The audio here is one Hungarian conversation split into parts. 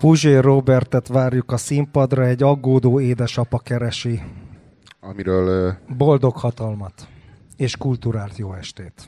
Puzsér Robertet várjuk a színpadra, egy aggódó édesapa keresi. Amiről... Boldog hatalmat és kultúrált jó estét.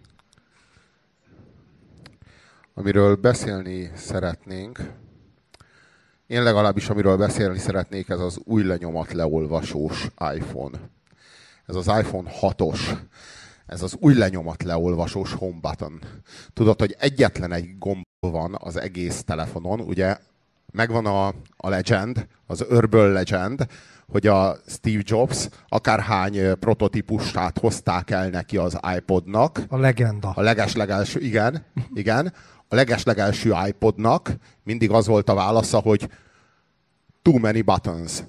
Amiről beszélni szeretnénk, én legalábbis amiről beszélni szeretnék, ez az új lenyomat leolvasós iPhone. Ez az iPhone 6-os. Ez az új lenyomat leolvasós home button. Tudod, hogy egyetlen egy gomb van az egész telefonon, ugye megvan a legend, az Urban Legend, hogy a Steve Jobs akárhány prototípusát hozták el neki az iPodnak. A legenda. A legeslegelső, igen. A legeslegelső iPodnak mindig az volt a válasza, hogy too many buttons.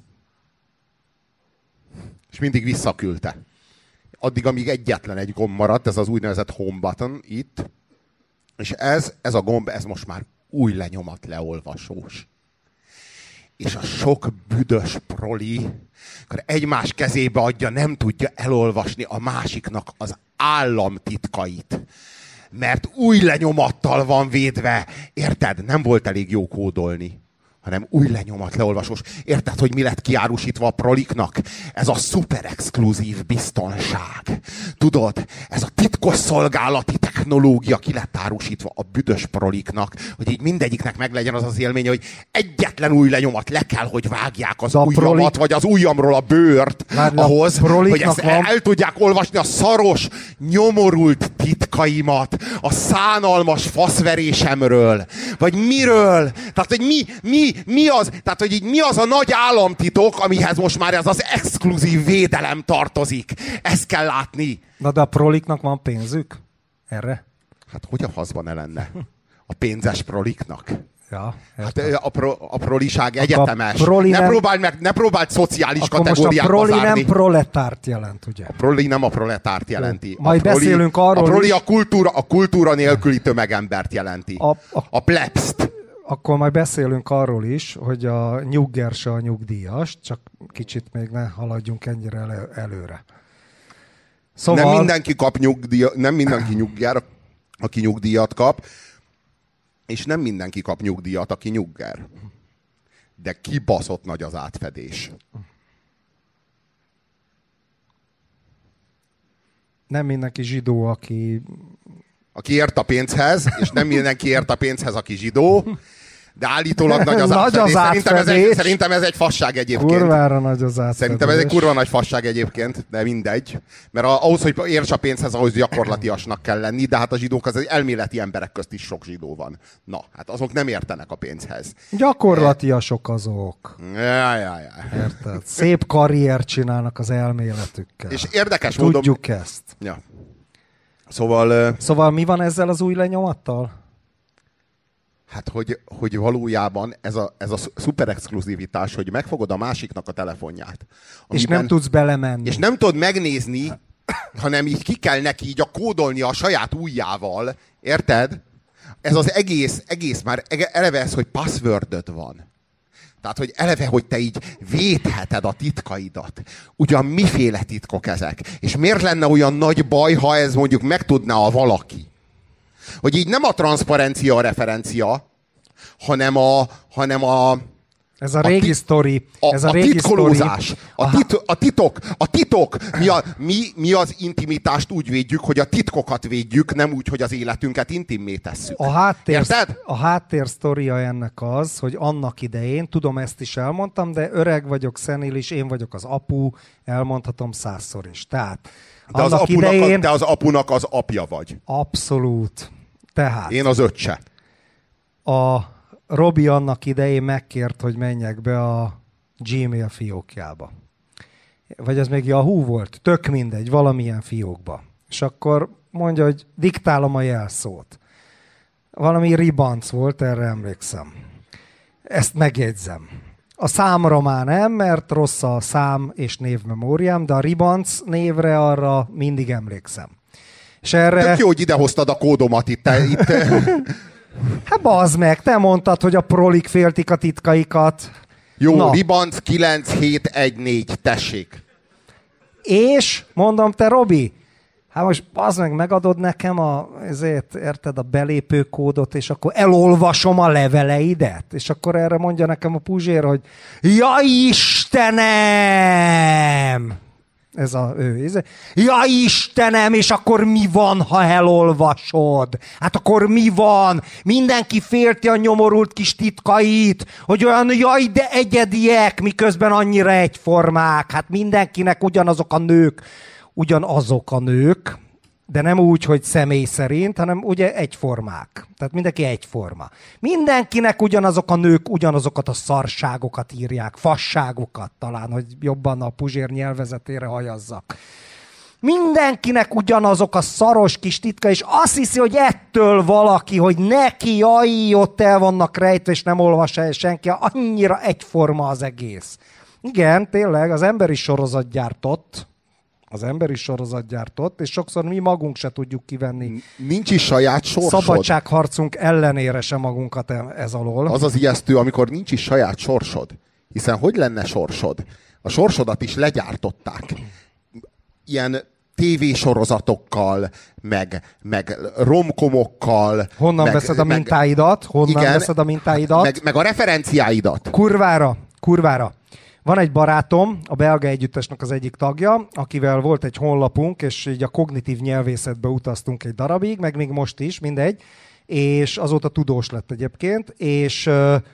És mindig visszaküldte. Addig, amíg egyetlen egy gomb maradt, ez az úgynevezett home button itt. És ez a gomb, ez most már új lenyomat leolvasós. És a sok büdös proli, akkor egymás kezébe adja, nem tudja elolvasni a másiknak az államtitkait. Mert új lenyomattal van védve. Érted? Nem volt elég jó kódolni, hanem új lenyomat leolvasós. Érted, hogy mi lett kiárusítva a proliknak? Ez a szuper exkluzív biztonság. Tudod, ez a titkos szolgálati technológia ki lett árusítva a büdös proliknak, hogy így mindegyiknek meglegyen az az élménye, hogy egyetlen új lenyomat le kell, hogy vágják az ujjamat, vagy az ujjamról a bőrt ahhoz, hogy ezt el tudják olvasni a szaros, nyomorult titkaimat, a szánalmas faszverésemről, vagy miről. Tehát, hogy mi az, tehát, hogy így mi az a nagy államtitok, amihez most már ez az exkluzív védelem tartozik. Ezt kell látni. Na de a proliknak van pénzük? Erre? Hát hogy a faszban ne lenne? A pénzes proliknak? Ja, hát a proliság egyetemes. Ne próbáld szociális akkor kategóriába zárni. Most a proli nem proletárt jelent, ugye? A proli nem a proletárt jelenti. Majd beszélünk arról a proli a kultúra nélküli tömegembert jelenti. A plebszt. Akkor majd beszélünk arról is, hogy a nyugger se a nyugdíjas, csak kicsit még ne haladjunk ennyire előre. Szóval... Nem mindenki kap nem mindenki nyugger, aki nyugdíjat kap, és nem mindenki kap nyugdíjat, aki nyugger. De kibaszott nagy az átfedés. Nem mindenki zsidó, aki ért a pénzhez, és nem mindenki ért a pénzhez, aki zsidó, de állítólag nagy az átfedés. Szerintem ez egy fasság egyébként. Kurvára nagy az átfedés. Szerintem ez egy kurva nagy fasság egyébként, de mindegy. Mert ahhoz, hogy érts a pénzhez, ahhoz gyakorlatiasnak kell lenni, de hát a zsidók az elméleti emberek közt is sok zsidó van. Na, hát azok nem értenek a pénzhez. Gyakorlatiasok azok. Ja. Érted? Szép karriert csinálnak az elméletükkel. És érdekes módon... Tudjuk ezt. Ja. Szóval mi van ezzel az új lenyomattal? Hát, hogy valójában ez a szuper exkluzivitás, hogy megfogod a másiknak a telefonját. És nem tudsz belemenni. És nem tudod megnézni, hanem így ki kell neki így kódolni a saját ujjával. Érted? Ez az egész már eleve ez, hogy passwordöd van. Tehát, hogy eleve, hogy te így védheted a titkaidat. Ugyan miféle titkok ezek? És miért lenne olyan nagy baj, ha ez mondjuk megtudná a valaki? Hogy így nem a transzparencia a referencia, hanem a ez a régi sztori. A titkolózás. A titok. Mi az intimitást úgy védjük, hogy a titkokat védjük, nem úgy, hogy az életünket intimmé tesszük. A háttér sztoria ennek az, hogy annak idején, tudom, ezt is elmondtam, de öreg vagyok, szenilis, én vagyok az apu, elmondhatom 100-szor is. Tehát te az apunak az apja vagy. Abszolút. Tehát. Én az öccse. A Robi annak idején megkért, hogy menjek be a Gmail fiókjába. Vagy ez még Yahoo volt? Tök mindegy, valamilyen fiókba. És akkor mondja, hogy diktálom a jelszót. Valami ribanc volt, erre emlékszem. Ezt megjegyzem. A számra már nem, mert rossz a szám és névmemóriám, de a ribanc névre arra mindig emlékszem. És erre... Tök jó, hogy idehoztad a kódomat itt. Hát bazd meg, te mondtad, hogy a prolik féltik a titkaikat. Jó, ribanc 9714, tessék. És, mondom, te Robi, Hát most az megadod nekem érted, a belépőkódot, és akkor elolvasom a leveleidet, és akkor erre mondja nekem a Puzsér, hogy ja Istenem! Ez ja Istenem, és akkor mi van, ha elolvasod? Hát akkor mi van? Mindenki félti a nyomorult kis titkait, hogy olyan jaj, de egyediek, miközben annyira egyformák. Hát mindenkinek ugyanazok a nők, de nem úgy, hogy személy szerint, hanem ugye egyformák. Tehát mindenki egyforma. Mindenkinek ugyanazok a nők ugyanazokat a szarságokat írják, fasságokat talán, hogy jobban a Puzsér nyelvezetére hajazzak. Mindenkinek ugyanazok a szaros kis titka, és azt hiszi, hogy ettől valaki, hogy neki, jaj, ott el vannak rejtve, és nem olvassa el senki, annyira egyforma az egész. Igen, tényleg, az ember is sorozat gyártott, és sokszor mi magunk se tudjuk kivenni. Nincs is saját sorsod. Szabadságharcunk ellenére sem magunkat ez alól. Az az ijesztő, amikor nincs is saját sorsod. Hiszen hogy lenne sorsod? A sorsodat is legyártották. Ilyen tévésorozatokkal, meg romkomokkal. Honnan veszed a mintáidat? Meg a referenciáidat. Kurvára. Van egy barátom, a belga együttesnek az egyik tagja, akivel volt egy honlapunk, és így a kognitív nyelvészetbe utaztunk egy darabig, meg még most is, mindegy, és azóta tudós lett egyébként, és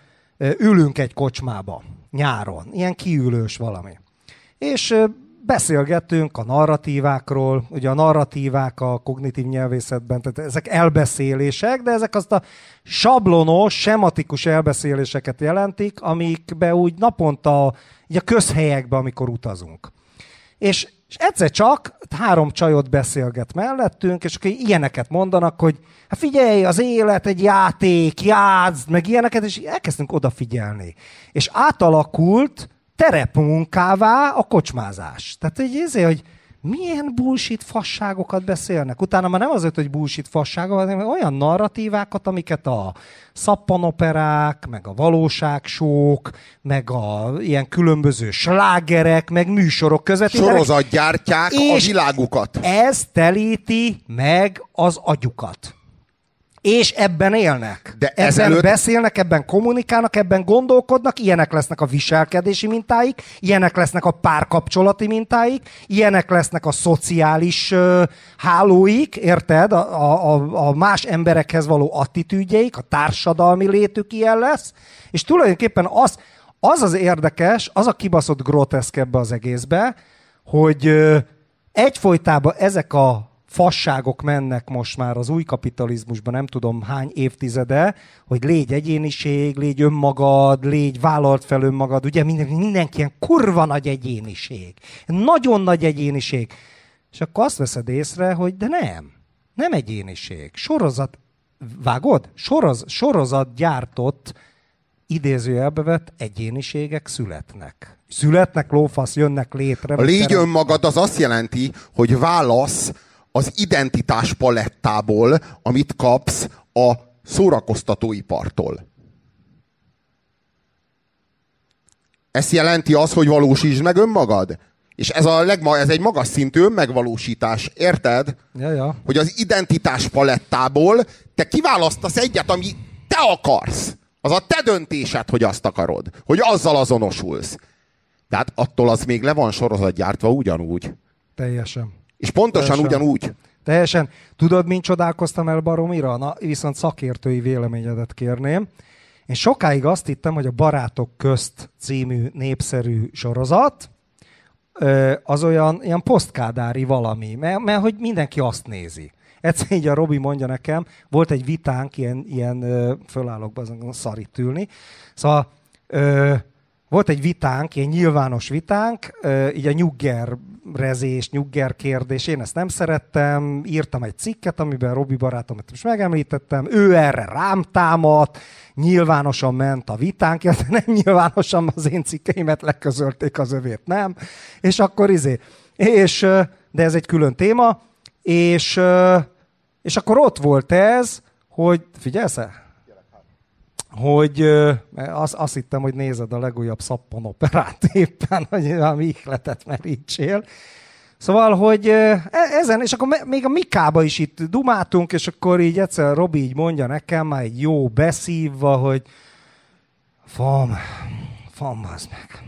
ülünk egy kocsmába nyáron, ilyen kiülős valami. És beszélgettünk a narratívákról, ugye a narratívák a kognitív nyelvészetben, tehát ezek elbeszélések, de ezek azt a sablonos, sematikus elbeszéléseket jelentik, amikbe úgy naponta így a közhelyekbe, amikor utazunk. És egyszer csak 3 csajot beszélget mellettünk, és akkor ilyeneket mondanak, hogy hát figyelj, az élet egy játék, játszd, meg ilyeneket, és elkezdtünk odafigyelni. És átalakult terepmunkává a kocsmázás. Tehát hogy milyen bullshit fasságokat beszélnek. Utána már nem azért, hogy bullshit fasságokat, hanem olyan narratívákat, amiket a szappanoperák, meg a valóságsók, meg a ilyen különböző slágerek, meg műsorok vetítenek. Sorozatgyártják a világukat. Ez telíti meg az agyukat. És ebben élnek. De ebben beszélnek, ebben kommunikálnak, ebben gondolkodnak, ilyenek lesznek a viselkedési mintáik, ilyenek lesznek a párkapcsolati mintáik, ilyenek lesznek a szociális hálóik, érted? A más emberekhez való attitűdjeik, a társadalmi létük ilyen lesz, és tulajdonképpen az érdekes, az a kibaszott groteszk ebbe az egészbe, hogy egyfolytában ezek a fasságok mennek most már az új kapitalizmusban, nem tudom hány évtizede, hogy légy egyéniség, légy önmagad, légy vállalt fel önmagad, ugye mindenki ilyen kurva nagy egyéniség. Nagyon nagy egyéniség. És akkor azt veszed észre, hogy de nem egyéniség. Sorozat gyártott, idézőjelbe vett egyéniségek születnek. Lófasz, jönnek létre. A légy önmagad az azt jelenti, hogy válasz az identitás palettából, amit kapsz a szórakoztatóipartól. Ez jelenti azt, hogy valósítsd meg önmagad? És ez egy magas szintű önmegvalósítás, érted? Ja. Hogy az identitás palettából te kiválasztasz egyet, ami te akarsz. Az a te döntésed, hogy azt akarod. Hogy azzal azonosulsz. Tehát attól az még le van sorozatgyártva ugyanúgy. Teljesen. És pontosan ugyanúgy. Teljesen. Tudod, mint csodálkoztam el baromira? Na, viszont szakértői véleményedet kérném. Én sokáig azt hittem, hogy a Barátok közt című népszerű sorozat az ilyen posztkádári valami, mert hogy mindenki azt nézi. Egyszer így a Robi mondja nekem, volt egy vitánk, ilyen fölállok be, azon szarít ülni. Szóval volt egy vitánk, ilyen nyilvános vitánk, így a nyuggerrezés, nyugger kérdés, én ezt nem szerettem, írtam egy cikket, amiben Robi barátomat is megemlítettem, ő erre rám támadt, nyilvánosan ment a vitánk, illetve nem nyilvánosan az én cikkeimet leközölték, az övét nem, és akkor de ez egy külön téma, és akkor ott volt ez, hogy, figyelsz-e? Hogy azt hittem, hogy nézed a legújabb szappanoperát éppen, hogy valami ihletet merítsél. Szóval, hogy ezen, és akkor még a Mikába is itt dumáltunk, és akkor így egyszer Robi így mondja nekem, már egy jó beszívva, hogy Fam, bazd meg.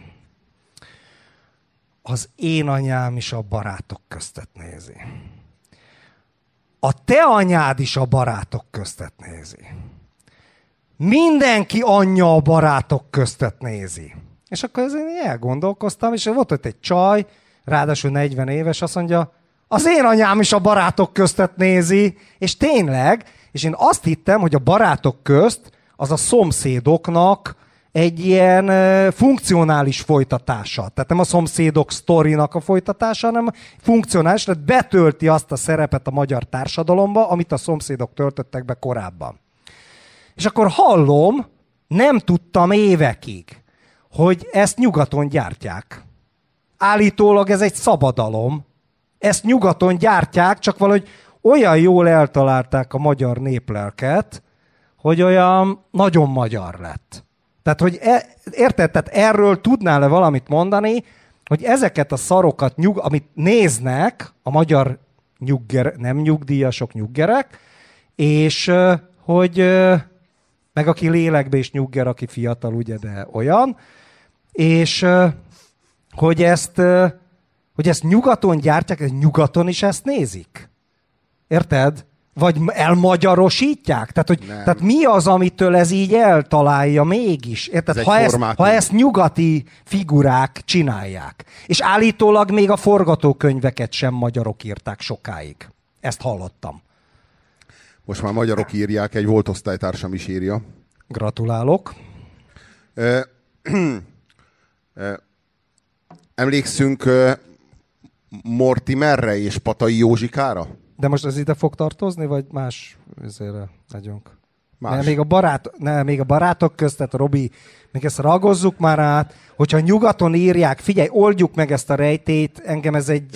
Az én anyám is a barátok köztet nézi. A te anyád is a barátok köztet nézi. Mindenki anyja a barátok köztet nézi. És akkor ezért elgondolkoztam, és volt ott egy csaj, ráadásul 40 éves, azt mondja, az én anyám is a barátok köztet nézi, és tényleg, és én azt hittem, hogy a barátok közt az a szomszédoknak egy ilyen funkcionális folytatása. Tehát nem a szomszédok sztorinak a folytatása, hanem funkcionális, tehát betölti azt a szerepet a magyar társadalomba, amit a szomszédok töltöttek be korábban. És akkor hallom, nem tudtam évekig, hogy ezt nyugaton gyártják. Állítólag ez egy szabadalom. Ezt nyugaton gyártják, csak valahogy olyan jól eltalálták a magyar néplelket, hogy olyan nagyon magyar lett. Tehát, hogy érted? Tehát erről tudnál-e valamit mondani, hogy ezeket a szarokat, amit néznek a magyar nem nyugdíjasok, nyuggerek, és hogy meg aki lélekbe is nyugger, aki fiatal, ugye, de olyan, és hogy ezt nyugaton gyártják, nyugaton is ezt nézik. Érted? Vagy elmagyarosítják? Tehát mi az, amitől ez így eltalálja mégis? Érted? Ha ezt nyugati figurák csinálják. És állítólag még a forgatókönyveket sem magyarok írták sokáig. Ezt hallottam. Most már magyarok írják, egy volt osztálytársam is írja. Gratulálok. Emlékszünk Mortimerre és Patai Józsikára? De most ez ide fog tartozni, vagy más ezére megyünk? Más. Még a barátok közt, tehát Robi, még ezt ragozzuk már át, hogyha nyugaton írják, figyelj, oldjuk meg ezt a rejtét, engem ez egy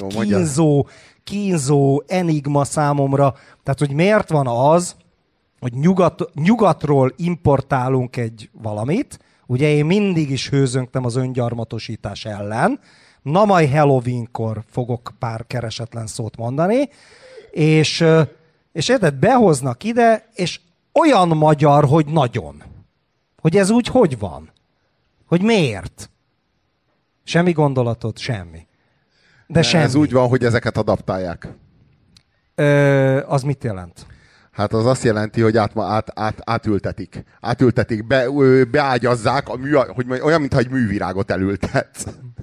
kínzó enigma számomra. Tehát, hogy miért van az, hogy nyugatról importálunk egy valamit, ugye én mindig is hőzöngtem az öngyarmatosítás ellen, na majd Halloweenkor fogok pár keresetlen szót mondani, és érted, behoznak ide, és olyan magyar, hogy nagyon. Hogy ez úgy hogy van? Hogy miért? Semmi gondolatod? Semmi. De semmi. Ez úgy van, hogy ezeket adaptálják. Az mit jelent? Hát az azt jelenti, hogy átültetik. Átültetik, beágyazzák, hogy olyan, mintha egy művirágot elültetsz.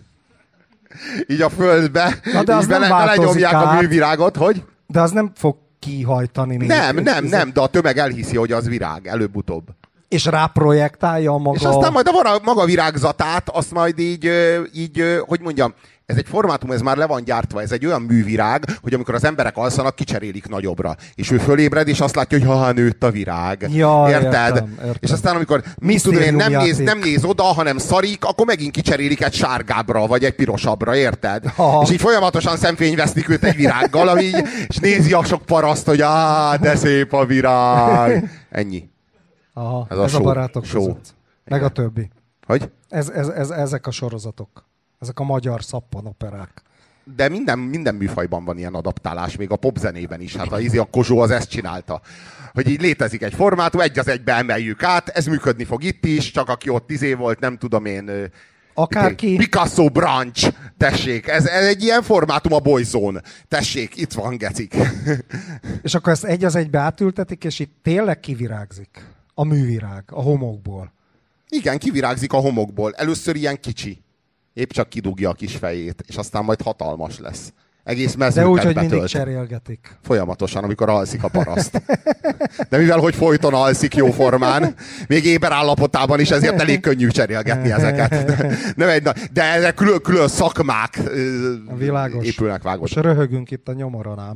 Így a földbe, így belenyomják a művirágot, hogy? De az nem fog kihajtani. Nem, de a tömeg elhiszi, hogy az virág, előbb-utóbb. És ráprojektálja maga... És aztán majd a maga virágzatát, azt majd így, hogy mondjam, ez egy formátum, ez már le van gyártva, ez egy olyan művirág, hogy amikor az emberek alszanak, kicserélik nagyobbra. És ő fölébred, és azt látja, hogy nőtt a virág. Ja, érted? Értem. És aztán amikor nem néz oda, hanem szarik, akkor megint kicserélik egy sárgábbra, vagy egy pirosabbra, érted? És így folyamatosan szemfényvesztik őt egy virággal, és nézi a sok paraszt, hogy de szép a virág. Ennyi. Aha, ez a barátok között. Meg igen. A többi. Hogy? Ezek a sorozatok. Ezek a magyar szappanoperák. De minden műfajban van ilyen adaptálás, még a popzenében is. Hát a Kozsó az ezt csinálta. Hogy így létezik egy formátum, egy az egybe emeljük át, ez működni fog itt is, csak aki ott volt, nem tudom én... Akárki... Picasso Branch, tessék, ez egy ilyen formátum a Boyzone. Tessék, itt van, gecik. És akkor ezt egy az egybe átültetik, és itt tényleg kivirágzik a művirág, a homokból. Igen, kivirágzik a homokból. Először ilyen kicsi. Épp csak kidugja a kis fejét, és aztán majd hatalmas lesz. Egész mezőket betölt. De úgy, hogy mindig cserélgetik. Folyamatosan, amikor alszik a paraszt. De mivel, hogy folyton alszik jóformán, még éber állapotában is, ezért elég könnyű cserélgetni ezeket. De ezek külön szakmák épülnek, vágod. Most röhögünk itt a nyomoron ám.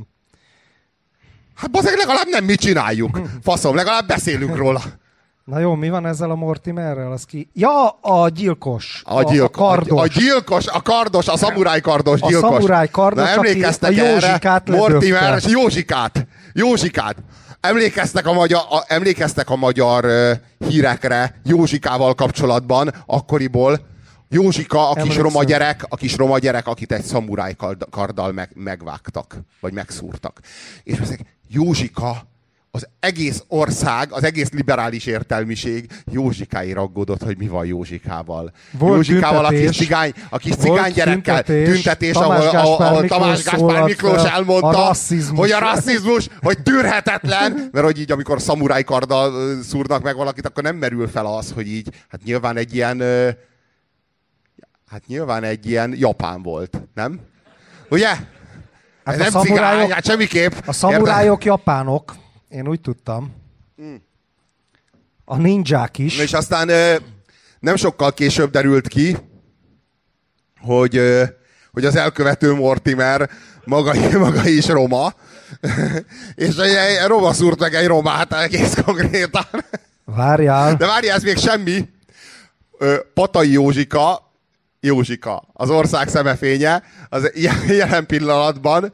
Hát bazeg, legalább nem mi csináljuk. Faszom, legalább beszélünk róla. Na jó, mi van ezzel a Mortimerrel? Ja, a gyilkos. A kardos. A kardos, a szamuráj kardos gyilkos. A szamuráj kardos, na, emlékeztek aki a Józsikát Mortimer, Józsikát. Emlékeztek a magyar hírekre Józsikával kapcsolatban, akkoriból, Józsika, a kis roma gyerek, akit egy szamuráj karddal megvágtak, vagy megszúrtak. És azt mondják, Józsika, az egész ország, az egész liberális értelmiség Józsikáért aggódott, hogy mi van Józsikával. Volt Józsikával a kis cigány gyerekkel. Tüntetés, ahol Tamás Gáspár Miklós elmondta, hogy a rasszizmus, hogy tűrhetetlen, mert hogy így, amikor szamuráj karddal szúrnak meg valakit, akkor nem merül fel az, hogy így, hát nyilván egy ilyen japán volt, nem? Ugye? Hát nem cigány, hát semmiképp. A szamurájok japánok. Én úgy tudtam. A ninják is. És aztán nem sokkal később derült ki, hogy az elkövető Mortimer maga is roma, és egy roma szúrt meg egy romát egész konkrétan. Várjál. De várjál, ez még semmi. Patai Józsika, az ország szemefénye, az jelen pillanatban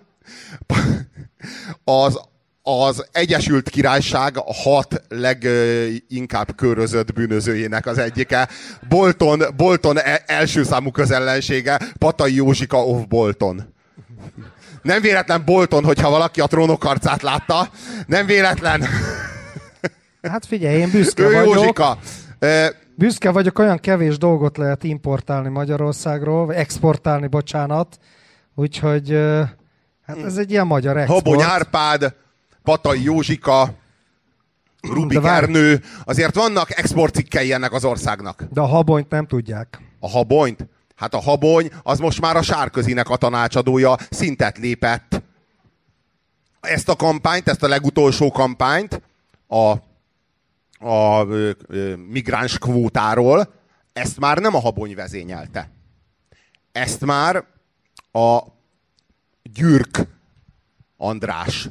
az Egyesült Királyság 6 leginkább körözött bűnözőjének az egyike. Bolton első számú közellensége, Patai Józsika of Bolton. Nem véletlen Bolton, hogyha valaki a Trónok harcát látta. Nem véletlen. Hát figyelj, én büszke vagyok. Józsika. Büszke vagyok, olyan kevés dolgot lehet importálni Magyarországról, vagy exportálni, bocsánat. Úgyhogy hát ez egy ilyen magyar export. Habony Árpád, Patai Józsika, Rubik Ernő, azért vannak exportcikkei ennek az országnak. De a Habonyt nem tudják. A Habonyt? Hát a Habony az most már a Sárközinek a tanácsadója, szintet lépett. Ezt a kampányt, ezt a legutolsó kampányt a migráns kvótáról, ezt már nem a Habony vezényelte. Ezt már a Gyürk András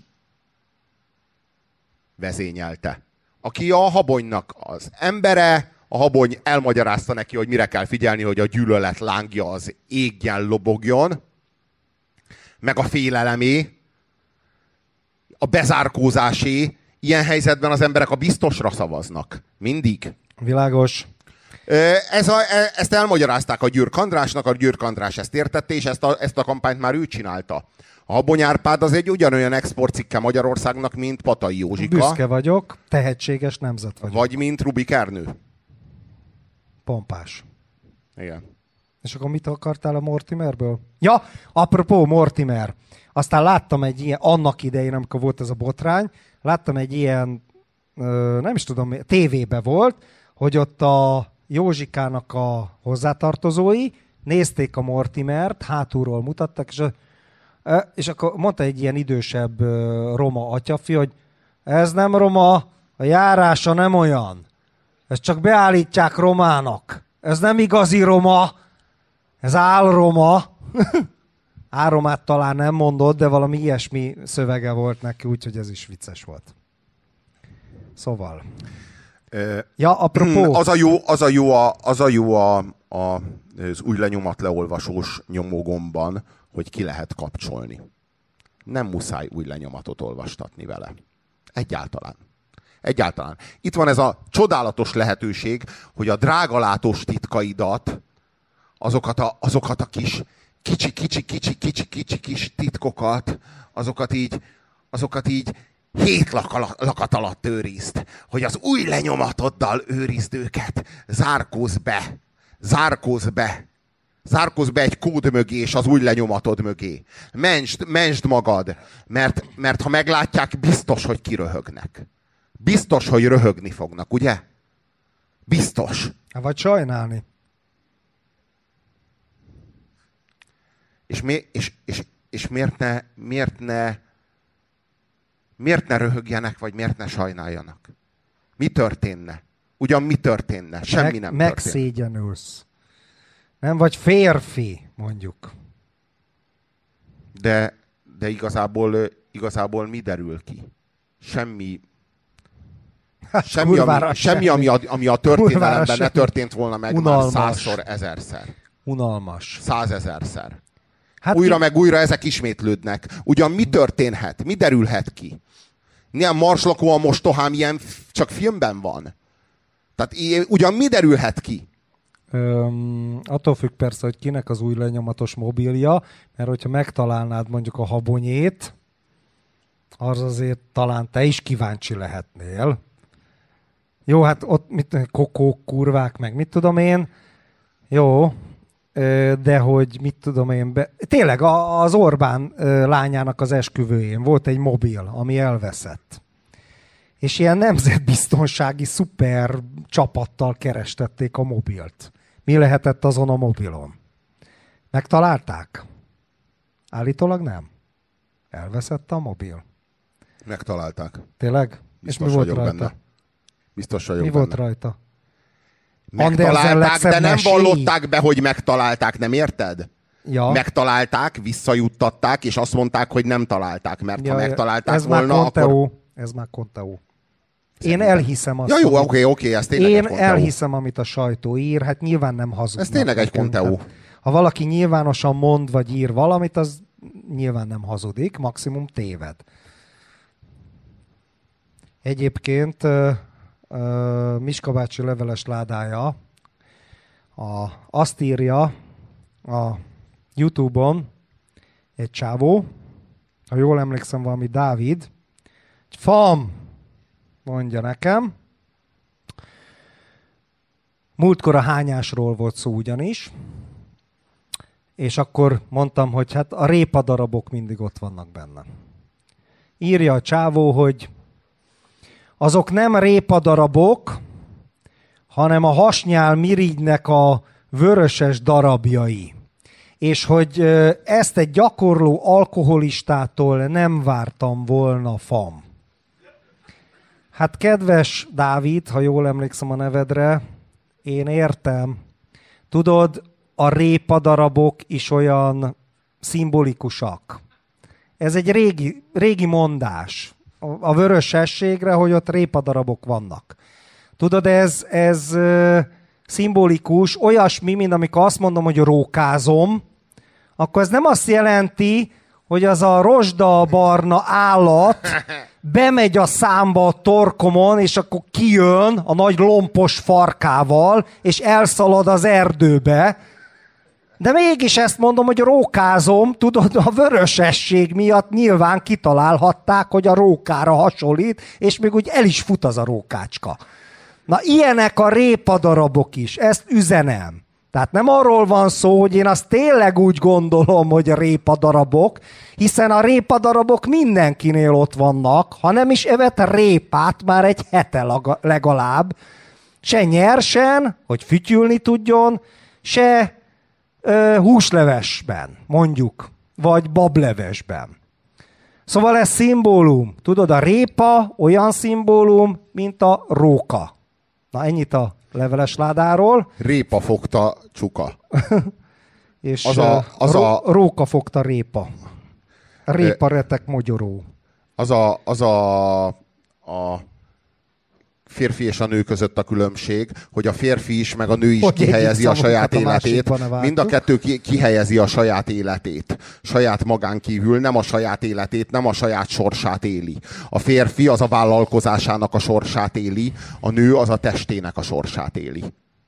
vezényelte. Aki a Habonynak az embere, a Habony elmagyarázta neki, hogy mire kell figyelni, hogy a gyűlölet lángja az égjen, lobogjon, meg a félelemé, a bezárkózásé. Ilyen helyzetben az emberek a biztosra szavaznak. Mindig. Világos. Ezt elmagyarázták a Gyürk Andrásnak, a Gyürk András ezt értette, és ezt a kampányt már ő csinálta. A Habony Árpád az egy ugyanolyan exportcikke Magyarországnak, mint Patai Józsika. Büszke vagyok, tehetséges nemzet vagyok. Vagy mint Rubik Ernő. Pompás. Igen. És akkor mit akartál a Mortimerből? Ja, apropó Mortimer. Aztán láttam egy ilyen, annak idején, amikor volt ez a botrány, láttam egy ilyen, nem is tudom, tévébe volt, hogy ott a Józsikának a hozzátartozói nézték a Mortimert, hátulról mutattak, és akkor mondta egy ilyen idősebb roma atyafi, hogy ez nem roma, a járása nem olyan. Ezt csak beállítják romának. Ez nem igazi roma, ez álroma. Áromát talán nem mondott, de valami ilyesmi szövege volt neki, úgyhogy ez is vicces volt. Szóval. Ja, apropó. Az a jó az új lenyomat leolvasós nyomógomban, hogy ki lehet kapcsolni. Nem muszáj új lenyomatot olvastatni vele. Egyáltalán. Itt van ez a csodálatos lehetőség, hogy a drágalátós titkaidat, azokat a kicsi kis titkokat, azokat így 7 lakat alatt őrizd, hogy az új lenyomatoddal őrizd őket. Zárkózz be egy kód mögé, és az új lenyomatod mögé. Mentsd magad, mert ha meglátják, biztos, hogy kiröhögnek. Biztos, hogy röhögni fognak, ugye? Biztos. Vagy sajnálni. És miért ne röhögjenek, vagy miért ne sajnáljanak? Mi történne? Ugyan mi történne? Semmi nem történne. Megszégyenülsz. Nem vagy férfi, mondjuk. De igazából mi derül ki? Semmi, ami a történelemben ne történt volna meg. Unalmas. Már 100-szor, 1000-szer. Unalmas. 100 000-szer. Hát újra meg újra ezek ismétlődnek. Ugyan mi történhet? Mi derülhet ki? Milyen marslakó a mostohám, ilyen csak filmben van. Tehát ugyan mi derülhet ki? Attól függ persze, hogy kinek az új lenyomatos mobilja, mert hogyha megtalálnád mondjuk a Habonyét, az azért talán te is kíváncsi lehetnél. Jó, hát ott kokók, kurvák, meg mit tudom én. Jó, de hogy mit tudom én. Tényleg az Orbán lányának az esküvőjén volt egy mobil, ami elveszett. És ilyen nemzetbiztonsági szuper csapattal kerestették a mobilt. Mi lehetett azon a mobilon? Megtalálták? Állítólag nem. Elveszett a mobil. Megtalálták. Tényleg? Biztos és mi volt vagyok rajta? benne. Biztos vagyok Mi benne. volt rajta? Megtalálták, de nem meséi. vallották be, hogy megtalálták, nem érted? Ja. Megtalálták, visszajuttatták, és azt mondták, hogy nem találták, mert ha megtalálták ez volna, már Conteo. akkor... Ez már Conteo. Én elhiszem azt. Ja jó, oké, ez tényleg Én egy Conteo. elhiszem, amit a sajtó ír, hát nyilván nem hazudnak. Ez tényleg egy Conteo. Ha valaki nyilvánosan mond, vagy ír valamit, az nyilván nem hazudik, maximum téved. Egyébként Miska bácsi leveles ládája azt írja a YouTube-on egy csávó, ha jól emlékszem, valami Dávid, Fam, mondja nekem. Múltkor a hányásról volt szó ugyanis, és akkor mondtam, hogy hát a répadarabok mindig ott vannak benne. Írja a csávó, hogy azok nem répadarabok, hanem a hasnyál mirigynek a vöröses darabjai. És hogy ezt egy gyakorló alkoholistától nem vártam volna, Fam. Hát kedves Dávid, ha jól emlékszem a nevedre, én értem. Tudod, a répadarabok is olyan szimbolikusak. Ez egy régi mondás a vörösességre, hogy ott répadarabok vannak. Tudod, ez szimbolikus, olyasmi, mint amikor azt mondom, hogy rókázom, akkor ez nem azt jelenti, hogy az a rozsdabarna állat bemegy a számba a torkomon, és akkor kijön a nagy lompos farkával, és elszalad az erdőbe. De mégis ezt mondom, hogy rókázom, tudod, a vörösesség miatt nyilván kitalálhatták, hogy a rókára hasonlít, és még úgy el is fut az a rókácska. Na, ilyenek a répadarabok is, ezt üzenem. Tehát nem arról van szó, hogy én azt tényleg úgy gondolom, hogy a répadarabok, hiszen a répadarabok mindenkinél ott vannak, ha nem is evett répát már egy hete legalább, se nyersen, hogy fütyülni tudjon, se húslevesben, mondjuk, vagy bablevesben. Szóval ez szimbólum. Tudod, a répa olyan szimbólum, mint a róka. Na, ennyit a leveles ládáról. Répa fogta csuka. És róka fogta répa. Répa retek mogyoró. Az a férfi és a nő között a különbség, hogy a férfi is, meg a nő is hogy kihelyezi a saját életét. Mind a kettő kihelyezi a saját életét. Saját magán kívül, nem a saját életét, nem a saját sorsát éli. A férfi az a vállalkozásának a sorsát éli, a nő az a testének a sorsát éli.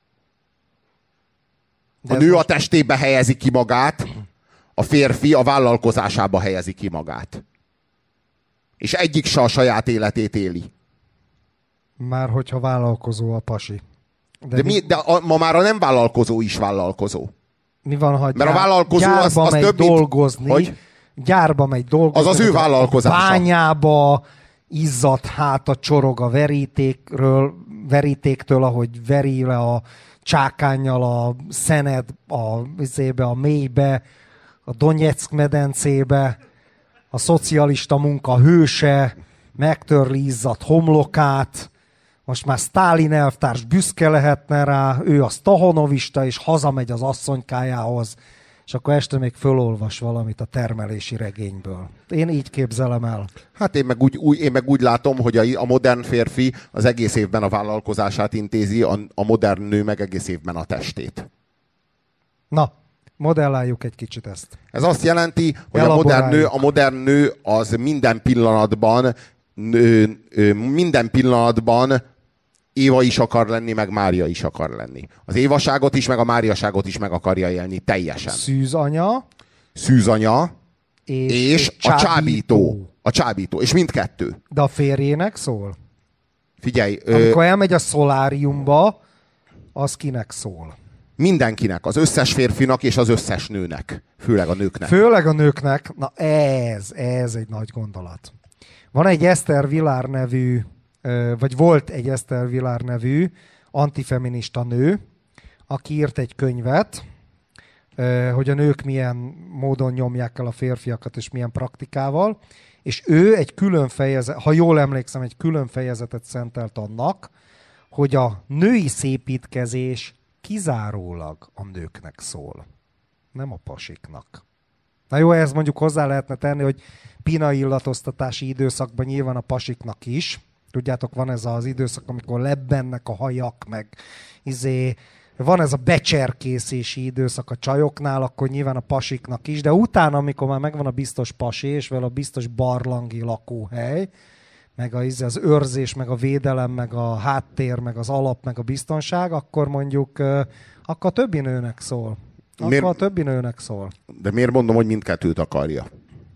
A nő a testébe helyezi ki magát, a férfi a vállalkozásába helyezi ki magát. És egyik se a saját életét éli. Már hogyha vállalkozó a pasi. Ma már a nem vállalkozó is vállalkozó. Mi van, ha mert a vállalkozó az több, dolgozni, hogy gyárba megy dolgozni. Az az ő vállalkozása. Bányába izzadt háta csorog a verítéktől, ahogy veri le a csákánnyal a szened a mélybe, a Donyeck medencébe, a szocialista munka hőse, megtörli izzadt homlokát, most már Sztálin elvtárs büszke lehetne rá, ő a stahanovista, és hazamegy az asszonykájához, és akkor este még fölolvas valamit a termelési regényből. Én így képzelem el. Hát én meg úgy látom, hogy a modern férfi az egész évben a vállalkozását intézi, a modern nő meg egész évben a testét. Na, modelláljuk egy kicsit ezt. Ez azt jelenti, hogy a modern nő az minden pillanatban Éva is akar lenni, meg Mária is akar lenni. Az Évaságot is, meg a Máriaságot is meg akarja élni teljesen. Szűzanya és a csábító. A csábító. És mindkettő. De a férjének szól? Figyelj. Amikor elmegy a szoláriumba, az kinek szól? Mindenkinek. Az összes férfinak és az összes nőnek. Főleg a nőknek. Főleg a nőknek. Na ez egy nagy gondolat. Van egy Eszter Vilár nevű, vagy volt egy Eszter Vilár nevű antifeminista nő, aki írt egy könyvet, hogy a nők milyen módon nyomják el a férfiakat, és milyen praktikával, és ő egy külön fejezet, ha jól emlékszem, egy külön fejezetet szentelt annak, hogy a női szépítkezés kizárólag a nőknek szól, nem a pasiknak. Na jó, ehhez mondjuk hozzá lehetne tenni, hogy pina illatoztatási időszakban nyilván a pasiknak is. Tudjátok, van ez az időszak, amikor lebbennek a hajak, meg van ez a becserkészési időszak a csajoknál, akkor nyilván a pasiknak is, de utána, amikor már megvan a biztos pasi, és vele a biztos barlangi lakóhely, meg az őrzés, meg a védelem, meg a háttér, meg az alap, meg a biztonság, akkor mondjuk akkor a többi nőnek szól. Akkor a többi nőnek szól. De miért mondom, hogy mindkettőt akarja?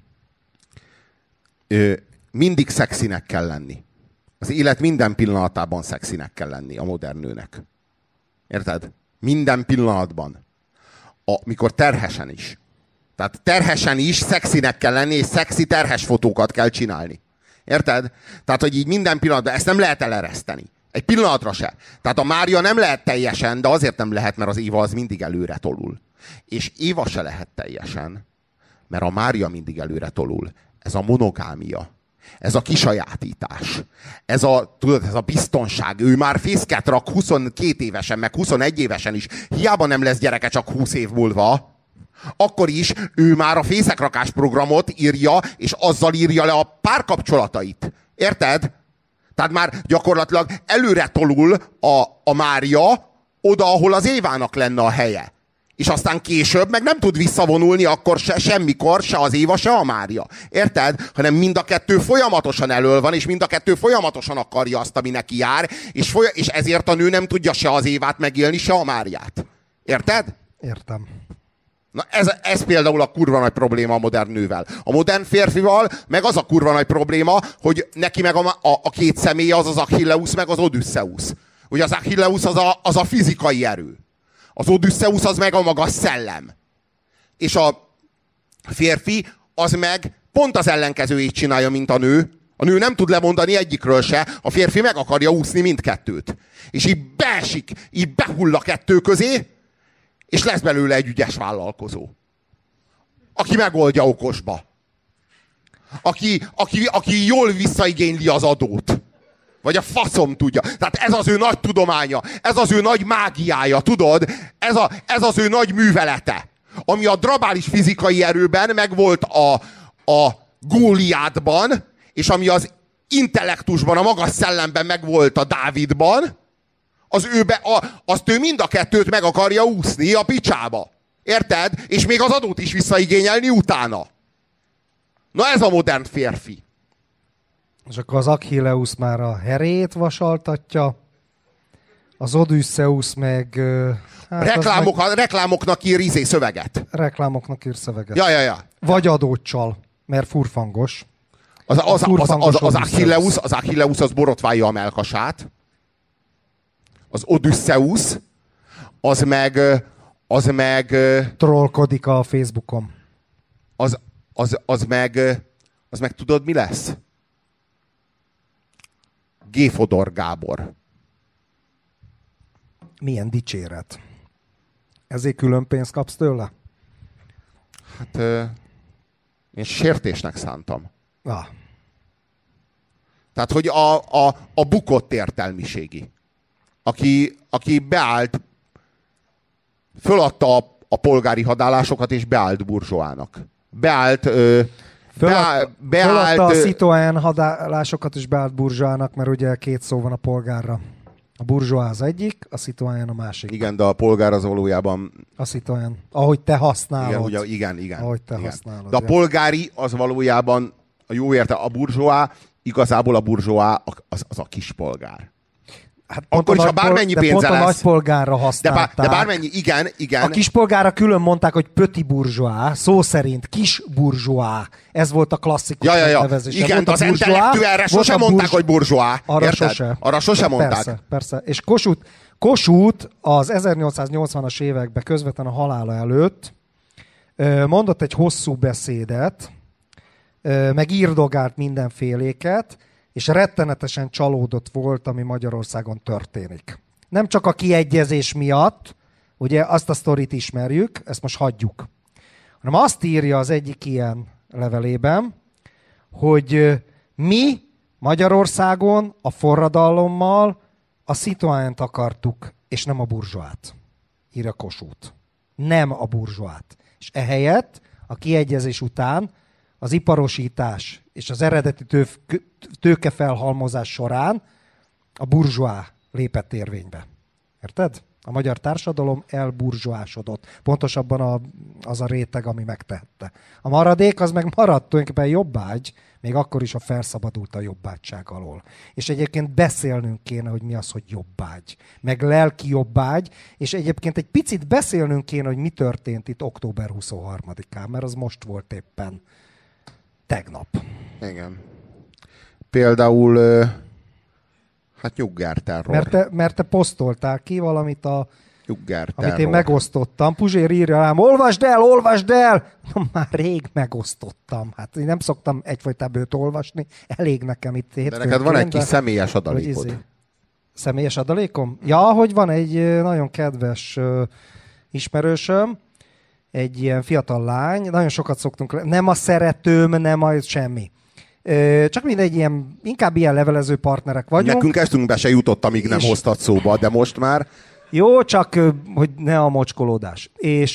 Mindig szexinek kell lenni. Az élet minden pillanatában szexinek kell lenni a modern nőnek. Érted? Minden pillanatban. Mikor terhesen is. Tehát terhesen is szexinek kell lenni, és szexi terhes fotókat kell csinálni. Érted? Tehát, hogy így minden pillanatban ezt nem lehet elereszteni. Egy pillanatra se. Tehát a Mária nem lehet teljesen, de azért nem lehet, mert az Éva az mindig előre tolul. És Éva se lehet teljesen, mert a Mária mindig előre tolul. Ez a monogámia. Ez a kisajátítás. Ez a biztonság. Ő már fészket rak 22 évesen, meg 21 évesen is. Hiába nem lesz gyereke csak 20 év múlva. Akkor is ő már a fészekrakás programot írja, és azzal írja le a párkapcsolatait. Érted? Tehát már gyakorlatilag előre tolul a Mária oda, ahol az Évának lenne a helye. És aztán később meg nem tud visszavonulni akkor semmikor, se az Éva, se a Mária. Érted? Hanem mind a kettő folyamatosan elől van, és mind a kettő folyamatosan akarja azt, ami neki jár, és ezért a nő nem tudja se az Évát megélni, se a Máriát. Érted? Értem. Na ez például a kurva nagy probléma a modern nővel. A modern férfival meg az a kurva nagy probléma, hogy neki meg a két személye az Achilleus, meg az Odüsszeusz. Ugye az Achilleus az a fizikai erő. Az Odüsszeusz az meg a magas szellem. És a férfi az meg pont az ellenkezőjét csinálja, mint a nő. A nő nem tud lemondani egyikről se, a férfi meg akarja úszni mindkettőt. És így beesik, így behull a kettő közé, és lesz belőle egy ügyes vállalkozó. Aki megoldja okosba. Aki jól visszaigényli az adót. Vagy a faszom tudja. Tehát ez az ő nagy tudománya. Ez az ő nagy mágiája, tudod? Ez az ő nagy művelete. Ami a drabális fizikai erőben megvolt a Góliátban, és ami az intellektusban, a magas szellemben megvolt a Dávidban, azt ő mind a kettőt meg akarja úszni a picsába. Érted? És még az adót is visszaigényelni utána. Na ez a modern férfi. És akkor az Achilleus már a herét vasaltatja, az Odüsszeusz meg... Reklámoknak ír szöveget. Reklámoknak ír szöveget. Ja. Vagy adóccsal, mert furfangos. Az Achilleus az borotválja a melkasát. Az Odüsszeusz az meg trollkodik a Facebookon. Az meg tudod, mi lesz? G. Fodor Gábor. Milyen dicséret. Ezért külön pénzt kapsz tőle? Hát én sértésnek szántam. Tehát, hogy a bukott értelmiségi. Aki beállt, föladta a polgári hadállásokat, és beállt burzsóának. Föladta a Citroën hadállásokat, és beállt burzsóának, mert ugye két szó van a polgárra. A burzsóá az egyik, a Citroën a másik. Igen, de a polgár az valójában... A Citroën. Ahogy te használod. Igen. Ahogy te használod. De a polgári az valójában, a jó érte, a burzsóá, igazából a burzsóá az a kispolgár. Hát akkor is, ha bármennyi pénze pont lesz. A nagypolgárra használták. De bármennyi, igen. A kispolgárra külön mondták, hogy petit bourgeois, szó szerint kis bourgeois. Ez volt a klasszikus nevezés. Igen, de az intellektuelre sose mondták, hogy bourgeois. Arra sose mondták. Persze. És Kossuth az 1880-as években közvetlen a halála előtt mondott egy hosszú beszédet, meg írdogált mindenféléket, és rettenetesen csalódott volt, ami Magyarországon történik. Nem csak a kiegyezés miatt, ugye azt a sztorit ismerjük, ezt most hagyjuk, hanem azt írja az egyik ilyen levelében, hogy mi Magyarországon a forradalommal a citoyent akartuk, és nem a burzsóát. Írja Kossuth. Nem a burzsóát. És ehelyett a kiegyezés után az iparosítás és az eredeti tőkefelhalmozás során a burzsóá lépett érvénybe. Érted? A magyar társadalom elburzsóásodott. Pontosabban az a réteg, ami megtehette. A maradék az meg maradt tulajdonképpen jobbágy, még akkor is, a felszabadult a jobbágyság alól. És egyébként beszélnünk kéne, hogy mi az, hogy jobbágy. Meg lelki jobbágy, és egyébként egy picit beszélnünk kéne, hogy mi történt itt október 23-án, mert az most volt éppen tegnap. Igen. Például hát nyuggerterror. Mert te posztoltál ki valamit, amit én megosztottam. Puzsér írja rám, olvasd el! Már rég megosztottam. Hát én nem szoktam egyfolytában őt olvasni. Elég nekem itt hétfőn. De neked van egy kis személyes adalékod. Személyes adalékom? Ja, hogy van egy nagyon kedves ismerősöm, egy ilyen fiatal lány, nagyon sokat szoktunk, nem a szeretőm, nem a semmi. Csak mindegy, inkább ilyen levelező partnerek vagyunk. Nekünk eszünkbe se jutott, amíg nem hoztad szóba, de most már... Jó, csak hogy ne a mocskolódás.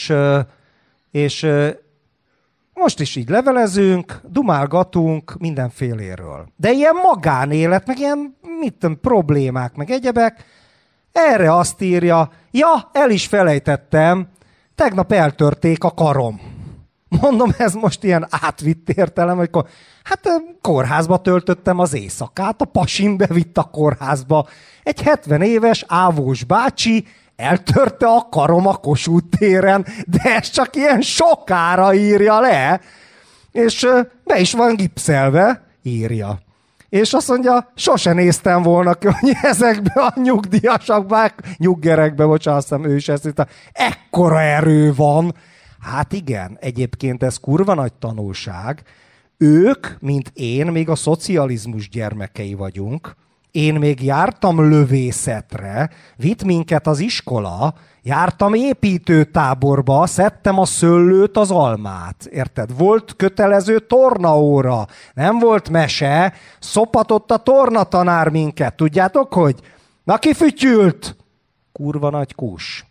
És most is így levelezünk, dumálgatunk mindenféléről. De ilyen magánélet, meg ilyen problémák, meg egyebek. Erre azt írja, ja, el is felejtettem, tegnap eltörték a karom. Mondom, ez most ilyen átvitt értelem, hogy kórházba töltöttem az éjszakát, a pasim bevitt a kórházba. Egy 70 éves ávós bácsi eltörte a karom a Kossuth téren, de ez csak ilyen sokára írja le, és be is van gipszelve, írja. És azt mondja, sose néztem volna ki, hogy ezekbe a nyugdíjasakban, nyuggerekbe, bocsánat, azt hiszem ő is ezt mondta, ekkora erő van. Hát igen, egyébként ez kurva nagy tanulság. Ők, mint én, még a szocializmus gyermekei vagyunk. Én még jártam lövészetre, vitt minket az iskola, jártam építőtáborba, szedtem a szőlőt, az almát. Érted? Volt kötelező tornaóra, nem volt mese, szopatott a tornatanár minket. Tudjátok, hogy? Na, kifütyült? Kurva nagy kus.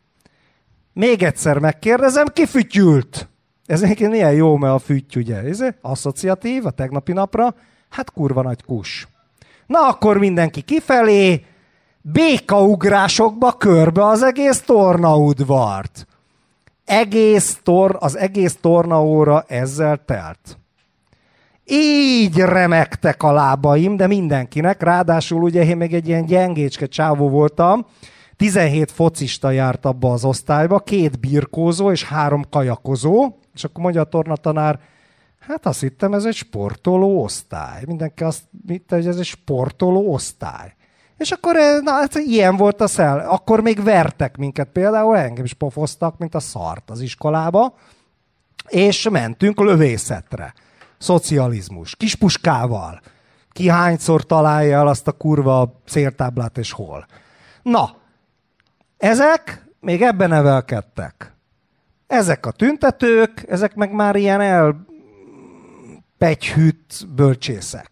Még egyszer megkérdezem, kifütyült? Ez egyébként milyen jó, mert a fütty, ugye? Ez asszociatív a tegnapi napra. Hát kurva nagy kus. Na akkor mindenki kifelé, békaugrásokba körbe az egész tornaudvart. Az egész tornaóra ezzel telt. Így remegtek a lábaim, de mindenkinek. Ráadásul ugye én még egy ilyen gyengécske csávó voltam. 17 focista járt abba az osztályba, 2 birkózó és 3 kajakozó. És akkor mondja a tornatanár, hát azt hittem, ez egy sportoló osztály. Mindenki azt hitte, hogy ez egy sportoló osztály. És akkor hát ilyen volt a szel. Akkor még vertek minket például, engem is pofoztak, mint a szart az iskolába. És mentünk lövészetre. Szocializmus. Kispuskával. Ki hányszor találja el azt a kurva céltáblát és hol. Na, ezek még ebben nevelkedtek. Ezek a tüntetők, ezek meg már ilyen elpegyhűt bölcsészek.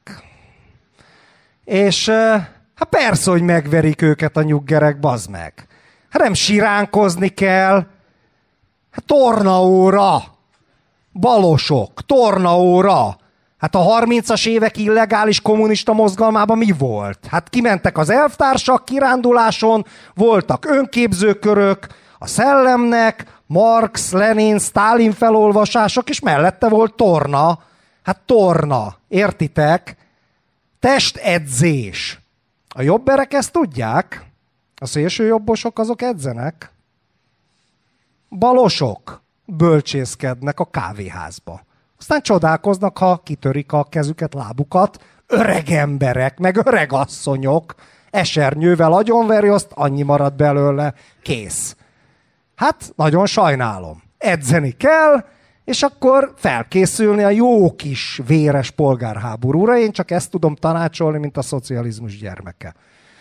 És hát persze, hogy megverik őket a nyuggerek, bazd meg. Hát nem siránkozni kell. Hát tornaóra. Balosok, tornaóra. Hát a 30-as évek illegális kommunista mozgalmában mi volt? Hát kimentek az elvtársak kiránduláson, voltak önképzőkörök, a szellemnek, Marx, Lenin, Sztálin felolvasások, és mellette volt torna. Hát torna, értitek? Testedzés. A jobberek ezt tudják, a szélsőjobbosok azok edzenek. Balosok bölcsészkednek a kávéházba. Aztán csodálkoznak, ha kitörik a kezüket, lábukat, öreg emberek, meg öreg asszonyok, esernyővel agyonveri, azt annyi marad belőle, kész. Hát, nagyon sajnálom. Edzeni kell, és akkor felkészülni a jó kis véres polgárháborúra. Én csak ezt tudom tanácsolni, mint a szocializmus gyermeke.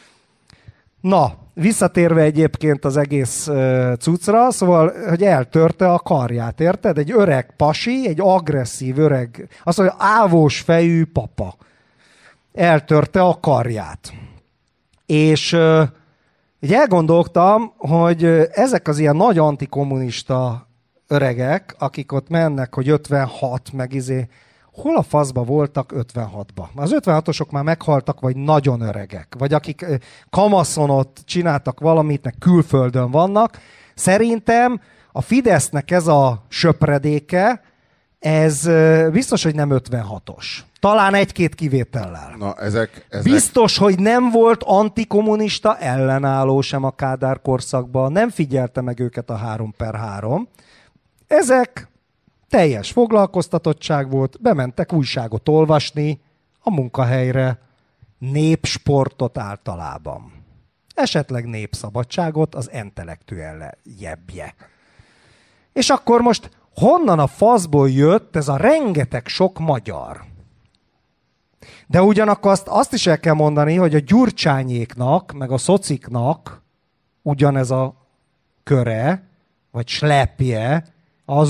Na, visszatérve egyébként az egész cuccra, szóval, hogy eltörte a karját, érted? Egy öreg pasi, egy agresszív öreg, azt mondja, ávós fejű papa. Eltörte a karját. És így elgondoltam, hogy ezek az ilyen nagy antikommunista öregek, akik ott mennek, hogy 56, meg hol a faszba voltak 56-ba? Az 56-osok már meghaltak, vagy nagyon öregek, vagy akik kamaszon ott csináltak valamit, meg külföldön vannak. Szerintem a Fidesznek ez a söpredéke, ez biztos, hogy nem 56-os. Talán egy-két kivétellel. Na, ezek... Biztos, hogy nem volt antikommunista ellenálló sem a Kádár korszakban, nem figyelte meg őket a 3/3. Ezek teljes foglalkoztatottság volt, bementek újságot olvasni a munkahelyre, népsportot általában. Esetleg népszabadságot az intellektueljebbje. És akkor most honnan a faszból jött ez a rengeteg sok magyar? De ugyanakkor azt is el kell mondani, hogy a Gyurcsányéknak, meg a szociknak ugyanez a köre, vagy slepje, az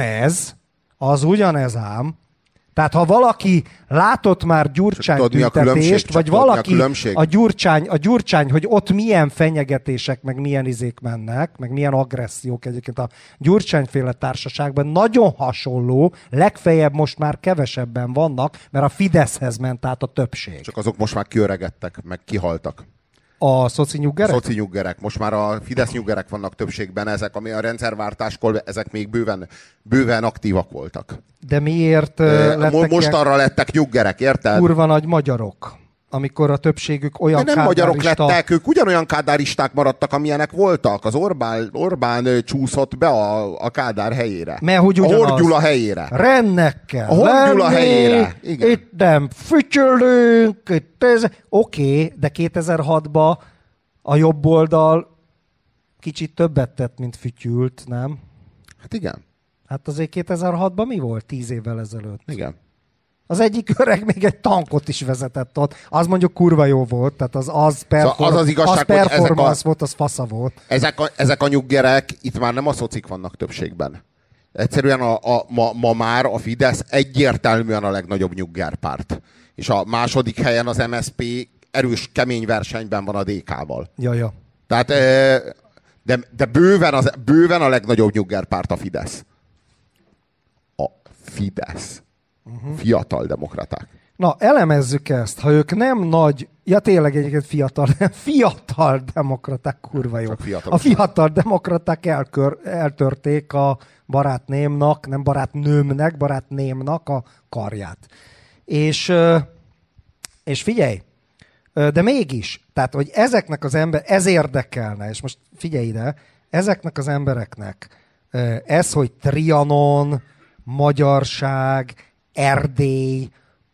ugyanez ám. Tehát ha valaki látott már Gyurcsány tüntetést, vagy valaki a Gyurcsány, hogy ott milyen fenyegetések, meg milyen izék mennek, meg milyen agressziók egyébként a Gyurcsányféle társaságban nagyon hasonló, legfeljebb most már kevesebben vannak, mert a Fideszhez ment át a többség. Csak azok most már kiöregedtek, meg kihaltak. A szocinyuggerek? A szocinyuggerek. Most már a Fidesz nyuggerek vannak többségben, ezek, ami a rendszerváltáskor, ezek még bőven aktívak voltak. De miért lettek most arra lettek nyuggerek, érted? Kurva nagy magyarok, amikor a többségük olyan de nem magyarok lettek, ők ugyanolyan kádáristák maradtak, amilyenek voltak. Az Orbán csúszott be a Kádár helyére. Mert hogy ugyanaz. A Horn Gyula helyére. Rennek kell a Horn Gyula helyére. Igen. Itt nem fütyölünk, itt ez... Oké, de 2006-ban a jobb oldal kicsit többet tett, mint fütyült, nem? Hát igen. Hát azért 2006-ban mi volt 10 évvel ezelőtt? Igen. Az egyik öreg még egy tankot is vezetett ott. Az mondjuk kurva jó volt, tehát az performance volt, az fasza volt. Ezek a nyuggerek itt már nem a szocik vannak többségben. Egyszerűen ma már a Fidesz egyértelműen a legnagyobb nyuggerpárt. És a második helyen az MSZP erős, kemény versenyben van a DK-val. Ja. Tehát, de bőven a legnagyobb nyuggerpárt a Fidesz. A Fidesz. Fiatal demokraták. Na, elemezzük ezt. Ha ők nem nagy... Ja, tényleg egyébként fiatal demokraták, kurva jó. A fiatal demokraták eltörték a barátnémnak, nem barátnőmnek, barátnémnak a karját. És figyelj, de mégis, tehát, hogy ezeknek az ez érdekelne, és most figyelj ide, ezeknek az embereknek ez, hogy Trianon, magyarság, Erdély,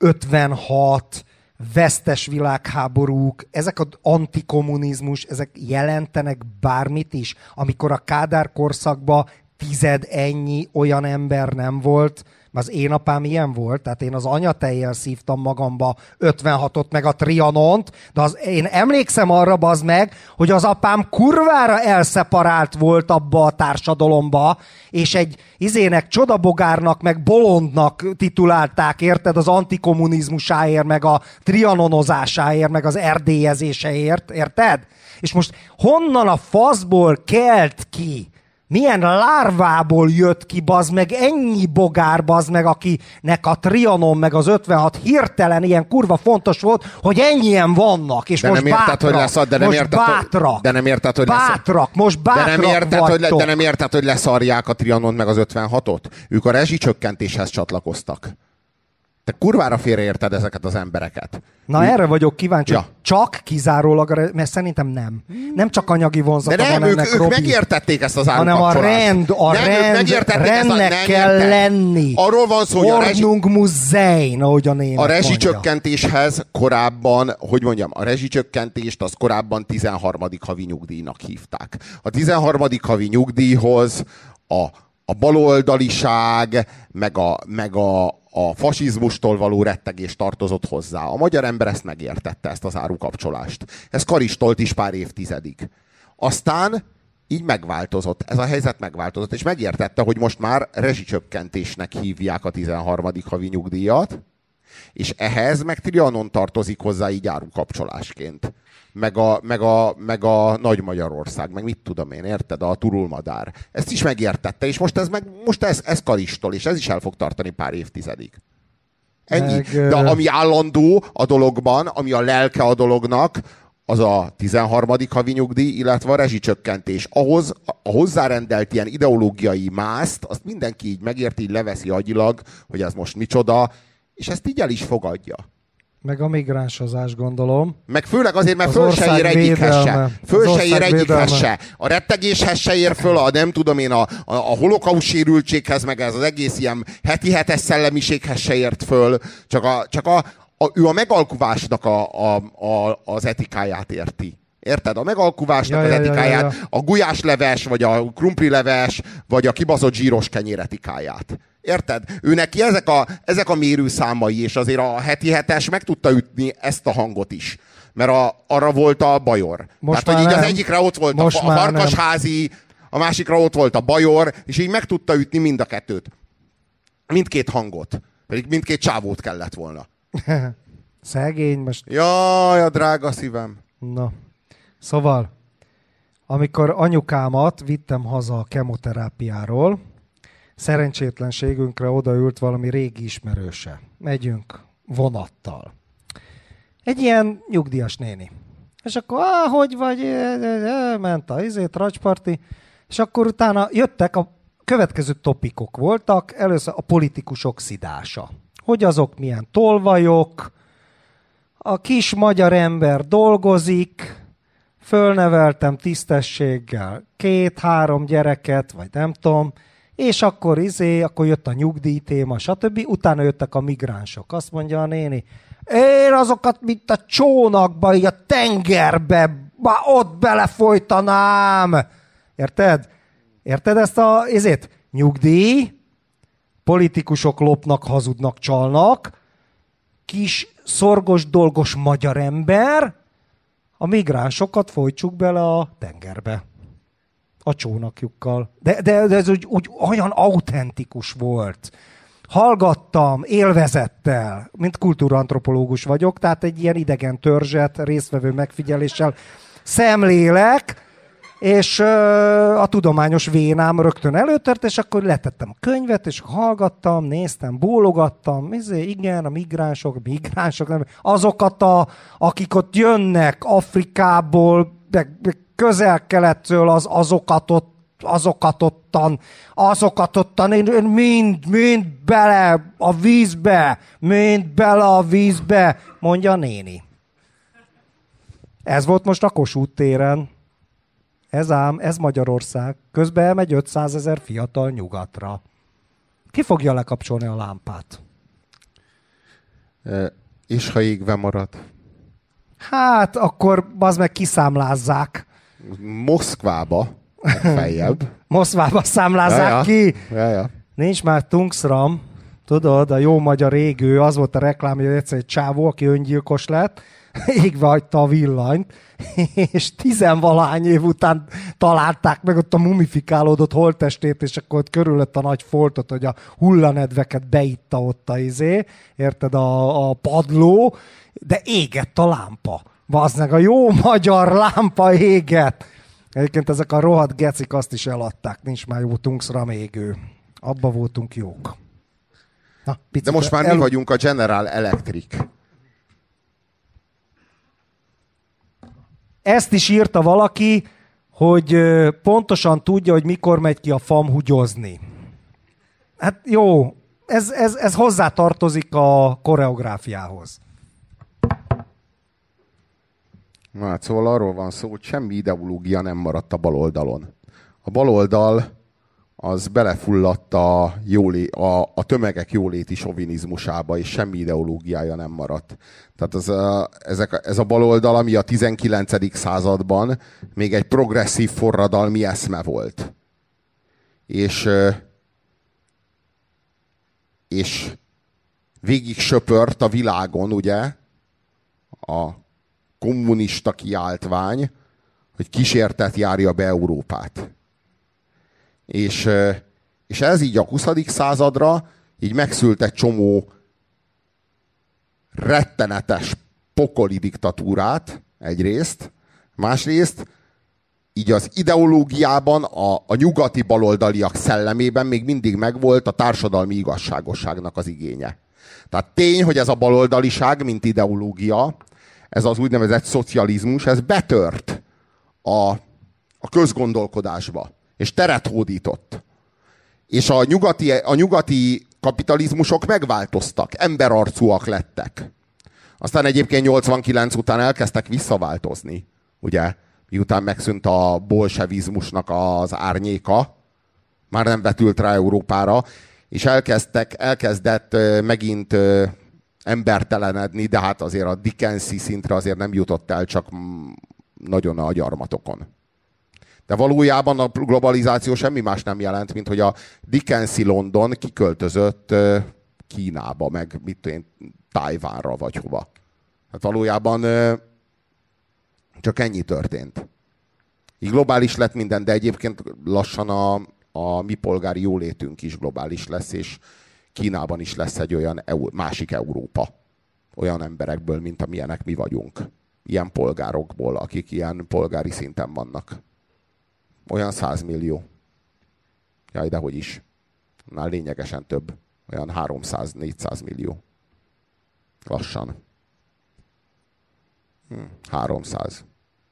56, vesztes világháborúk, ezek az antikommunizmus, ezek jelentenek bármit is, amikor a Kádár korszakban ennyi olyan ember nem volt, az én apám ilyen volt, tehát én az anyatejjel szívtam magamba 56-ot meg a Trianont, de én emlékszem arra, bazd meg, hogy az apám kurvára elszeparált volt abba a társadalomba, és egy csodabogárnak, meg bolondnak titulálták, érted, az antikommunizmusáért, meg a trianonozásáért, meg az erdélyezéseért, érted? És most honnan a faszból kelt ki? Milyen lárvából jött ki, bazd meg, ennyi bogár, bazd meg, akinek a Trianon meg az 56 hirtelen ilyen kurva fontos volt, hogy ennyien vannak, és most bátrak. De nem érted, hogy leszarják a Trianon meg az 56-ot? Ők a rezsicsökkentéshez csatlakoztak. Te kurvára félreérted ezeket az embereket. Na erre vagyok kíváncsi, Ja. Csak kizárólag, mert szerintem nem. Nem csak anyagi vonzata De nem, van ennek, ők Robi, megértették ezt az hanem a árukapcsolást. rendnek kell lenni. Arról van szó, hogy Ordnung muss sein, ahogy a német a mondja. rezsicsökkentéshez korábban, hogy mondjam, a rezsicsökkentést az korábban 13. havi nyugdíjnak hívták. A 13. havi nyugdíjhoz a baloldaliság, meg a fasizmustól való rettegés tartozott hozzá. A magyar ember ezt megértette, ezt az árukapcsolást. Ez karistolt is pár évtizedig. Aztán így megváltozott. Ez a helyzet megváltozott, és megértette, hogy most már rezsicsökkentésnek hívják a 13. havi nyugdíjat, és ehhez meg Trianon tartozik hozzá így árukapcsolásként. Meg a Nagy Magyarország, meg mit tudom én, érted? A turulmadár. Ezt is megértette, és most ez karistol, és ez is el fog tartani pár évtizedig. Ennyi. De ami állandó a dologban, ami a lelke a dolognak, az a 13. havi nyugdíj, illetve a rezsicsökkentés. Ahhoz a hozzárendelt ilyen ideológiai mászt, azt mindenki így megérti, így leveszi agyilag, hogy ez most micsoda, és ezt így el is fogadja. Meg a migránsozás, gondolom. Meg főleg azért, mert Az föl se ér egyikhez se. Föl se ér egyikhez se. A rettegéshez se ér föl, a nem tudom én, a holokauszt sérültséghez, meg ez az egész ilyen heti hetes szellemiséghez se ért föl. Ő a megalkuvásnak az etikáját érti. Érted? A megalkuvásnak az etikáját, a gulyásleves, vagy a krumplileves, vagy a kibaszott zsíros kenyér etikáját. Érted? Ő neki ezek a mérőszámai, és azért a heti hetes meg tudta ütni ezt a hangot is. Mert arra volt a Bajor. Most tehát, hogy így nem. az egyikre ott volt Most a Farkasházi, a másikra ott volt a Bajor, és így meg tudta ütni mind a kettőt. Mindkét hangot. Pedig mindkét csávót kellett volna. Szegény most. Jaj, a drága szívem. Na. Szóval, amikor anyukámat vittem haza a kemoterápiáról, szerencsétlenségünkre odaült valami régi ismerőse. Megyünk vonattal. Egy ilyen nyugdíjas néni. És akkor, hogy vagy, ment a racsparti, és akkor utána jöttek, a következő topikok voltak, először a politikusok szidása. Hogy azok milyen tolvajok, a kis magyar ember dolgozik, fölneveltem tisztességgel 2-3 gyereket, vagy nem tudom, és akkor akkor jött a nyugdíjtéma, stb. Utána jöttek a migránsok. Azt mondja a néni, én azokat, mint a csónakba, így a tengerbe, ott belefolytanám. Érted? Érted ezt a nyugdíj, politikusok lopnak, hazudnak, csalnak, kis szorgos, dolgos magyar ember, a migránsokat folytsuk bele a tengerbe. A csónakjukkal. De ez úgy olyan autentikus volt. Hallgattam, élvezettel, mint kultúrantropológus vagyok, tehát egy ilyen idegen törzset, résztvevő megfigyeléssel szemlélek, és a tudományos vénám rögtön előtört, és akkor letettem a könyvet, és hallgattam, néztem, bólogattam, igen, a migránsok, nem, azokat, akik ott jönnek Afrikából, de Közel-Kelettől, azokat ottan, én mind bele a vízbe, mondja a néni. Ez volt most a Kossuth téren. Ez Magyarország. Közben elmegy 500 000 fiatal nyugatra. Ki fogja lekapcsolni a lámpát? És ha égve marad? Hát, akkor az meg kiszámlázzák. Moszkvába, feljebb. Moszkvába számlázzák ki. Ja. Nincs már tungsram. Tudod, a jó magyar égő, az volt a reklám, hogy egyszer egy csávó, aki öngyilkos lett, égve hagyta a villanyt, és 10-valahány év után találták meg ott a mumifikálódott holttestét, és akkor ott körülött a nagy foltot, hogy a hullanedveket beitta ott érted, a padló, de égett a lámpa. Vazdmeg, a jó magyar lámpa égett. Egyébként ezek a rohadt gecik azt is eladták, nincs már jó tungsram égő. Abba voltunk jók. Na, de most már mi vagyunk a General Electric. Ezt is írta valaki, hogy pontosan tudja, hogy mikor megy ki a FAM hugyozni. Hát jó, ez hozzátartozik a koreográfiához. Na, hát szóval arról van szó, hogy semmi ideológia nem maradt a baloldalon. A baloldal az belefulladt a tömegek jóléti sovinizmusába, és semmi ideológiája nem maradt. Tehát ez a baloldal, ami a 19. században még egy progresszív forradalmi eszme volt. És végig söpört a világon, ugye, a kommunista kiáltvány, hogy kísértet járja be Európát. És ez így a 20. századra így megszült egy csomó rettenetes pokoli diktatúrát egyrészt, másrészt így az ideológiában, a nyugati baloldaliak szellemében még mindig megvolt a társadalmi igazságosságnak az igénye. Tehát tény, hogy ez a baloldaliság, mint ideológia, ez az úgynevezett szocializmus, ez betört a közgondolkodásba, és teret hódított. És a nyugati kapitalizmusok megváltoztak, emberarcúak lettek. Aztán egyébként 89 után elkezdtek visszaváltozni, ugye? Miután megszűnt a bolsevizmusnak az árnyéka, már nem vetült rá Európára, és elkezdett megint embertelenedni, de hát azért a Dickensi szintre azért nem jutott el, csak nagyon a gyarmatokon. De valójában a globalizáció semmi más nem jelent, mint hogy a Dickensi London kiköltözött Kínába, meg Tajvánra, vagy hova. Hát valójában csak ennyi történt. Így globális lett minden, de egyébként lassan a mi polgári jólétünk is globális lesz, és Kínában is lesz egy olyan másik Európa. Olyan emberekből, mint amilyenek mi vagyunk. Ilyen polgárokból, akik ilyen polgári szinten vannak. Olyan 100 millió. Jaj, dehogy is. Nál lényegesen több. Olyan 300-400 millió. Lassan. 300.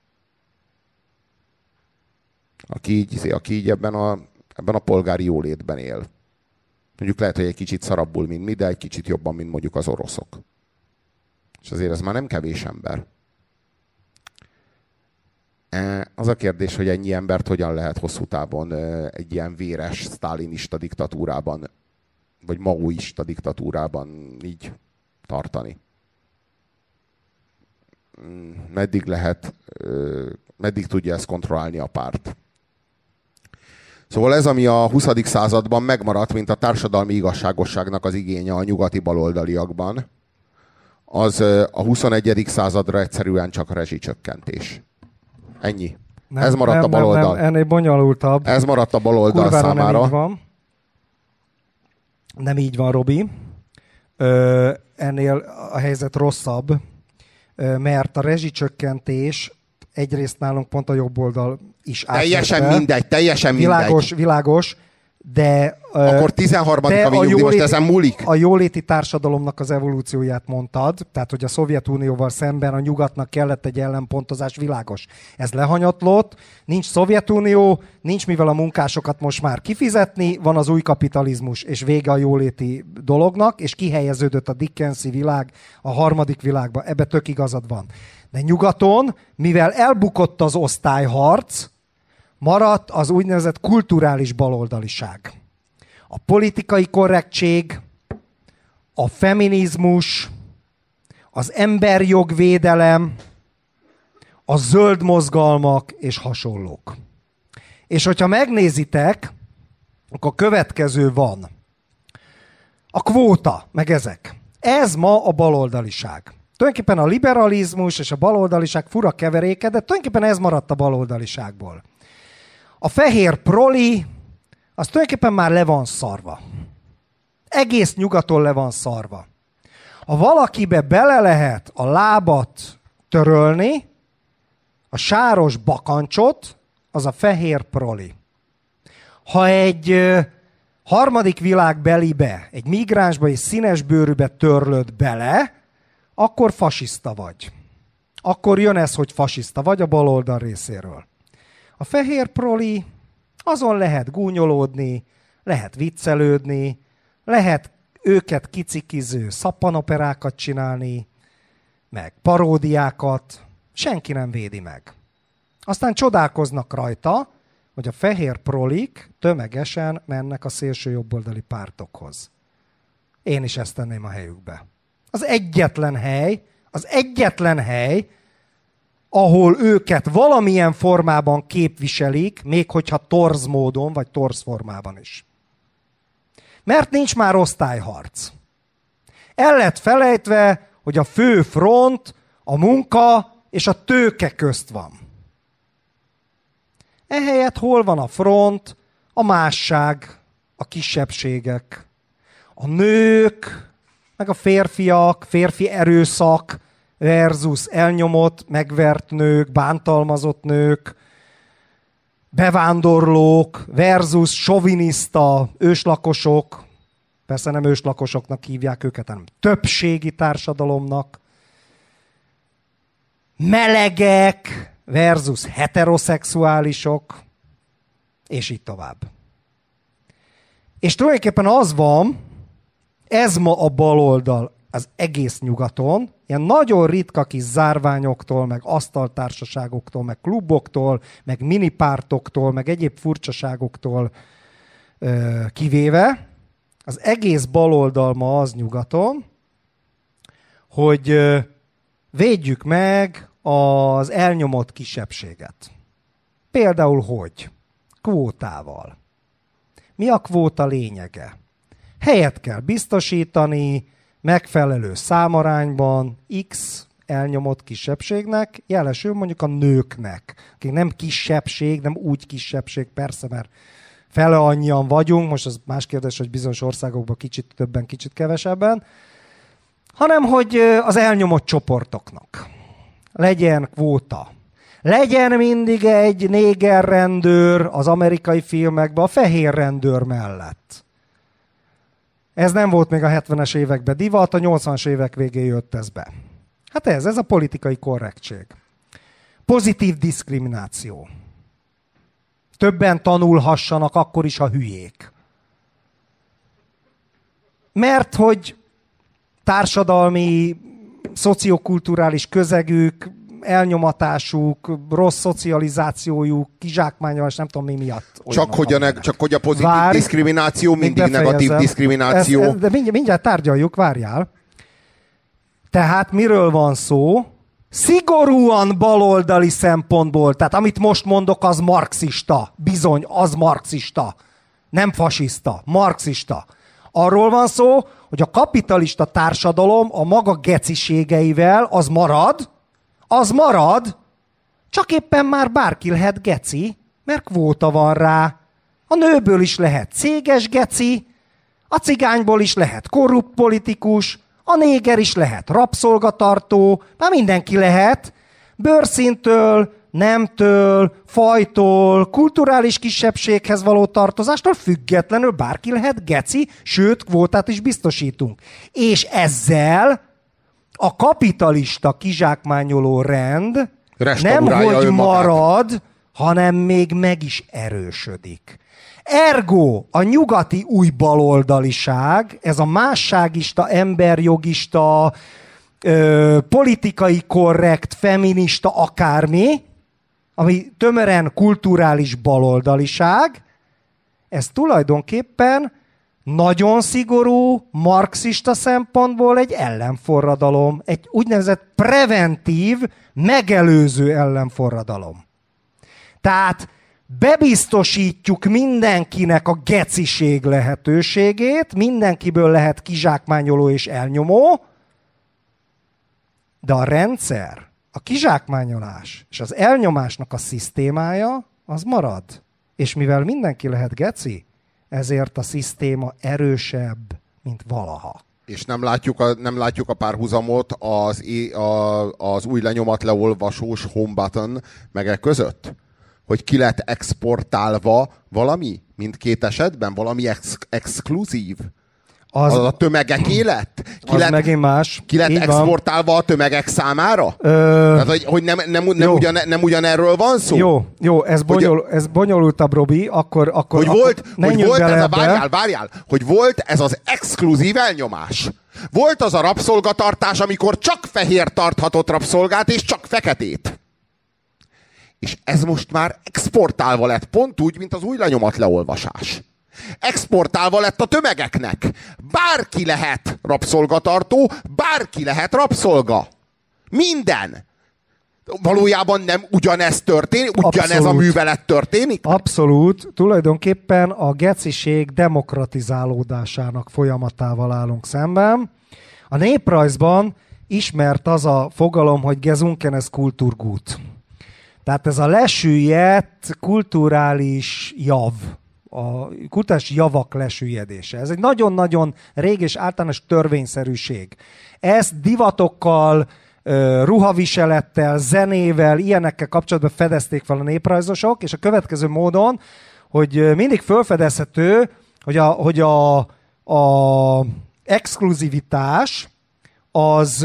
Aki így ebben a polgári jólétben él. Mondjuk lehet, hogy egy kicsit szarabbul, mint mi, de egy kicsit jobban, mint mondjuk az oroszok. És azért ez már nem kevés ember. Az a kérdés, hogy ennyi embert hogyan lehet hosszú távon egy ilyen véres, sztálinista diktatúrában, vagy maoista diktatúrában így tartani. Meddig tudja ezt kontrollálni a párt? Szóval ez, ami a 20. században megmaradt, mint a társadalmi igazságosságnak az igénye a nyugati baloldaliakban, az a 21. századra egyszerűen csak a rezsicsökkentés. Ennyi. Ez maradt a baloldal. Nem, ennél bonyolultabb. Ez maradt a baloldal kurvára számára. Nem így van. Nem így van, Robi. Ennél a helyzet rosszabb, mert a rezsicsökkentés egyrészt nálunk pont a jobb oldal is teljesen mindegy. Világos, de... Akkor 13. havi nyugdíj, most ezen múlik? A jóléti társadalomnak az evolúcióját mondtad, tehát hogy a Szovjetunióval szemben a nyugatnak kellett egy ellenpontozás, világos. Ez lehanyatlott, nincs Szovjetunió, nincs mivel a munkásokat most már kifizetni, van az új kapitalizmus, és vége a jóléti dolognak, és kihelyeződött a Dickensi világ a harmadik világba, ebbe tök igazad van. De nyugaton, mivel elbukott az osztályharc, maradt az úgynevezett kulturális baloldaliság. A politikai korrektség, a feminizmus, az emberjogvédelem, a zöld mozgalmak és hasonlók. És hogyha megnézitek, akkor a következő van. A kvóta, meg ezek. Ez ma a baloldaliság. Tulajdonképpen a liberalizmus és a baloldaliság fura keveréke, de tulajdonképpen ez maradt a baloldaliságból. A fehér proli, az tulajdonképpen már le van szarva. Egész nyugaton le van szarva. Ha valakibe bele lehet a lábat törölni, a sáros bakancsot, az a fehér proli. Ha egy harmadik világbelibe, egy migránsba és színesbőrűbe törlöd bele, akkor fasiszta vagy. Akkor jön ez, hogy fasiszta vagy a baloldal részéről. A fehér proli, azon lehet gúnyolódni, lehet viccelődni, lehet őket kicikiző szappanoperákat csinálni, meg paródiákat, senki nem védi meg. Aztán csodálkoznak rajta, hogy a fehér prolik tömegesen mennek a szélső jobboldali pártokhoz. Én is ezt tenném a helyükbe. Az egyetlen hely, ahol őket valamilyen formában képviselik, még hogyha torz módon, vagy torz formában is. Mert nincs már osztályharc. El lett felejtve, hogy a fő front a munka és a tőke közt van. Ehelyett hol van a front, a másság, a kisebbségek, a nők, meg a férfiak, férfi erőszak versus elnyomott, megvert nők, bántalmazott nők, bevándorlók versus soviniszta őslakosok, persze nem őslakosoknak hívják őket, hanem többségi társadalomnak, melegek versus heteroszexuálisok, és így tovább. És tulajdonképpen az van, ez ma a baloldal az egész nyugaton, ilyen nagyon ritka kis zárványoktól, meg asztaltársaságoktól, meg kluboktól, meg minipártoktól, meg egyéb furcsaságoktól kivéve, az egész baloldal ma az nyugaton, hogy védjük meg az elnyomott kisebbséget. Például hogy? Kvótával. Mi a kvóta lényege? Helyet kell biztosítani megfelelő számarányban X elnyomott kisebbségnek, jelesül mondjuk a nőknek, akik nem kisebbség, nem úgy kisebbség, persze, mert fele annyian vagyunk, most az más kérdés, hogy bizonyos országokban kicsit többen, kicsit kevesebben, hanem hogy az elnyomott csoportoknak legyen kvóta. Legyen mindig egy néger rendőr az amerikai filmekben a fehér rendőr mellett. Ez nem volt még a 70-es években divat, a 80-as évek végén jött ez be. Hát ez a politikai korrektség. Pozitív diszkrimináció. Többen tanulhassanak akkor is, ha hülyék. Mert hogy társadalmi, szociokulturális közegük, elnyomatásuk, rossz szocializációjuk, kizsákmányolás, nem tudom mi miatt. Csak hogy a pozitív diszkrimináció mindig negatív diszkrimináció. De mindjárt tárgyaljuk, várjál. Tehát miről van szó? Szigorúan baloldali szempontból, tehát amit most mondok, az marxista. Bizony, az marxista. Nem fasiszta, marxista. Arról van szó, hogy a kapitalista társadalom a maga geciségeivel az marad, csak éppen már bárki lehet geci, mert kvóta van rá. A nőből is lehet céges geci, a cigányból is lehet korrupt politikus, a néger is lehet rabszolgatartó, már mindenki lehet, bőrszíntől, nemtől, fajtól, kulturális kisebbséghez való tartozástól függetlenül bárki lehet geci, sőt, kvótát is biztosítunk. És ezzel a kapitalista kizsákmányoló rend nemhogy marad, hanem még meg is erősödik. Ergo a nyugati új baloldaliság, ez a másságista, emberjogista, politikai korrekt, feminista akármi, ami tömören kulturális baloldaliság, ez tulajdonképpen nagyon szigorú, marxista szempontból egy ellenforradalom, egy úgynevezett preventív, megelőző ellenforradalom. Tehát bebiztosítjuk mindenkinek a geciség lehetőségét, mindenkiből lehet kizsákmányoló és elnyomó, de a rendszer, a kizsákmányolás és az elnyomásnak a szisztémája, az marad. És mivel mindenki lehet geci, ezért a szisztéma erősebb, mint valaha. És nem látjuk a párhuzamot az új lenyomat leolvasós home button meg között? Hogy ki lett exportálva valami? Mindkét esetben? Valami exkluzív? Az a tömegeké lett? Megint más. Ki lett exportálva a tömegek számára? Tehát, hogy nem ugyanerről van szó? Jó, ez bonyolultabb, Robi, akkor várjál, hogy volt ez az exkluzív elnyomás. Volt az a rabszolgatartás, amikor csak fehér tarthatott rabszolgát, és csak feketét. És ez most már exportálva lett, pont úgy, mint az új lenyomat leolvasás. Exportálva lett a tömegeknek. Bárki lehet rabszolgatartó, bárki lehet rabszolga. Minden. Valójában nem ugyanez történik? Ugyanez a művelet történik? Abszolút. Tulajdonképpen a geciség demokratizálódásának folyamatával állunk szemben. A néprajzban ismert az a fogalom, hogy gesunkenes Kulturgut. Tehát ez a lesüllyedt kulturális jav. A kulturális javak lesüllyedése. Ez egy nagyon-nagyon rég és általános törvényszerűség. Ezt divatokkal, ruhaviselettel, zenével, ilyenekkel kapcsolatban fedezték fel a néprajzosok, és a következő módon, hogy mindig felfedezhető, hogy a exkluzivitás az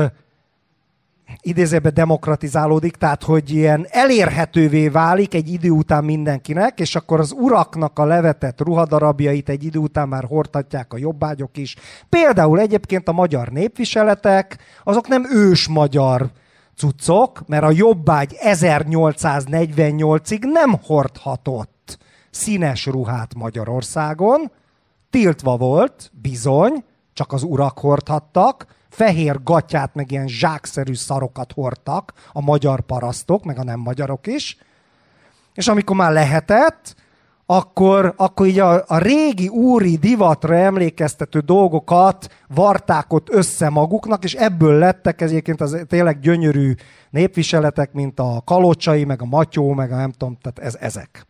idézőben demokratizálódik, tehát hogy ilyen elérhetővé válik egy idő után mindenkinek, és akkor az uraknak a levetett ruhadarabjait egy idő után már hordhatják a jobbágyok is. Például egyébként a magyar népviseletek, azok nem ős magyar cuccok, mert a jobbágy 1848-ig nem hordhatott színes ruhát Magyarországon, tiltva volt, bizony, csak az urak hordhattak, fehér gatyát, meg ilyen zsákszerű szarokat hordtak a magyar parasztok, meg a nem magyarok is. És amikor már lehetett, akkor így a régi úri divatra emlékeztető dolgokat varták ott össze maguknak, és ebből lettek egyébként az tényleg gyönyörű népviseletek, mint a kalocsai, meg a matyó, meg a nem tudom, tehát ezek.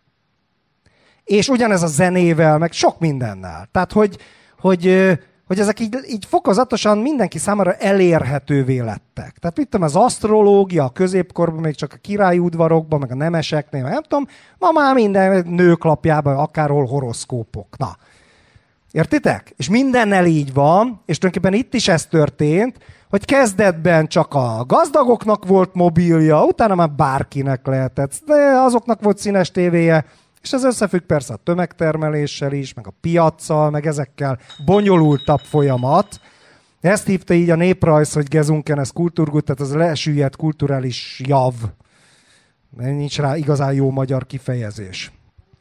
És ugyanez a zenével, meg sok mindennel. Tehát, hogy ezek így fokozatosan mindenki számára elérhetővé lettek. Tehát mit tudom, az asztrológia a középkorban, még csak a királyi udvarokban, meg a nemeseknél, nem tudom, ma már minden nőklapjában, akárhol horoszkópok. Na, értitek? És mindennel így van, és tulajdonképpen itt is ez történt, hogy kezdetben csak a gazdagoknak volt mobilja, utána már bárkinek lehetett, de azoknak volt színes tévéje, és ez összefügg persze a tömegtermeléssel is, meg a piaccal, meg ezekkel bonyolultabb folyamat. Ezt hívta így a néprajz, hogy gesunkenes Kulturgut, tehát az lesüllyedt kulturális jav. Nincs rá igazán jó magyar kifejezés.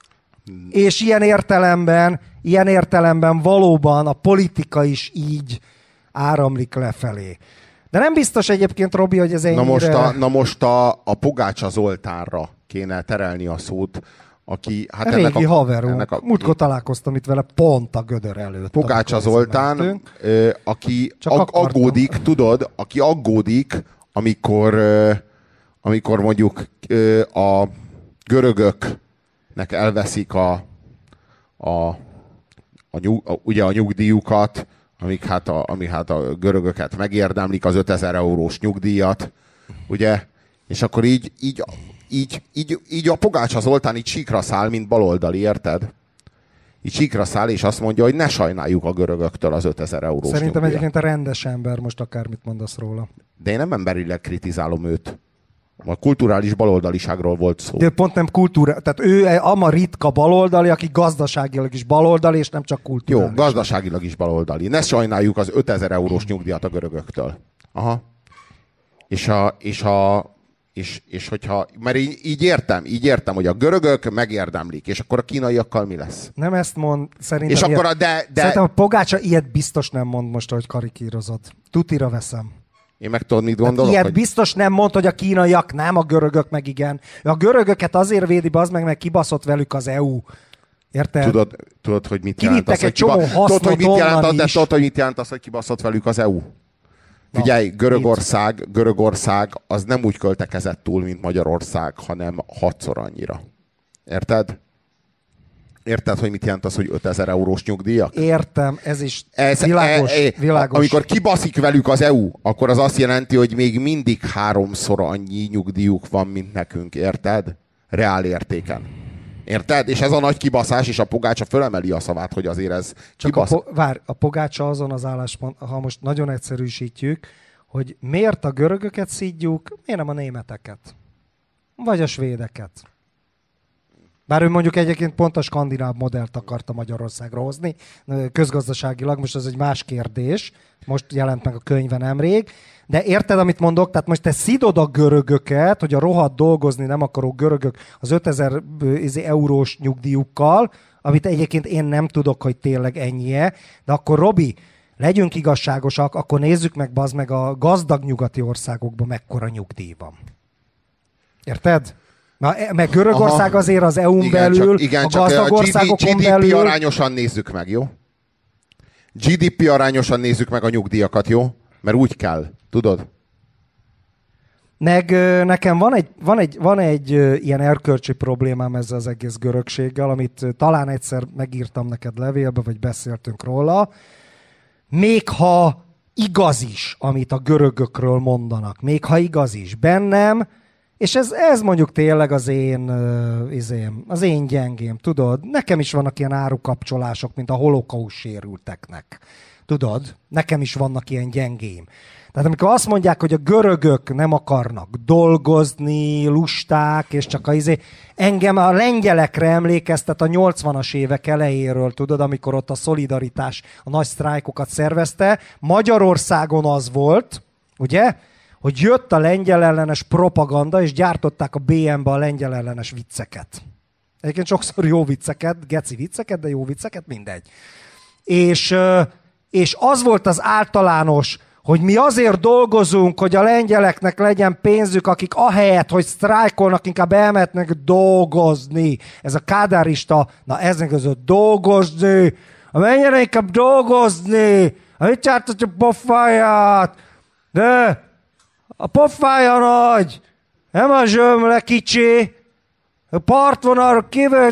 És ilyen értelemben valóban a politika is így áramlik lefelé. De nem biztos egyébként, Robi, hogy ez ennyire... Na most a Pogácsa Zoltánra kéne terelni a szót, aki... Hát régi haverunk. Múltkor találkoztam itt vele pont a gödör előtt. Pogácsa Zoltán, aki aggódik, tudod, aki aggódik, amikor mondjuk a görögöknek elveszik ugye a nyugdíjukat, ami hát a görögöket megérdemlik, az 5000 eurós nyugdíjat, ugye? És akkor így a Pogácsa Zoltán így síkra száll, mint baloldali, érted? Így síkra száll, és azt mondja, hogy ne sajnáljuk a görögöktől az 5000 eurós Szerintem nyugdíjat. egyébként a rendes ember, most akármit mondasz róla. De én nem emberileg kritizálom őt. A kulturális baloldaliságról volt szó. De pont nem tehát ő ama ritka baloldali, aki gazdaságilag is baloldali, és nem csak kulturális. Jó, gazdaságilag is baloldali. Ne sajnáljuk az 5000 eurós nyugdíjat a görögöktől. Aha. És hogyha, mert így értem, hogy a görögök megérdemlik, és akkor a kínaiakkal mi lesz? Nem ezt mond, szerintem. És akkor szerintem a Pogácsa ilyet biztos nem mond most, hogy karikírozod. Tutira veszem. Én meg tudod, mit gondolok? Ilyet biztos nem mond, hogy a kínaiak nem, a görögök meg igen. A görögöket azért védi, bazd meg, mert kibaszott velük az EU. Érted? Tudod, hogy mit jelent az, egy csomó hasznot tudod, hogy mit jelent az, hogy kibaszott velük az EU? Figyelj, Görögország az nem úgy költekezett túl, mint Magyarország, hanem 6-szor annyira. Érted? Érted, hogy mit jelent az, hogy 5000 eurós nyugdíjak? Értem, ez is világos. Amikor kibaszik velük az EU, akkor az azt jelenti, hogy még mindig 3-szor annyi nyugdíjuk van, mint nekünk, érted? Reál értéken. Érted? És ez a nagy kibaszás, és a Pogácsa fölemeli a szavát, hogy azért ez csak a Pogácsa azon az álláspont, ha most nagyon egyszerűsítjük, hogy miért a görögöket szidjuk, miért nem a németeket? Vagy a svédeket? Bár ő mondjuk egyébként pont a skandináv modellt akarta Magyarországra hozni, közgazdaságilag, most ez egy más kérdés, most jelent meg a könyve nemrég, de érted, amit mondok? Tehát most te szidod a görögöket, hogy a rohadt dolgozni nem akaró görögök az 5000 eurós nyugdíjukkal, amit egyébként én nem tudok, hogy tényleg ennyi-e, de akkor Robi, legyünk igazságosak, akkor nézzük meg, bazd meg, a gazdag nyugati országokban mekkora nyugdíj van. Érted? Na, meg Görögország azért az EU-n belül, a gazdag országokon belül... GDP arányosan nézzük meg, jó? GDP arányosan nézzük meg a nyugdíjakat, jó? Mert úgy kell, tudod? Meg nekem van egy ilyen erkölcsi problémám ezzel az egész görögséggel, amit talán egyszer megírtam neked levélbe, vagy beszéltünk róla. Még ha igaz is, amit a görögökről mondanak, még ha igaz is bennem, és ez mondjuk tényleg az én gyengém, tudod? Nekem is vannak ilyen árukapcsolások, mint a holokauszt sérülteknek. Tudod? Nekem is vannak ilyen gyengém. Tehát amikor azt mondják, hogy a görögök nem akarnak dolgozni, lusták, és csak engem a lengyelekre emlékeztet a 80-as évek elejéről, tudod, amikor ott a Szolidaritás a nagy sztrájkokat szervezte. Magyarországon az volt, ugye, hogy jött a lengyel ellenes propaganda, és gyártották a BM-be a lengyel ellenes vicceket. Egyébként sokszor jó vicceket, geci vicceket, de jó vicceket, mindegy. És az volt az általános, hogy mi azért dolgozunk, hogy a lengyeleknek legyen pénzük, akik ahelyett, hogy sztrájkolnak, inkább elmehetnek dolgozni. Ez a kádárista, na eznek között dolgozni, menjenek inkább dolgozni, mit jártatja pofáját, de a pofája nagy, nem a zsömle kicsi, a partvonalra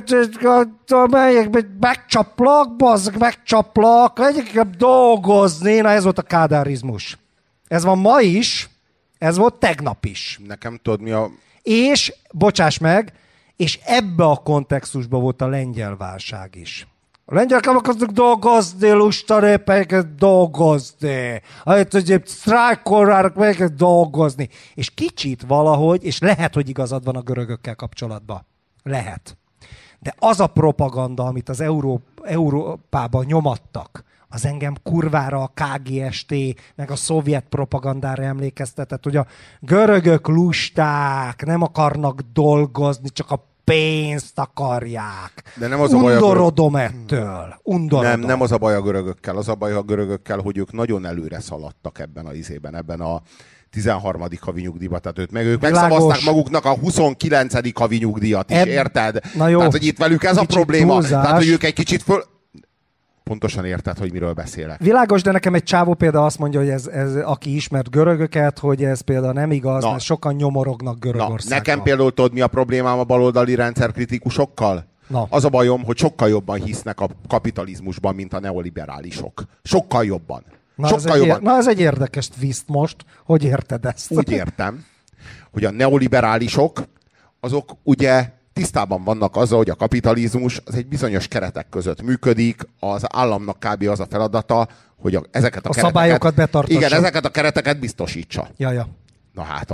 megyek, megcsaplak, bazzak, megcsaplak, megyek inkább dolgozni. Na ez volt a kádárizmus. Ez van ma is, ez volt tegnap is. Nekem tudod mi a... És, bocsáss meg, és ebbe a kontextusban volt a lengyel válság is. A lengyelek nem akartak dolgozni, lusta népeket dolgozni. Hogy sztrájkolnának, melyeket dolgozni. És kicsit valahogy, és lehet, hogy igazad van a görögökkel kapcsolatban. Lehet. De az a propaganda, amit az Európában nyomattak, az engem kurvára a KGST, meg a szovjet propagandára emlékeztetett, hogy a görögök lusták, nem akarnak dolgozni, csak a pénzt akarják. De nem az a baj Undorodom ettől. Undorodom. Nem az a baj a görögökkel. Az a baj a görögökkel, hogy ők nagyon előre szaladtak ebben a 13. havi nyugdíjba. Tehát ők megszavazták maguknak a 29. havi nyugdíjat is, érted? Na jó. Tehát, hogy itt velük ez a probléma. Túlzás. Tehát, hogy ők egy kicsit Pontosan érted, hogy miről beszélek. Világos, de nekem egy csávó például azt mondja, hogy ez aki ismert görögöket, hogy ez például nem igaz, mert sokan nyomorognak Görögországban. Nekem például tudod, mi a problémám a baloldali rendszerkritikusokkal? Az a bajom, hogy sokkal jobban hisznek a kapitalizmusban, mint a neoliberálisok. Sokkal jobban. Na ez egy érdekes twist most. Hogy érted ezt? Úgy értem, hogy a neoliberálisok azok ugye tisztában vannak azzal, hogy a kapitalizmus az egy bizonyos keretek között működik, az államnak kb. Az a feladata, hogy ezeket a szabályokat betartassa. Igen, ezeket a kereteket biztosítsa. Ja. Na hát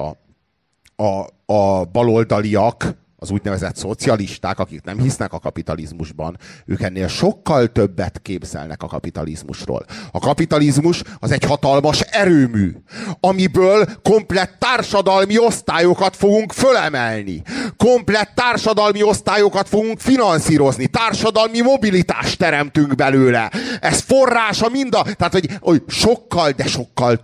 a baloldaliak, az úgynevezett szocialisták, akik nem hisznek a kapitalizmusban, ők ennél sokkal többet képzelnek a kapitalizmusról. A kapitalizmus az egy hatalmas erőmű, amiből komplett társadalmi osztályokat fogunk fölemelni. Komplett társadalmi osztályokat fogunk finanszírozni. Társadalmi mobilitást teremtünk belőle. Ez forrása tehát, hogy sokkal, de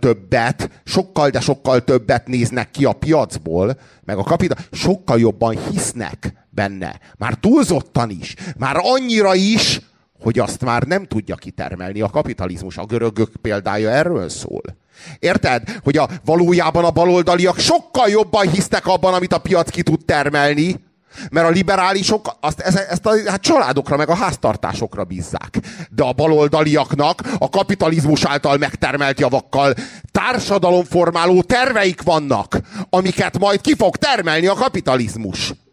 sokkal többet néznek ki a piacból, meg a sokkal jobban hisznek benne. Már túlzottan is. Már annyira is, hogy azt már nem tudja kitermelni a kapitalizmus. A görögök példája erről szól. Érted? Hogy valójában a baloldaliak sokkal jobban hisznek abban, amit a piac ki tud termelni, mert a liberálisok ezt a családokra meg a háztartásokra bízzák. De a baloldaliaknak a kapitalizmus által megtermelt javakkal társadalomformáló terveik vannak, amiket majd ki fog termelni a kapitalizmus.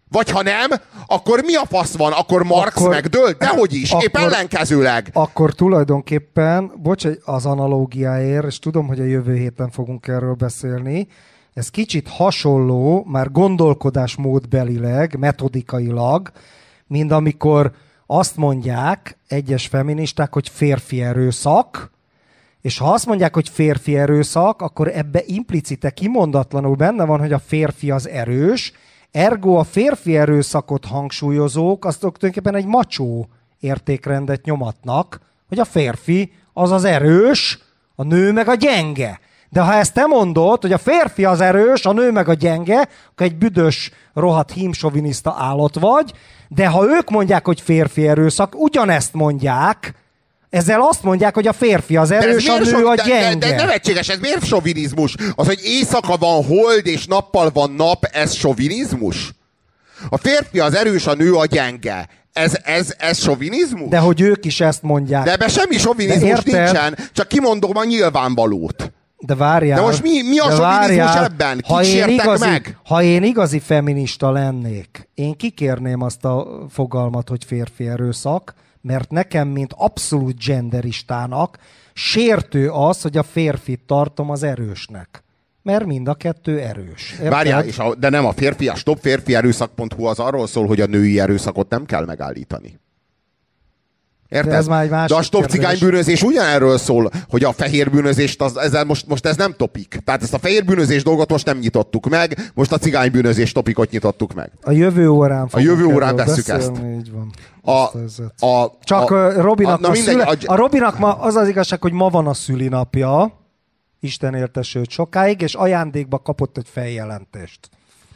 Vagy ha nem, akkor mi a fasz van? Akkor Marx megdőlt? Dehogy is, épp ellenkezőleg. Akkor tulajdonképpen, bocs az analógiáért, és tudom, hogy a jövő héten fogunk erről beszélni, ez kicsit hasonló, már gondolkodásmódbelileg, metodikailag, mint amikor azt mondják egyes feministák, hogy férfi erőszak, és ha azt mondják, hogy férfi erőszak, akkor ebbe implicite, kimondatlanul benne van, hogy a férfi az erős, ergo a férfi erőszakot hangsúlyozók, azt tulajdonképpen egy macsó értékrendet nyomatnak, hogy a férfi az az erős, a nő meg a gyenge. De ha ezt te mondod, hogy a férfi az erős, a nő meg a gyenge, akkor egy büdös, rohadt hímsoviniszta állat vagy, de ha ők mondják, hogy férfi erőszak, ugyanezt mondják, ezzel azt mondják, hogy a férfi az erős, a nő a gyenge. De nevetséges, ez miért sovinizmus? Az, hogy éjszaka van hold és nappal van nap, ez sovinizmus? A férfi az erős, a nő a gyenge. Ez sovinizmus? De hogy ők is ezt mondják. De ebben semmi sovinizmus nincsen, csak kimondom a nyilvánvalót. De várjál. De most mi a sovinizmus ebben? Kit sértek meg? Ha én igazi feminista lennék, én kikérném azt a fogalmat, hogy férfi erőszak, mert nekem, mint abszolút genderistának sértő az, hogy a férfit tartom az erősnek. Mert mind a kettő erős. Érted? Várjál, de nem a stopférfierőszak.hu az arról szól, hogy a női erőszakot nem kell megállítani. Érted? De a stop cigánybűnözés ugyanerről szól, hogy a fehérbűnözést, most ez nem topik. Tehát ezt a fehérbűnözés dolgot most nem nyitottuk meg, most a cigánybűnözés topikot nyitottuk meg. A jövő órán vesszük ezt. Így van. Csak a Robinak ma az az igazság, hogy ma van a szülinapja, Isten éltesse őt sokáig, és ajándékba kapott egy feljelentést.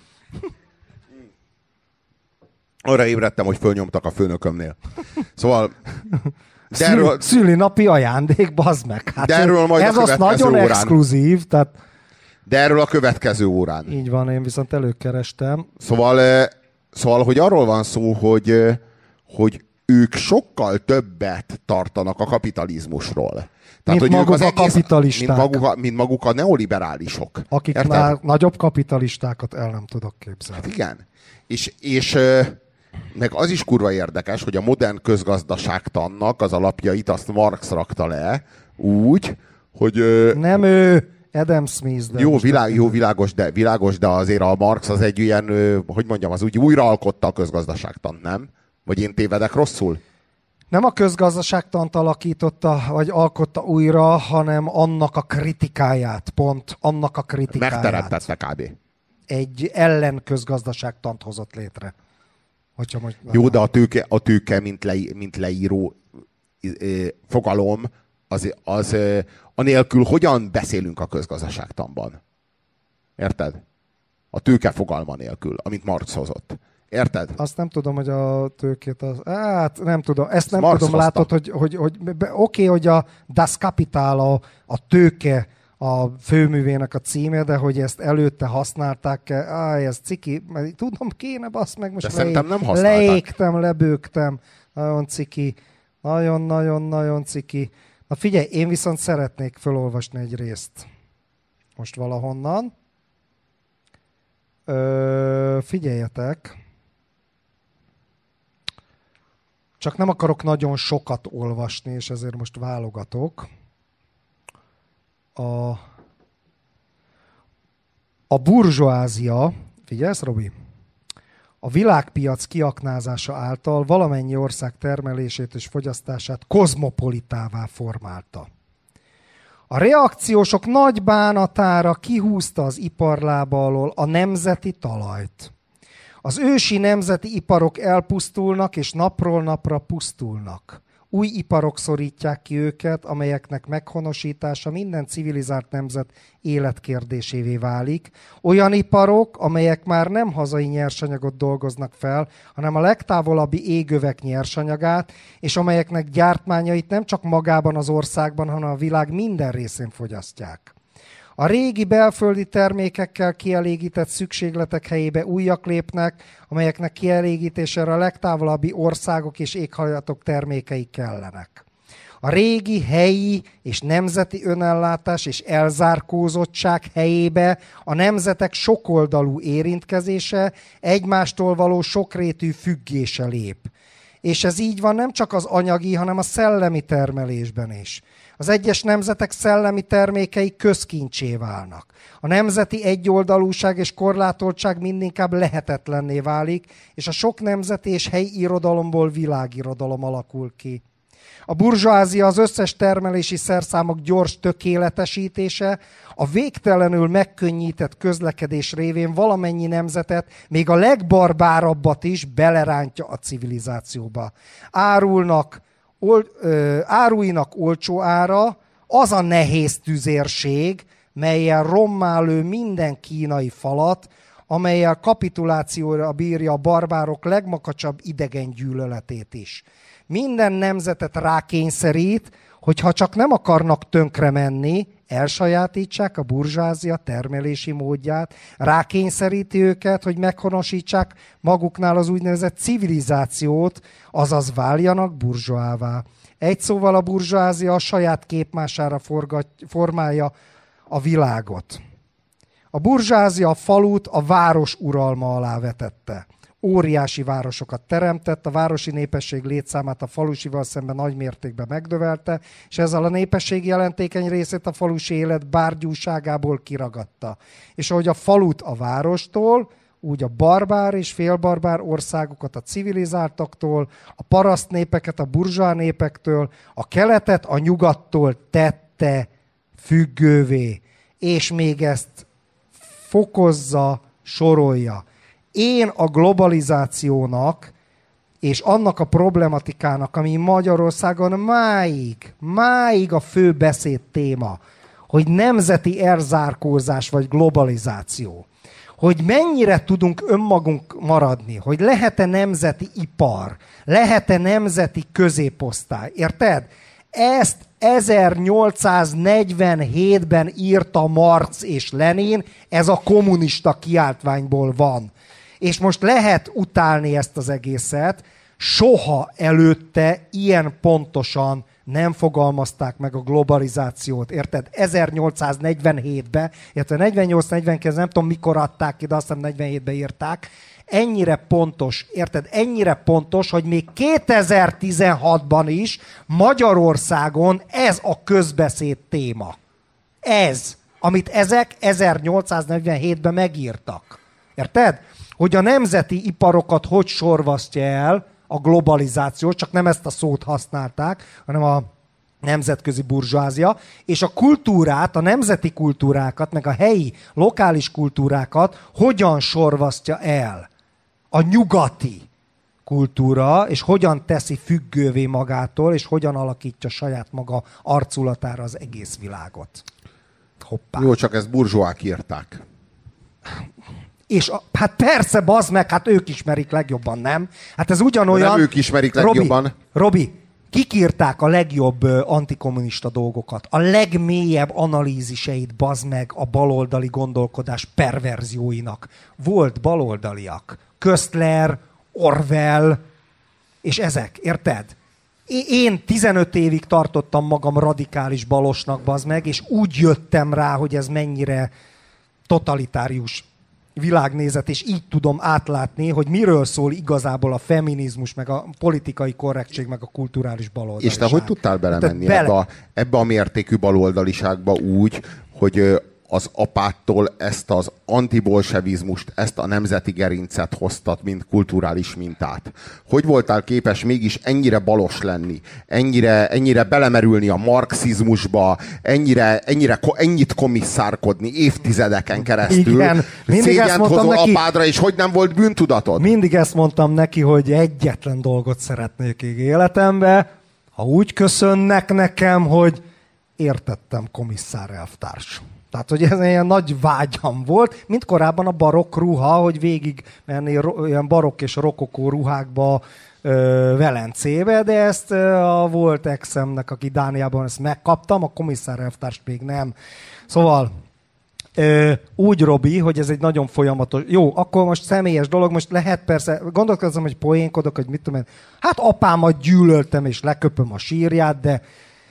Arra ébredtem, hogy fölnyomtak a főnökömnél. Szóval... Szülinapi ajándék, bazd meg. Hát de erről majd ez a az nagyon órán. Exkluzív. Tehát... De erről a következő órán. Így van, én viszont előkerestem. Szóval hogy arról van szó, hogy ők sokkal többet tartanak a kapitalizmusról. Tehát, mint maguk a kapitalisták. Mint maguk a neoliberálisok. Akik érted? Már nagyobb kapitalistákat el nem tudok képzelni. Hát igen. És meg az is kurva érdekes, hogy a modern közgazdaságtannak az alapjait azt Marx rakta le úgy, hogy... Nem ő, Adam Smith. Világos, de azért a Marx az egy ilyen, hogy mondjam, az úgy újraalkotta a közgazdaságtant, nem? Vagy én tévedek rosszul? Nem a közgazdaságtant alakította, vagy alkotta újra, hanem annak a kritikáját, annak a kritikáját. Megteremtette kb. Egy ellen közgazdaságtant hozott létre. Jó, de a tőke mint leíró fogalom, az anélkül hogyan beszélünk a közgazdaságtanban? Érted? A tőke fogalma nélkül, amit Marx hozott. Érted? Azt nem tudom, hogy a tőkét hát nem tudom. Ezt nem Marx tudom, hozta. Látod, hogy oké, hogy a Das Kapital a tőke a főművének a címe, de hogy ezt előtte használták, ez ciki, tudom, kéne, basz meg, most szerintem nem használták. Leégtem, lebőgtem, nagyon ciki, nagyon ciki. Na figyelj, én viszont szeretnék felolvasni egy részt. Most valahonnan. Figyeljetek. Csak nem akarok nagyon sokat olvasni, és ezért most válogatok. A burzsóázia, figyelsz, Robi? A világpiac kiaknázása által valamennyi ország termelését és fogyasztását kozmopolitává formálta. A reakciósok nagy bánatára kihúzta az iparlába alól a nemzeti talajt. Az ősi nemzeti iparok elpusztulnak, és napról napra pusztulnak. Új iparok szorítják ki őket, amelyeknek meghonosítása minden civilizált nemzet életkérdésévé válik. Olyan iparok, amelyek már nem hazai nyersanyagot dolgoznak fel, hanem a legtávolabbi égövek nyersanyagát, és amelyeknek gyártmányait nem csak magában az országban, hanem a világ minden részén fogyasztják. A régi belföldi termékekkel kielégített szükségletek helyébe újak lépnek, amelyeknek kielégítésére a legtávolabbi országok és éghajlatok termékei kellenek. A régi, helyi és nemzeti önellátás és elzárkózottság helyébe a nemzetek sokoldalú érintkezése, egymástól való sokrétű függése lép. És ez így van nem csak az anyagi, hanem a szellemi termelésben is. Az egyes nemzetek szellemi termékei közkincsé válnak. A nemzeti egyoldalúság és korlátoltság mindinkább lehetetlenné válik, és a sok nemzeti és helyi irodalomból világirodalom alakul ki. A burzsóázia az összes termelési szerszámok gyors tökéletesítése, a végtelenül megkönnyített közlekedés révén valamennyi nemzetet, még a legbarbárabbat is belerántja a civilizációba. Áruinak olcsó ára az a nehéz tüzérség, mellyel rommá lő minden kínai falat, amellyel kapitulációra bírja a barbárok legmakacsabb idegen gyűlöletét is. Minden nemzetet rákényszerít, hogy ha csak nem akarnak tönkre menni, elsajátítsák a burzsázia termelési módját, rákényszeríti őket, hogy meghonosítsák maguknál az úgynevezett civilizációt, azaz váljanak burzsóává. Egy szóval a burzsázia a saját képmására formálja a világot. A burzsázia a falut a város uralma alá vetette. Óriási városokat teremtett, a városi népesség létszámát a falusival szemben nagy mértékben megdövelte, és ezzel a népesség jelentékeny részét a falusi élet bárgyúságából kiragadta. És ahogy a falut a várostól, úgy a barbár és félbarbár országokat a civilizáltaktól, a paraszt népeket a burzsá népektől, a keletet a nyugattól tette függővé. És még ezt fokozza, sorolja. Én a globalizációnak és annak a problematikának, ami Magyarországon máig a fő beszéd téma, hogy nemzeti elzárkózás vagy globalizáció, hogy mennyire tudunk önmagunk maradni, hogy lehet-e nemzeti ipar, lehet-e nemzeti középosztály, érted? Ezt 1847-ben írta Marx és Lenin, ez a kommunista kiáltványból van. És most lehet utálni ezt az egészet, soha előtte ilyen pontosan nem fogalmazták meg a globalizációt, érted? 1847-ben, illetve 48-49, nem tudom mikor adták ki, de azt hiszem 47-ben írták, ennyire pontos, érted? Ennyire pontos, hogy még 2016-ban is Magyarországon ez a közbeszéd téma. Ez, amit ezek 1847-ben megírtak. Érted? Hogy a nemzeti iparokat hogy sorvasztja el a globalizáció, csak nem ezt a szót használták, hanem a nemzetközi burzsázia, és a kultúrát, a nemzeti kultúrákat, meg a helyi, lokális kultúrákat hogyan sorvasztja el a nyugati kultúra, és hogyan teszi függővé magától, és hogyan alakítja saját maga arculatára az egész világot. Hoppá. Jó, csak ezt burzsóák írták. És hát persze, bazd meg, hát ők ismerik legjobban, nem? Hát ez ugyanolyan... Nem ők ismerik legjobban. Robi, kik írták a legjobb antikommunista dolgokat? A legmélyebb analíziseit, bazd meg, a baloldali gondolkodás perverzióinak. Volt baloldaliak. Köstler, Orwell, és ezek, érted? Én 15 évig tartottam magam radikális balosnak, bazd meg, és úgy jöttem rá, hogy ez mennyire totalitárius világnézet, és így tudom átlátni, hogy miről szól igazából a feminizmus, meg a politikai korrektség, meg a kulturális baloldaliság. És te hogy tudtál belemenni ebbe a mértékű baloldaliságba úgy, hogy az apától ezt az antibolsevizmust, ezt a nemzeti gerincet hoztad, mint kulturális mintát? Hogy voltál képes mégis ennyire balos lenni, ennyire belemerülni a marxizmusba, ennyit komisszárkodni évtizedeken keresztül? Igen, szégyent hozó apádra, és hogy nem volt bűntudatod? Mindig ezt mondtam neki, hogy egyetlen dolgot szeretnék így életembe, ha úgy köszönnek nekem, hogy értettem, komisszár elvtárs. Tehát, hogy ez ilyen nagy vágyam volt, mint korábban a barokk ruha, hogy végig menni ilyen barokk és rokokó ruhákba Velencébe, de ezt a volt exemnek, aki Dániában ezt megkaptam, a komisszár elvtárst még nem. Szóval úgy, Robi, hogy ez egy nagyon folyamatos... Jó, akkor most személyes dolog, most lehet persze, gondolkozom, hogy poénkodok, hogy mit tudom én, hát apámat gyűlöltem és leköpöm a sírját, de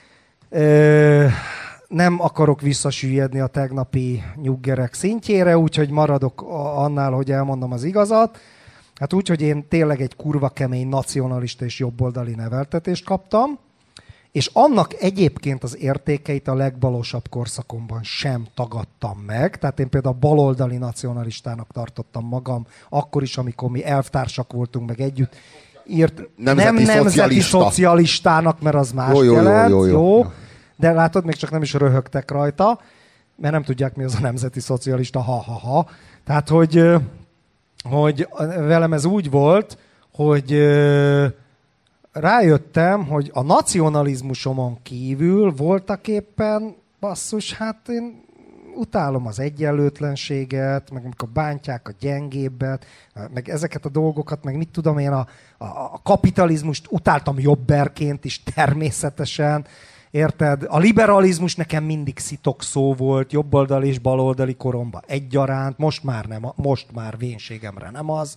Nem akarok visszasüllyedni a tegnapi nyuggerek szintjére, úgyhogy maradok annál, hogy elmondom az igazat. Hát úgy, hogy én tényleg egy kurva kemény nacionalista és jobboldali neveltetést kaptam, és annak egyébként az értékeit a legbalosabb korszakomban sem tagadtam meg. Tehát én például baloldali nacionalistának tartottam magam, akkor is, amikor mi elvtársak voltunk, meg együtt írt. Nemzeti szocialistának, mert az más jelent. Jó. De látod, még csak nem is röhögtek rajta, mert nem tudják, mi az a nemzeti szocialista, ha. Tehát, hogy velem ez úgy volt, hogy rájöttem, hogy a nacionalizmusomon kívül voltaképpen, basszus, hát én utálom az egyenlőtlenséget, meg amikor bántják a gyengébbet, meg ezeket a dolgokat, meg mit tudom én, a kapitalizmust utáltam jobberként is természetesen, érted? A liberalizmus nekem mindig szitok szó volt, jobboldali és baloldali koromban egyaránt, most már vénségemre nem az.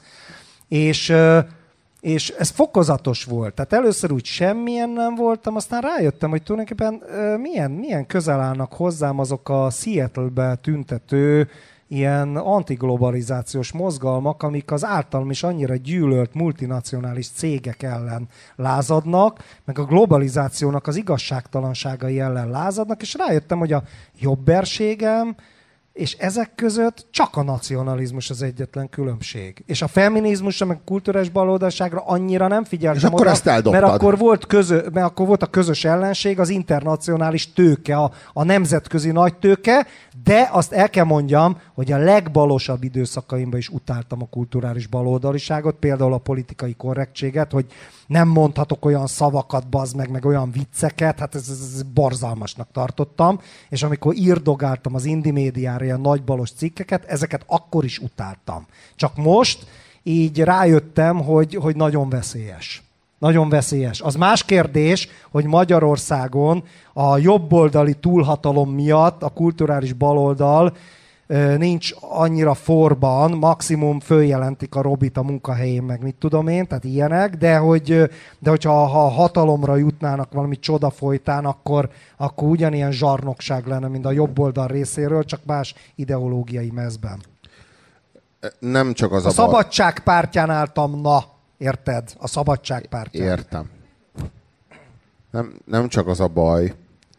És ez fokozatos volt. Tehát először úgy semmilyen nem voltam, aztán rájöttem, hogy tulajdonképpen milyen közel állnak hozzám azok a Seattle-be tüntető ilyen antiglobalizációs mozgalmak, amik az általam is annyira gyűlölt multinacionális cégek ellen lázadnak, meg a globalizációnak az igazságtalanságai ellen lázadnak, és rájöttem, hogy a jobberségem és ezek között csak a nacionalizmus az egyetlen különbség. És a feminizmusra, meg kulturális baloldalságra annyira nem figyeltem. És akkor ezt eldobtad. Mert akkor volt a közös ellenség, az internacionális tőke, a nemzetközi nagy tőke, de azt el kell mondjam, hogy a legbalosabb időszakaimban is utáltam a kulturális baloldaliságot, például a politikai korrektséget, hogy nem mondhatok olyan szavakat, bazd meg olyan vicceket, hát ez borzalmasnak tartottam, és amikor írdogáltam az Indi médiára ilyen nagybalos cikkeket, ezeket akkor is utáltam. Csak most így rájöttem, hogy nagyon veszélyes. Nagyon veszélyes. Az más kérdés, hogy Magyarországon a jobboldali túlhatalom miatt a kulturális baloldal nincs annyira forban, maximum följelentik a Robit a munkahelyén, meg mit tudom én, tehát ilyenek, de hogyha hatalomra jutnának valami csoda folytán, akkor ugyanilyen zsarnokság lenne, mint a jobboldal részéről, csak más ideológiai mezben. Nem csak az a Szabadság pártján álltam, érted? A Szabadság pártján. Értem. Nem csak az a baj,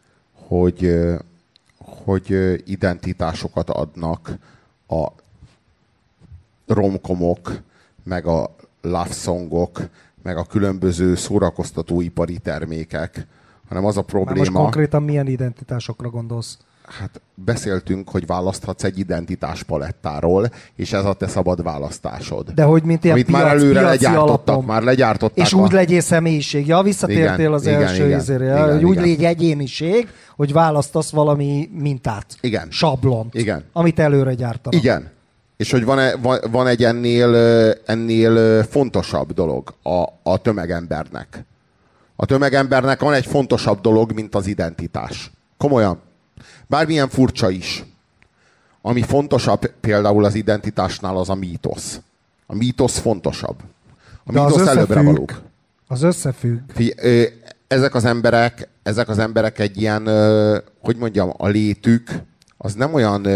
hogy identitásokat adnak a romkomok, meg a love songok, meg a különböző szórakoztatóipari termékek, hanem az a probléma... Már most konkrétan milyen identitásokra gondolsz? Hát beszéltünk, hogy választhatsz egy identitáspalettáról, és ez a te szabad választásod. De hogy mint ilyen amit már előre legyártottak, alapon. Már legyártották. És úgy legyél személyiség. Ja, visszatértél az első ízére. Hogy úgy légy egyéniség, hogy választasz valami mintát. Igen. Sablont. Igen. Amit előre gyártanak. Igen. És hogy van egy ennél fontosabb dolog a tömegembernek. A tömegembernek van egy fontosabb dolog, mint az identitás. Komolyan. Bármilyen furcsa is. Ami fontosabb például az identitásnál, az a mítosz. A mítosz fontosabb. A mítosz előbbre valók. Az összefügg. Ezek az emberek egy ilyen, hogy mondjam, a létük az nem olyan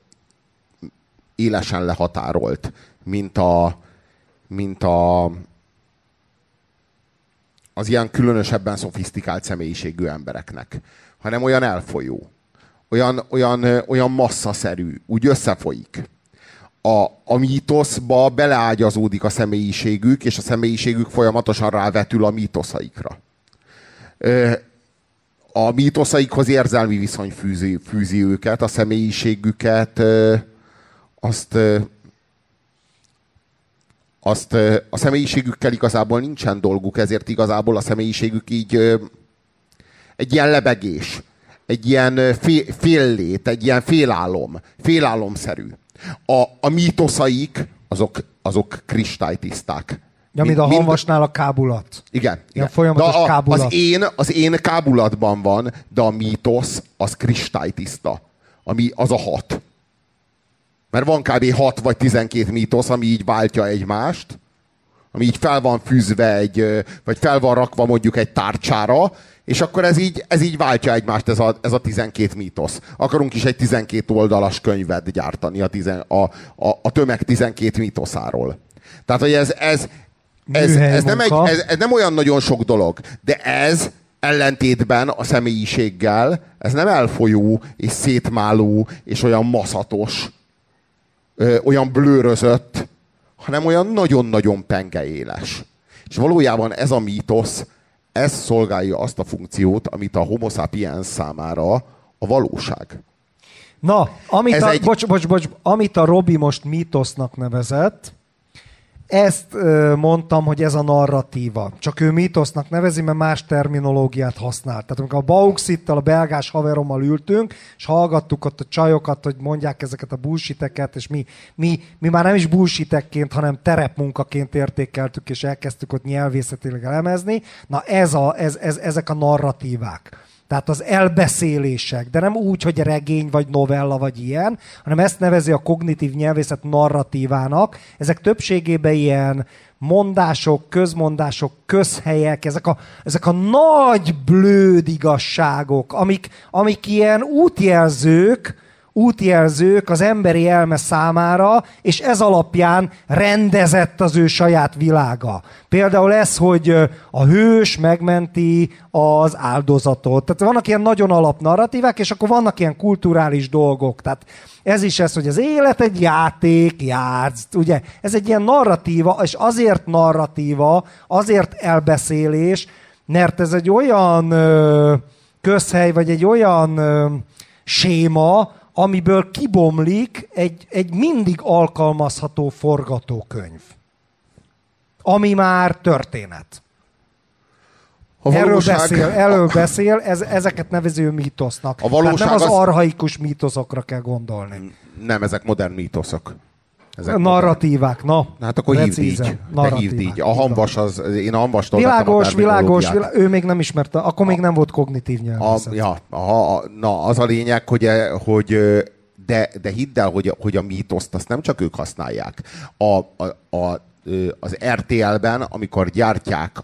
élesen lehatárolt, mint az ilyen különösebben szofisztikált személyiségű embereknek, hanem olyan elfolyó. Olyan masszaszerű, úgy összefolyik. A mítoszba beleágyazódik a személyiségük, és a személyiségük folyamatosan rávetül a mítoszaikra. A mítoszaikhoz érzelmi viszony fűzi őket, a személyiségüket a személyiségükkel igazából nincsen dolguk, ezért igazából a személyiségük így egy ilyen lebegés, egy ilyen féllét, egy ilyen félálomszerű. A mítoszaik, azok kristálytiszták. Ja, mint a hamvasnál a kábulat. Igen. Ilyen folyamatos kábulat. Az én kábulatban van, de a mítosz az kristálytiszta. Ami az a 6. Mert van kb. 6 vagy 12 mítosz, ami így váltja egymást, ami így fel van fűzve vagy fel van rakva mondjuk egy tárcsára, És akkor ez így váltja egymást, ez a 12 mítosz. Akarunk is egy 12 oldalas könyvet gyártani a tömeg 12 mítoszáról. Tehát, hogy ez nem olyan nagyon sok dolog, de ez ellentétben a személyiséggel, ez nem elfolyó és szétmáló és olyan maszatos, olyan blőrözött, hanem olyan nagyon-nagyon pengeéles. És valójában ez a mítosz, ez szolgálja azt a funkciót, amit a Homo sapiens számára a valóság. Na, amit a Robi most mítosznak nevezett, ezt mondtam, hogy ez a narratíva. Csak ő mítosznak nevezi, mert más terminológiát használ. Tehát amikor a Bauxittal, a belgás haverommal ültünk, és hallgattuk ott a csajokat, hogy mondják ezeket a bullshiteket, és mi már nem is bullshitekként, hanem terepmunkaként értékeltük, és elkezdtük ott nyelvészetileg elemezni. Na ezek a narratívák. Tehát az elbeszélések, de nem úgy, hogy regény, vagy novella, vagy ilyen, hanem ezt nevezi a kognitív nyelvészet narratívának. Ezek többségében ilyen mondások, közmondások, közhelyek, ezek a nagy blőd igazságok, amik ilyen útjelzők az emberi elme számára, és ez alapján rendezett az ő saját világa. Például ez, hogy a hős megmenti az áldozatot. Tehát vannak ilyen nagyon alapnarratívák, és akkor vannak ilyen kulturális dolgok. Tehát ez is ez, hogy az élet egy játék, játsz, ugye? Ez egy ilyen narratíva, és azért narratíva, azért elbeszélés, mert ez egy olyan közhely, vagy egy olyan séma, amiből kibomlik egy mindig alkalmazható forgatókönyv. Ami már történet. Erről beszél, ezeket nevezi ő mítosznak. Tehát nem az archaikus mítoszokra kell gondolni. Nem, ezek modern mítoszok. Narratívák, na. Hát akkor hívd így. Hívd így. A Hamvas az, én a Hamvastól Világos, ő még nem ismerte, akkor még nem volt kognitív nyelvészet. Az a lényeg, de hidd el, hogy a mítoszt azt nem csak ők használják. Az RTL-ben, amikor gyártják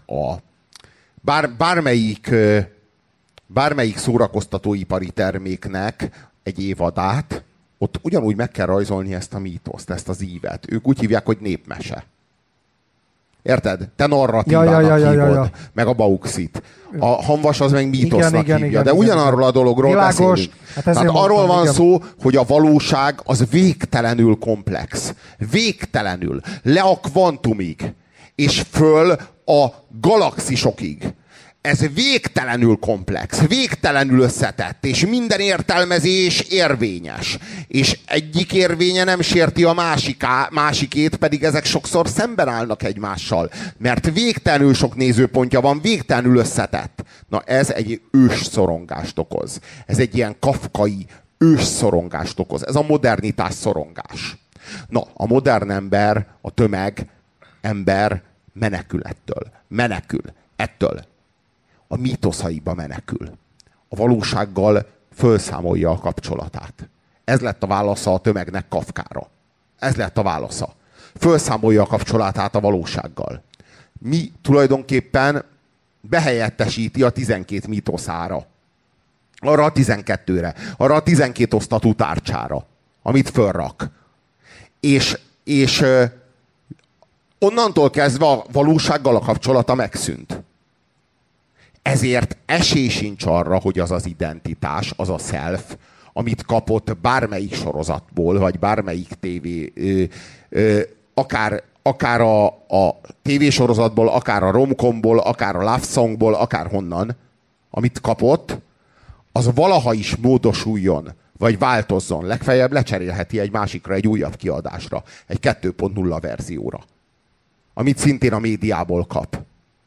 bármelyik szórakoztatóipari terméknek egy évadát, ott ugyanúgy meg kell rajzolni ezt a mítoszt, ezt az ívet. Ők úgy hívják, hogy népmese. Érted? Te narratívának hívod, meg a Bauxit. A Hamvas az meg mítosznak hívja, de ugyanarról a dologról beszélünk. Hát tehát arról van szó, hogy a valóság az végtelenül komplex. Végtelenül. Le a kvantumig. És föl a galaxisokig. Ez végtelenül komplex, végtelenül összetett, és minden értelmezés érvényes. És egyik érvénye nem sérti a másikét, pedig ezek sokszor szemben állnak egymással. Mert végtelenül sok nézőpontja van, végtelenül összetett. Na ez egy ősszorongást okoz. Ez egy ilyen kafkai ősszorongást okoz. Ez a modernitás szorongás. Na, a modern ember, a tömeg ember menekül ettől. Menekül ettől. A mítoszaiba menekül. A valósággal fölszámolja a kapcsolatát. Ez lett a válasza a tömegnek Kafkára. Ez lett a válasza. Fölszámolja a kapcsolatát a valósággal. Mi tulajdonképpen behelyettesíti a 12 mítoszára. Arra a 12-re. Arra a 12 osztatú tárcsára, amit fölrak. És onnantól kezdve a valósággal a kapcsolata megszűnt. Ezért esély sincs arra, hogy az az identitás, az a self, amit kapott bármelyik sorozatból, vagy bármelyik akár a tévésorozatból, akár a romkomból, akár a love songból, akár honnan, amit kapott, az valaha is módosuljon, vagy változzon. Legfeljebb lecserélheti egy másikra, egy újabb kiadásra, egy 2.0 verzióra, amit szintén a médiából kap.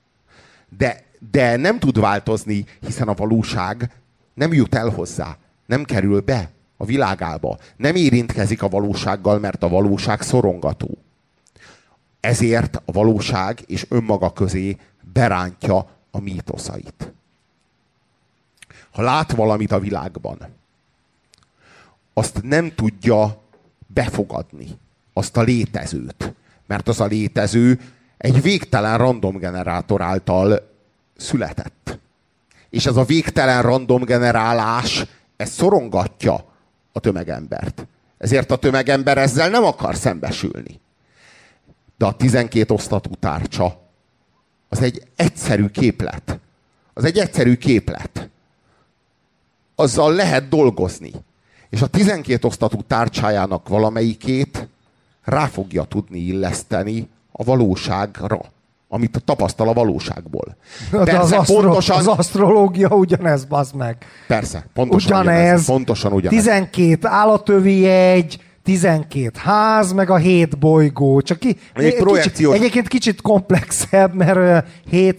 De nem tud változni, hiszen a valóság nem jut el hozzá, nem kerül be a világába, nem érintkezik a valósággal, mert a valóság szorongató. Ezért a valóság és önmaga közé berántja a mítoszait. Ha lát valamit a világban, azt nem tudja befogadni, azt a létezőt, mert az a létező egy végtelen random generátor által született. És ez a végtelen random generálás, ez szorongatja a tömegembert. Ezért a tömegember ezzel nem akar szembesülni. De a 12 osztatú tárcsa az egy egyszerű képlet. Az egy egyszerű képlet. Azzal lehet dolgozni. És a 12 osztatú tárcsájának valamelyikét rá fogja tudni illeszteni a valóságra, amit tapasztal a valóságból. De az asztrológia ugyanez, bazd meg. Persze, pontosan ugyanez. Pontosan ugyanez. 12 állatövi jegy, 12 ház, meg a 7 bolygó. Csak egyébként kicsit komplexebb, mert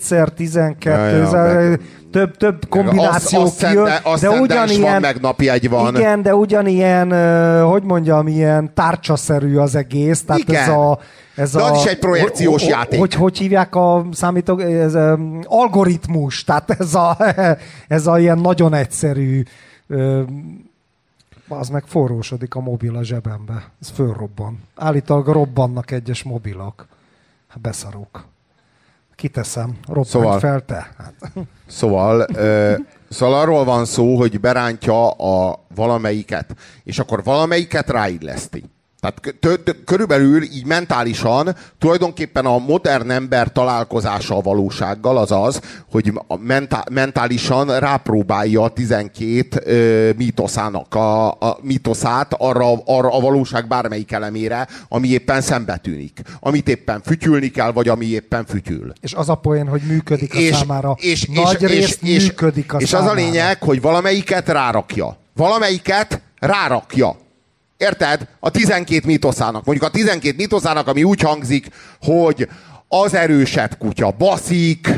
7x12, több kombináció kijön. De ugyanilyen, van, meg napjegy van. Igen, de ugyanilyen, hogy mondjam, ilyen tárcsaszerű az egész. Tehát igen. De az is egy projekciós játék. Hogy hívják a számítógép? Algoritmus. Tehát ez a ilyen nagyon egyszerű... Az meg forrósodik a mobil a zsebembe. Ez fölrobban. Állítólag robbannak egyes mobilok. Hát beszarok. Kiteszem. Robbanj fel te. Hát. Szóval arról van szó, hogy berántja a valamelyiket, és akkor valamelyiket ráilleszti. Tehát körülbelül így mentálisan tulajdonképpen a modern ember találkozása a valósággal az az, hogy mentálisan rápróbálja a 12 mítoszának a mítoszát arra a valóság bármelyik elemére, ami éppen szembetűnik. Amit éppen fütyülni kell, vagy ami éppen fütyül. És az a poén, hogy működik a számára. Nagy részt működik a számára. És az a lényeg, hogy valamelyiket rárakja. Valamelyiket rárakja. Érted? A 12 mítoszának. Mondjuk a 12 mítoszának, ami úgy hangzik, hogy az erősebb kutya baszik,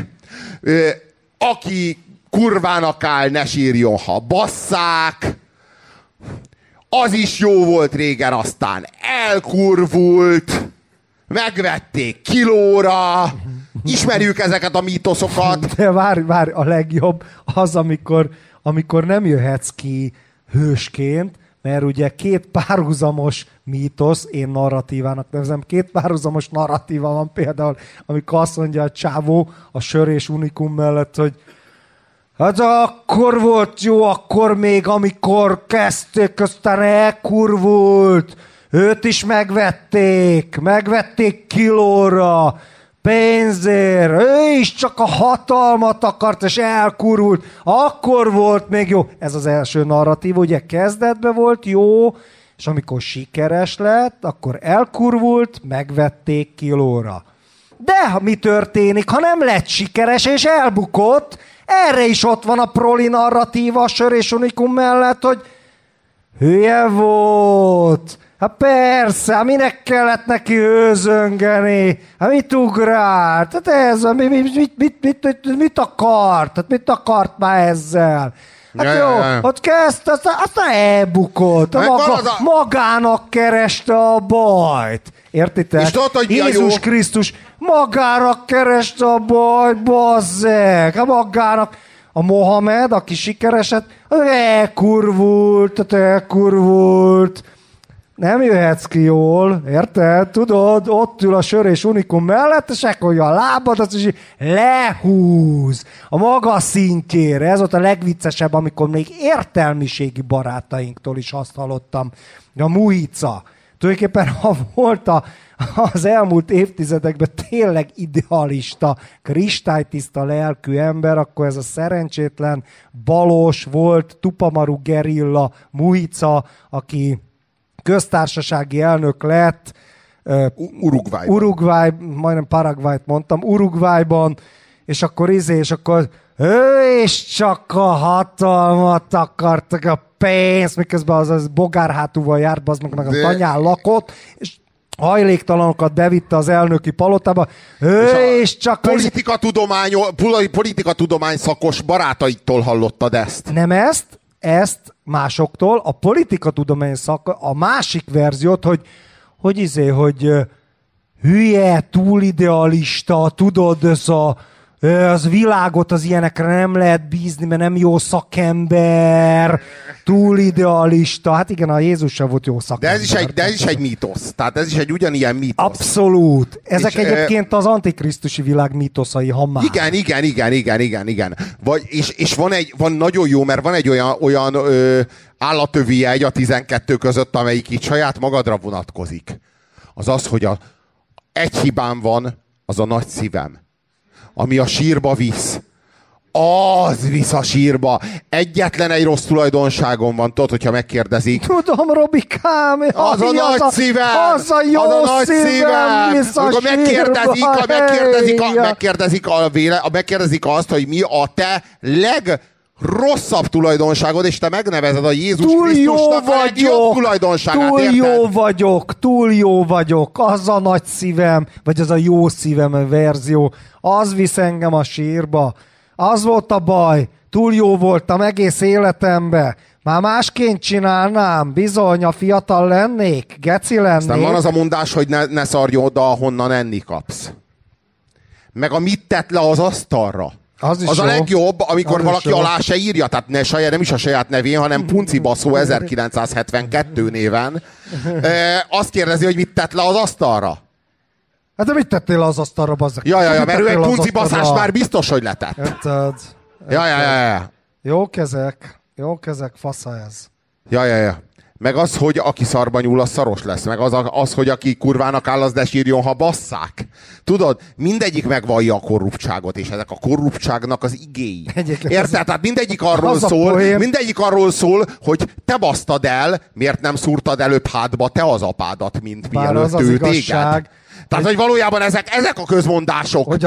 aki kurvának áll, ne sírjon, ha basszák, az is jó volt régen, aztán elkurvult, megvették kilóra, ismerjük ezeket a mítoszokat. De várj, a legjobb az, amikor nem jöhetsz ki hősként, mert ugye két párhuzamos mítosz, én narratívának nevezem, két párhuzamos narratíva van például, amikor azt mondja a csávó a Sör és Unikum mellett, hogy hát akkor volt jó, akkor még amikor kezdték, aztán elkurvult, őt is megvették kilóra, pénzért, ő is csak a hatalmat akart, és elkurvult, akkor volt még jó. Ez az első narratív, ugye kezdetben volt jó, és amikor sikeres lett, akkor elkurvult, megvették kilóra. De mi történik, ha nem lett sikeres, és elbukott? Erre is ott van a proli narratíva a Sör és Unikum mellett, hogy hülye volt. Hát persze, minek kellett neki őzöngeni? Hát mit ugrált? Hát ez, mit akart? Hát mit akart már ezzel? Hát jó, ott kezdte, aztán elbukott. Magának kereste a bajt. Értitek? És tudod, hogy Jézus Krisztus magának kereste a bajt, bazzeg. Hát magának. A Mohamed, aki sikereset, elkurvult. Nem jöhetsz ki jól, érted? Tudod, ott ül a Sör és Unikum mellett, és ekkolja a lábadat, és lehúz a maga szintjére. Ez volt a legviccesebb, amikor még értelmiségi barátainktól is azt hallottam. A Mujica. Tulajdonképpen, ha volt az elmúlt évtizedekben tényleg idealista, kristálytiszta lelkű ember, akkor ez a szerencsétlen, balos volt, tupamaru gerilla Mujica, aki köztársasági elnök lett Uruguay, majdnem Paraguayt mondtam, Uruguayban, és akkor ő is csak a hatalmat akartak, a pénzt, miközben az bogárhátúval járt, az meg a tanyán lakott, és hajléktalanokat bevitte az elnöki palotába. És csak politikatudomány szakos barátaiktól hallottad ezt. Nem ezt másoktól, a politikatudomány szak, a másik verziót, hogy hülye, túlidealista, tudod, ez a az világot az ilyenekre nem lehet bízni, mert nem jó szakember, túl idealista. Hát igen, a Jézus sem volt jó szakember. De ez is egy mítosz. Tehát ez is egy ugyanilyen mítosz. Abszolút. Ezek egyébként az antikrisztusi világ mítoszai, ha már. Igen. És van nagyon jó, mert van egy olyan állatövőjegy a 12 között, amelyik itt saját magadra vonatkozik. Az, hogy egy hibám van, az a nagy szívem. Ami a sírba visz. Az visz a sírba. Egyetlen egy rossz tulajdonságom van, tudod, hogyha megkérdezik. Tudom, Robikám. Az a nagy szívem. Az a jó szívem. Visz a amikor sírba. megkérdezik azt, hogy mi a te legrosszabb tulajdonságod, és te megnevezed a Jézus Krisztusnak a legjobb tulajdonságát. Túl jó vagyok. Az a nagy szívem, vagy az a jó szívem verzió. Az visz engem a sírba. Az volt a baj. Túl jó voltam egész életemben. Már másként csinálnám. Bizony, a fiatal lennék. Geci lennék. Aztán van az a mondás, hogy ne szarj oda, ahonnan enni kapsz. Meg a mit tett le az asztalra. Az a legjobb, amikor az valaki alá se írja, tehát nem is a saját nevén, hanem Punci Baszó 1972 néven. Azt kérdezi, hogy mit tett le az asztalra. Hát de mit tettél az asztalra, bazzak? Ja, mert ő egy punci baszást már biztos, hogy letett. Érted? Ja. Jó kezek, fasza ez. Ja. Meg az, hogy aki szarba nyúl, az szaros lesz. Meg az, hogy aki kurvának áll, az ne sírjon, ha basszák. Tudod, mindegyik megvallja a korruptságot, és ezek a korruptságnak az igéi. Érted? Tehát mindegyik arról szól, hogy te basztad el, miért nem szúrtad előbb hátba te az apádat, mint mielőtt ő téged. Tehát, hogy valójában ezek a közmondások. Hogy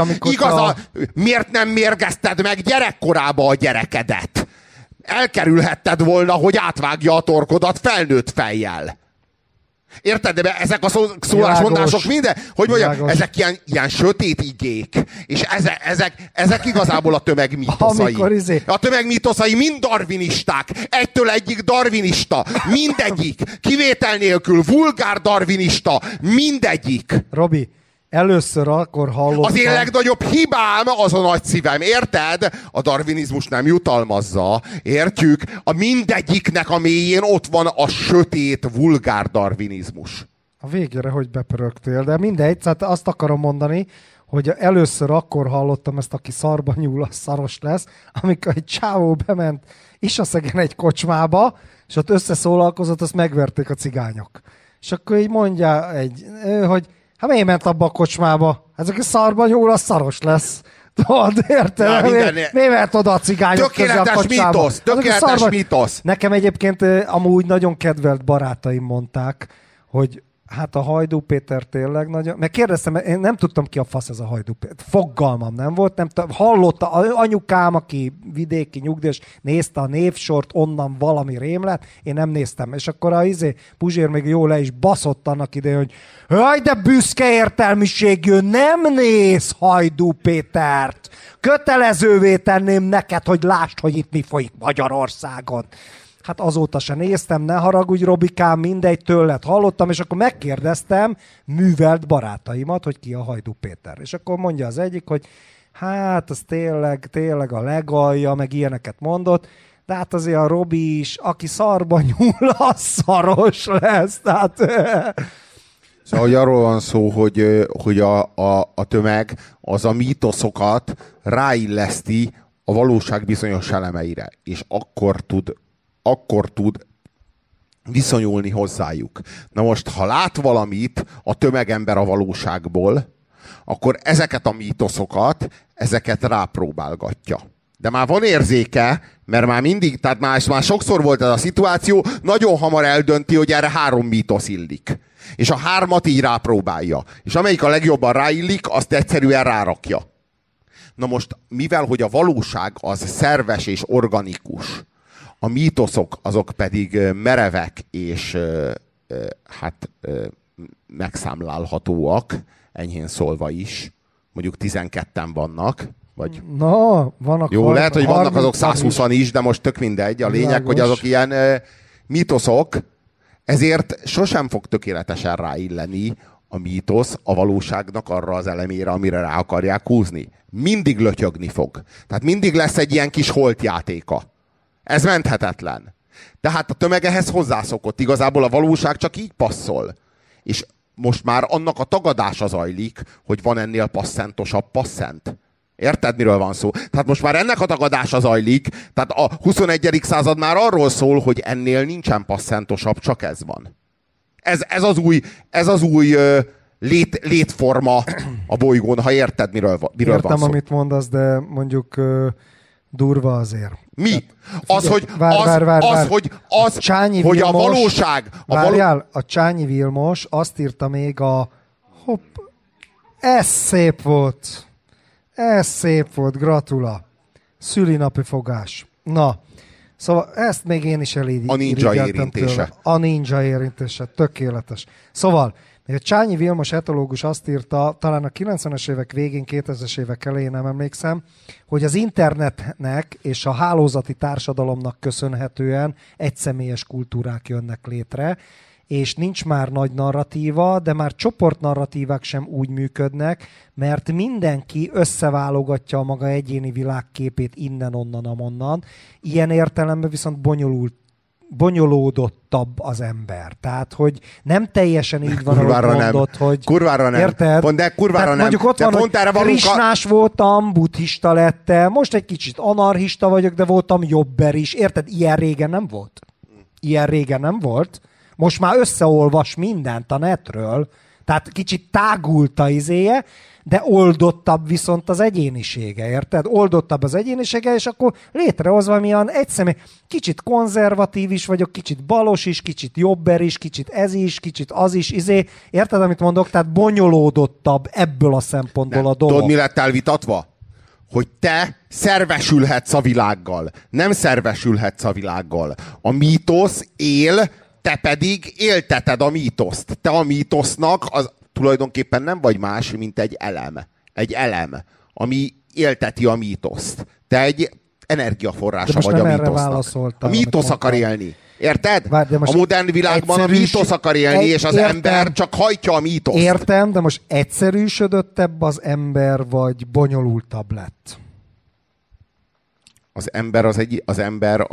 miért nem mérgezted meg gyerekkorába a gyerekedet? Elkerülhetted volna, hogy átvágja a torkodat felnőtt fejjel. Érted? De ezek a szólásmondások minden, hogy mondjam, ezek ilyen sötét igék. És ezek igazából a tömegmítoszai. A tömegmítoszai mind darwinisták. Egytől egyig darwinista. Mindegyik. Kivétel nélkül vulgár darwinista. Mindegyik. Robi, először akkor hallottam... Az én legnagyobb hibám az a nagy szívem, érted? A darwinizmus nem jutalmazza, értjük? A mindegyiknek a mélyén ott van a sötét, vulgár darwinizmus. A végére, hogy bepörögtél, de mindegy, tehát azt akarom mondani, hogy először akkor hallottam ezt, aki szarba nyúl, az szaros lesz, amikor egy csávó bement Isaszegen egy kocsmába, és ott összeszólalkozott, azt megverték a cigányok. És akkor így mondja hogy hát miért ment abba a kocsmába? Ez aki szarba nyúl, az szaros lesz. Tudod, érted? Miért ment oda a cigányok közé a kocsmába? Tökéletes mítosz. Nekem egyébként amúgy nagyon kedvelt barátaim mondták, hogy hát a Hajdú Péter tényleg nagyon... Mert kérdeztem, én nem tudtam ki a fasz ez a Hajdú Péter. Fogalmam nem volt, hallotta anyukám, aki vidéki nyugdíjas, nézte a névsort, onnan valami rém lett, én nem néztem. És akkor a Puzsér még jól le is baszott annak idején, hogy jaj, de büszke értelmiségű, nem néz Hajdú Pétert. Kötelezővé tenném neked, hogy lásd, hogy itt mi folyik Magyarországon. Hát azóta se néztem, ne haragudj, Robikám, mindegy, tőled hallottam, és akkor megkérdeztem művelt barátaimat, hogy ki a Hajdú Péter. És akkor mondja az egyik, hogy hát az tényleg a legalja, meg ilyeneket mondott, de hát azért a Robi is, aki szarba nyúl, az szaros lesz. Tehát... Szóval, hogy arról van szó, hogy a tömeg az a mítoszokat ráilleszti a valóság bizonyos elemeire, és akkor tud viszonyulni hozzájuk. Na most, ha lát valamit a tömegember a valóságból, akkor ezeket a mítoszokat, ezeket rápróbálgatja. De már van érzéke, mert már mindig, tehát már sokszor volt ez a szituáció, nagyon hamar eldönti, hogy erre 3 mítosz illik. És a 3-at így rápróbálja. És amelyik a legjobban ráillik, azt egyszerűen rárakja. Na most, mivel hogy a valóság az szerves és organikus, a mítoszok azok pedig merevek és megszámlálhatóak, enyhén szólva is. Mondjuk 12-en vannak. Vagy... vannak. Jó, lehet, hogy vannak azok 120-an is, de most tök mindegy. A lényeg, hogy azok ilyen mítoszok, ezért sosem fog tökéletesen ráilleni a mítosz a valóságnak arra az elemére, amire rá akarják húzni. mindig lötyögni fog. Tehát mindig lesz egy ilyen kis holtjátéka. Ez menthetetlen. De hát a tömeg ehhez hozzászokott. Igazából a valóság csak így passzol. És most már annak a tagadása zajlik, hogy van ennél passzentosabb passzent. Érted, miről van szó? Tehát most már ennek a tagadása zajlik, tehát a 21. század már arról szól, hogy ennél nincsen passzentosabb, csak ez van. Ez az új létforma a bolygón, ha érted, miről van szó. Értem, amit mondasz, de mondjuk durva azért. Mi? Tehát, hogy a valóság... A Csányi Vilmos azt írta még ez szép volt. Ez szép volt, gratula. Szülinapi fogás. Na, szóval ezt még én is a ninja érintése. Tőle. A ninja érintése, tökéletes. Szóval, még a Csányi Vilmos etológus azt írta, talán a 90-es évek végén, 2000-es évek elején, nem emlékszem, hogy az internetnek és a hálózati társadalomnak köszönhetően egyszemélyes kultúrák jönnek létre, és nincs már nagy narratíva, de már csoportnarratívák sem úgy működnek, mert mindenki összeválogatja a maga egyéni világképét innen, onnan. Ilyen értelemben viszont bonyolódottabb az ember. Tehát, hogy nem teljesen így van, ahogy mondod, hogy... Kurvára nem. Érted? De kurvára nem. Mondjuk ott de van, hogy krisnás voltam, buddhista lettem, most egy kicsit anarchista vagyok, de voltam jobber is. Érted? Ilyen régen nem volt. Most már összeolvas mindent a netről, tehát kicsit tágult a izéje, de oldottabb viszont az egyénisége, érted? Oldottabb az egyénisége, és akkor létrehoz valamilyen egyszemély. Kicsit konzervatív is vagyok, kicsit balos is, kicsit jobber is, kicsit ez is, kicsit az is, Érted, amit mondok? Tehát bonyolódottabb ebből a szempontból a dolog. Tudod, mi lett elvitatva? Hogy te szervesülhetsz a világgal. Nem szervesülhetsz a világgal. A mítosz él, te pedig élteted a mítoszt. Te a mítosznak az tulajdonképpen nem vagy más, mint egy elem. Egy elem, ami élteti a mítoszt. Te egy energiaforrása vagy a mítosznak. A mítosz akar élni. Érted? A modern világban a mítosz akar élni, és az ember csak hajtja a mítoszt. Értem, de most egyszerűsödöttebb az ember, vagy bonyolultabb lett? Az ember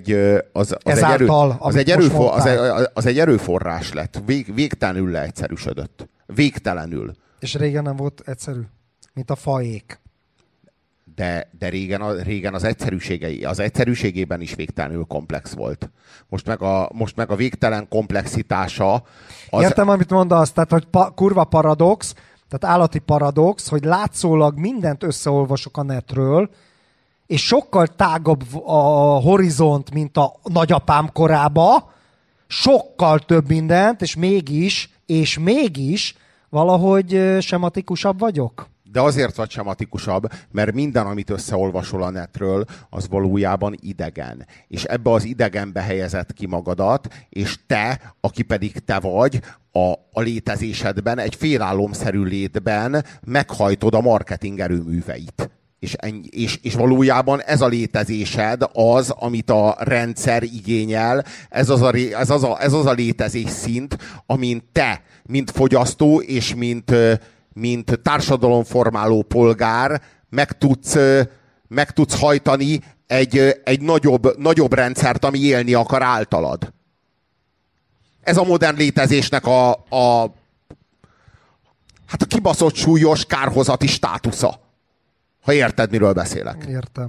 az egy erőforrás lett. Végtelenül leegyszerűsödött. Végtelenül. És régen nem volt egyszerű? Mint a fajék. De régen az egyszerűségében is végtelenül komplex volt. Most meg a végtelen komplexitása... Értem, amit mondasz, tehát, hogy kurva paradox, tehát állati paradox, hogy látszólag mindent összeolvasok a netről, és sokkal tágabb a horizont, mint a nagyapám korába, sokkal több mindent, és mégis valahogy sematikusabb vagyok. De azért vagy sematikusabb, mert minden, amit összeolvasol a netről, az valójában idegen. És ebbe az idegenbe helyezed ki magadat, és te, aki pedig te vagy, a létezésedben, egy félálomszerű létben meghajtod a marketing erőműveit. És valójában ez a létezésed az, amit a rendszer igényel, ez az a létezés szint, amin te, mint fogyasztó és mint társadalomformáló polgár meg tudsz hajtani egy nagyobb rendszert, ami élni akar általad. Ez a modern létezésnek a kibaszott súlyos kárhozati státusza. Ha érted, miről beszélek.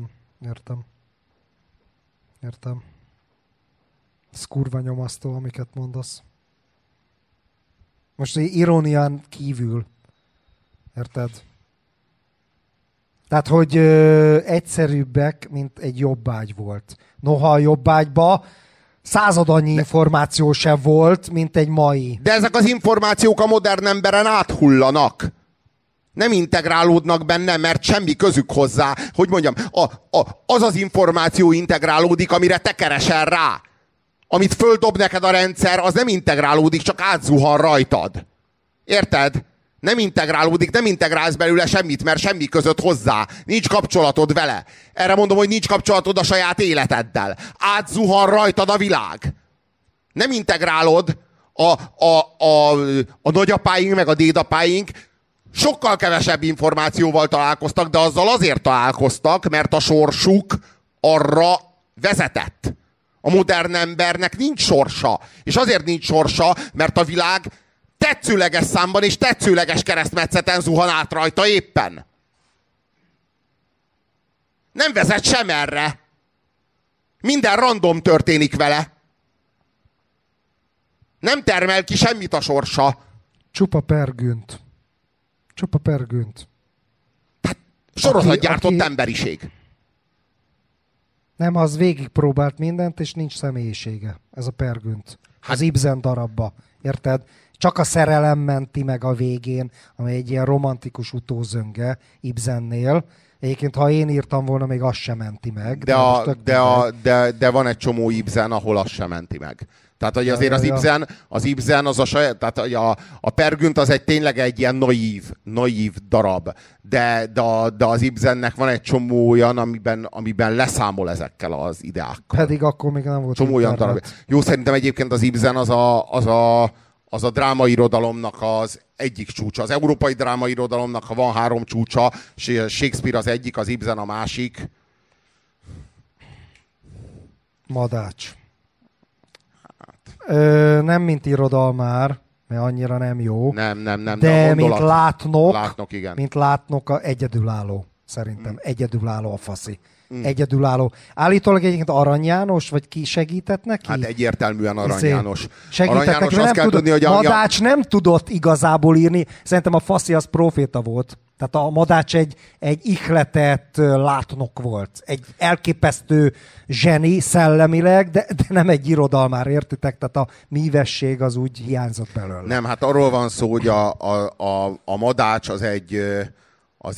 Értem. Ez kurva nyomasztó, amiket mondasz. Most irónián kívül. Érted? Tehát, hogy egyszerűbbek, mint egy jobbágy volt. Noha a jobbágyba századannyi információ sem volt, mint egy mai. De ezek az információk a modern emberen áthullanak. Nem integrálódnak benne, mert semmi közük hozzá. Hogy mondjam, az információ integrálódik, amire te keresel rá. Amit földob neked a rendszer, az nem integrálódik, csak átzuhan rajtad. Érted? Nem integrálódik, nem integrálsz belőle semmit, mert semmi között hozzá. Nincs kapcsolatod vele. Erre mondom, hogy nincs kapcsolatod a saját életeddel. Átzuhan rajtad a világ. Nem integrálod a nagyapáink meg a dédapáink sokkal kevesebb információval találkoztak, de azzal azért találkoztak, mert a sorsuk arra vezetett. A modern embernek nincs sorsa. És azért nincs sorsa, mert a világ tetszőleges számban és tetszőleges keresztmetszeten zuhan át rajta éppen. Nem vezet sem erre. Minden random történik vele. Nem termel ki semmit a sorsa. Csupa pergünt. Csupa pergünt. Hát sorozat gyártott emberiség. Nem, az végigpróbált mindent, és nincs személyisége. Ez a pergünt. Hát- Az Ibsen darabba. Érted? Csak a szerelem menti meg a végén, ami egy ilyen romantikus utózönge Ibsennél. Egyébként, ha én írtam volna, még azt sem menti meg. De van egy csomó Ibsen, ahol azt sem menti meg. Tehát, hogy azért az Ibsen az a saját, tehát a Peer Gynt az tényleg egy ilyen naív darab, de az Ibsennek van egy csomó olyan, amiben leszámol ezekkel az ideákkal. Pedig akkor még nem volt csomó olyan darab. Jó, szerintem egyébként az Ibsen az a drámairodalomnak az egyik csúcsa. Az európai drámairodalomnak, ha van 3 csúcsa, Shakespeare az egyik, az Ibsen a másik. Madács. Nem mint irodalmár, mert annyira nem jó. Nem, de mint látnok, igen. Mint látnok egyedülálló. Szerintem egyedülálló a faszi. Egyedülálló. Állítólag egyébként Arany János, vagy ki segített neki? Hát egyértelműen Arany János. Segített Arany János, neki, azt kell tudni, hogy Madács nem tudott igazából írni. Szerintem a faszi az proféta volt. Tehát a Madács egy ihletett látnok volt. Egy elképesztő zseni szellemileg, de nem egy irodalmár, értitek? Tehát a mívesség az úgy hiányzott belőle. Nem, hát arról van szó, hogy a Madács az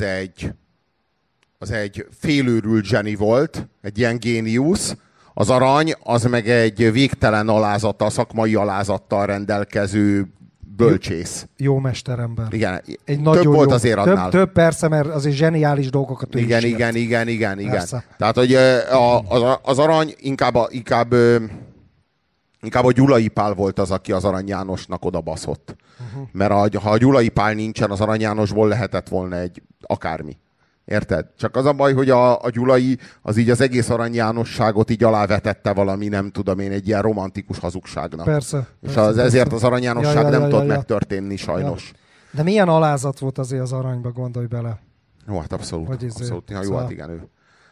egy félőrült zseni volt, egy ilyen géniusz. Az Arany az meg egy végtelen alázattal, szakmai alázattal rendelkező bölcsész. Jó mesterember. Igen. Egy több nagyon volt jó, azért annál. Több persze, mert azért zseniális dolgokat ő is írt. Igen. Persze. Tehát, hogy az Arany inkább a Gyulai Pál volt az, aki az Arany Jánosnak odabaszott. Mert ha a Gyulai Pál nincsen, az Arany Jánosból lehetett volna egy akármi. Érted? Csak az a baj, hogy a Gyulai az így az egész Arany Jánosságot így alávetette valami, nem tudom én, egy ilyen romantikus hazugságnak. Persze. És ezért az Arany Jánosság nem tudott megtörténni, sajnos. Ja. De milyen alázat volt azért az Aranyba, gondolj bele. Jó, hát abszolút. Abszolút. Ja, jó, szóval... hát igen, ő.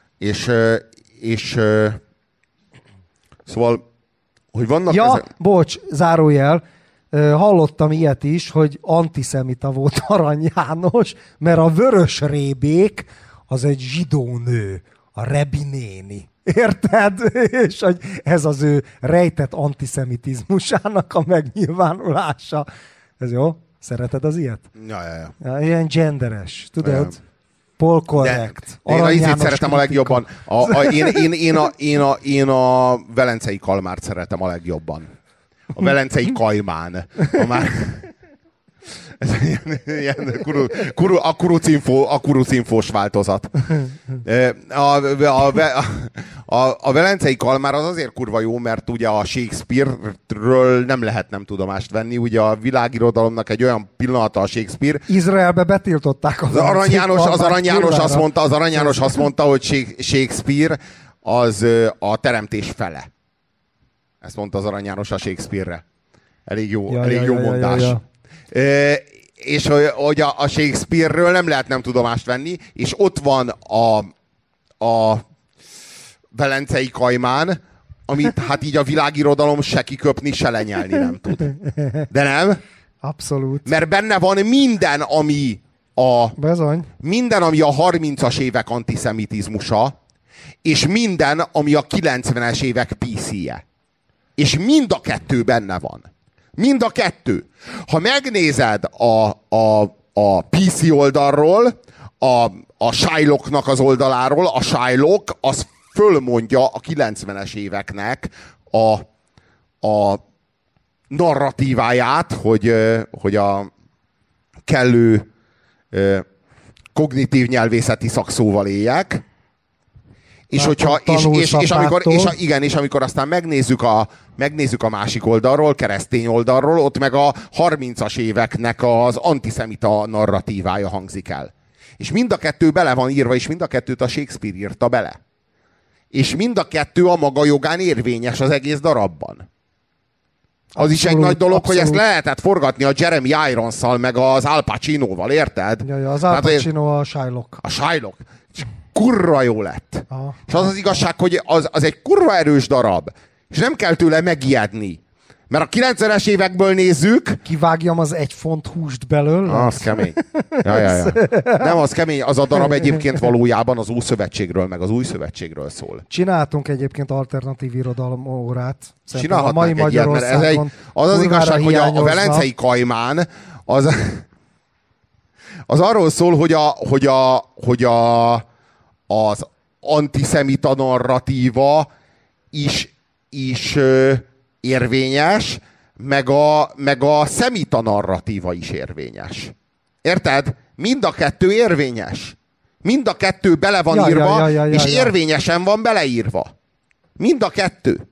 És szóval, hogy vannak bocs, zárójel. Hallottam ilyet is, hogy antiszemita volt Arany János, mert a Vörös Rébék az egy zsidó nő, a Rebi néni. Érted? És hogy ez az ő rejtett antiszemitizmusának a megnyilvánulása. Ez jó? Szereted az ilyet? Ja. Ilyen genderes, tudod? Polkorrekt. Én az ízét szeretem a legjobban. Én a velencei kalmárt szeretem a legjobban. A velencei kajmán. Ez ilyen kurucinfós változat. A velencei kalmár az azért kurva jó, mert ugye a Shakespeare-ről nem lehet nem tudomást venni. Ugye a világirodalomnak egy olyan pillanata a Shakespeare. Izraelbe betiltották az Arany János azt mondta, hogy Shakespeare az a teremtés fele. Ezt mondta az Arany János a Shakespeare-re. Elég jó mondás. És hogy a Shakespeare-ről nem lehet nem tudomást venni, és ott van a velencei kajmán, amit hát így a világirodalom se kiköpni, se lenyelni nem tud. De nem? Abszolút. Mert benne van minden, ami a 30-as évek antiszemitizmusa, és minden, ami a 90-es évek PC-je. És mind a kettő benne van. Mind a kettő. Ha megnézed a PC oldalról, a Shylocknak az oldaláról, a Shylock az fölmondja a 90-es éveknek a narratíváját, hogy a kellő kognitív nyelvészeti szakszóval éljek, És, és amikor aztán megnézzük a másik oldalról, keresztény oldalról, ott meg a 30-as éveknek az antiszemita narratívája hangzik el. És mind a kettő bele van írva, és mind a kettőt a Shakespeare írta bele. És mind a kettő a maga jogán érvényes az egész darabban. Az abszolút, is egy nagy dolog, abszolút. Hogy ezt lehetett forgatni a Jeremy Irons-szal, meg az Al Pacinoval, érted? Ja, az Al Pacino a Shylock. A Shylock. És kurva jó lett. Aha. És az igazság, hogy az egy kurva erős darab. És nem kell tőle megijedni. Mert a 90-es évekből nézzük... Kivágjam az 1 font húst belőle? Az kemény. Ja. Nem, az kemény. Az a darab egyébként valójában az Ószövetségről, meg az Új Szövetségről szól. Csináltunk egyébként alternatív irodalom órát. Csinálhatnánk egy ilyet, mert az igazság, hogy a Velencei Kajmán az arról szól, hogy az antiszemita narratíva is érvényes, meg a szemita narratíva is érvényes. Érted? Mind a kettő érvényes. Mind a kettő bele van írva, és érvényesen van beleírva. Mind a kettő.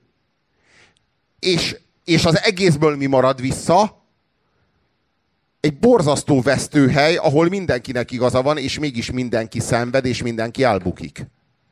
És az egészből mi marad vissza? Egy borzasztó vesztőhely, ahol mindenkinek igaza van, és mégis mindenki szenved, és mindenki elbukik.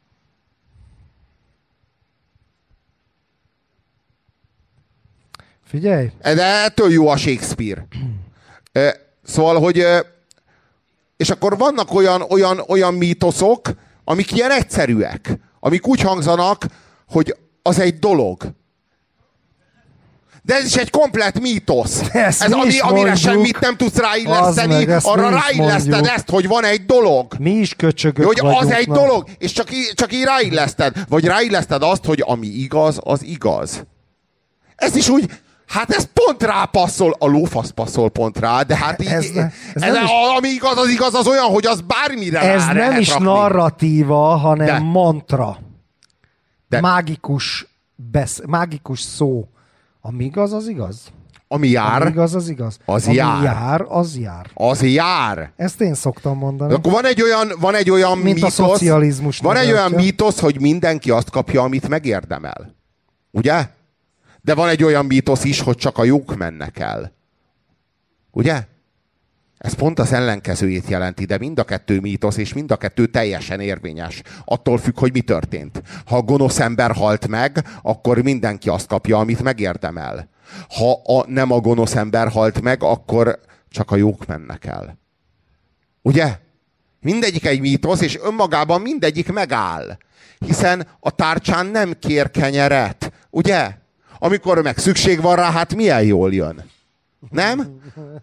Figyelj! De ettől jó a Shakespeare. Szóval, hogy... És akkor vannak olyan mítoszok, amik ilyen egyszerűek. Amik úgy hangzanak, hogy az egy dolog. De ez is egy komplett mítosz. Amire semmit nem tudsz ráilleszteni, arra ráilleszted ezt, hogy van egy dolog. Mi is köcsögök hogy vagyunk, az egy dolog, és csak így ráilleszted. Vagy ráilleszted azt, hogy ami igaz, az igaz. Ez is úgy... Hát ez pont rápasszol, a lófasz passzol pont rá, de hát így, ami igaz, az igaz, az olyan, hogy az bármire ez rá nem is rakni. Narratíva, hanem mantra. De. Mágikus szó. Ami igaz, az igaz. Ami jár, ami igaz, az igaz. Az ami jár. Az jár. Az jár. Ezt én szoktam mondani. Akkor van egy olyan mint mítosz, a szocializmus. Van egy olyan mítosz, hogy mindenki azt kapja, amit megérdemel. Ugye? De van egy olyan mítosz is, hogy csak a jók mennek el. Ugye? Ez pont az ellenkezőjét jelenti, de mind a kettő mítosz, és mind a kettő teljesen érvényes. Attól függ, hogy mi történt. Ha a gonosz ember halt meg, akkor mindenki azt kapja, amit megérdemel. Ha nem a gonosz ember halt meg, akkor csak a jók mennek el. Ugye? Mindegyik egy mítosz, és önmagában mindegyik megáll. Hiszen a tárcsán nem kér kenyeret. Ugye? Amikor meg szükség van rá, hát milyen jól jön. Nem?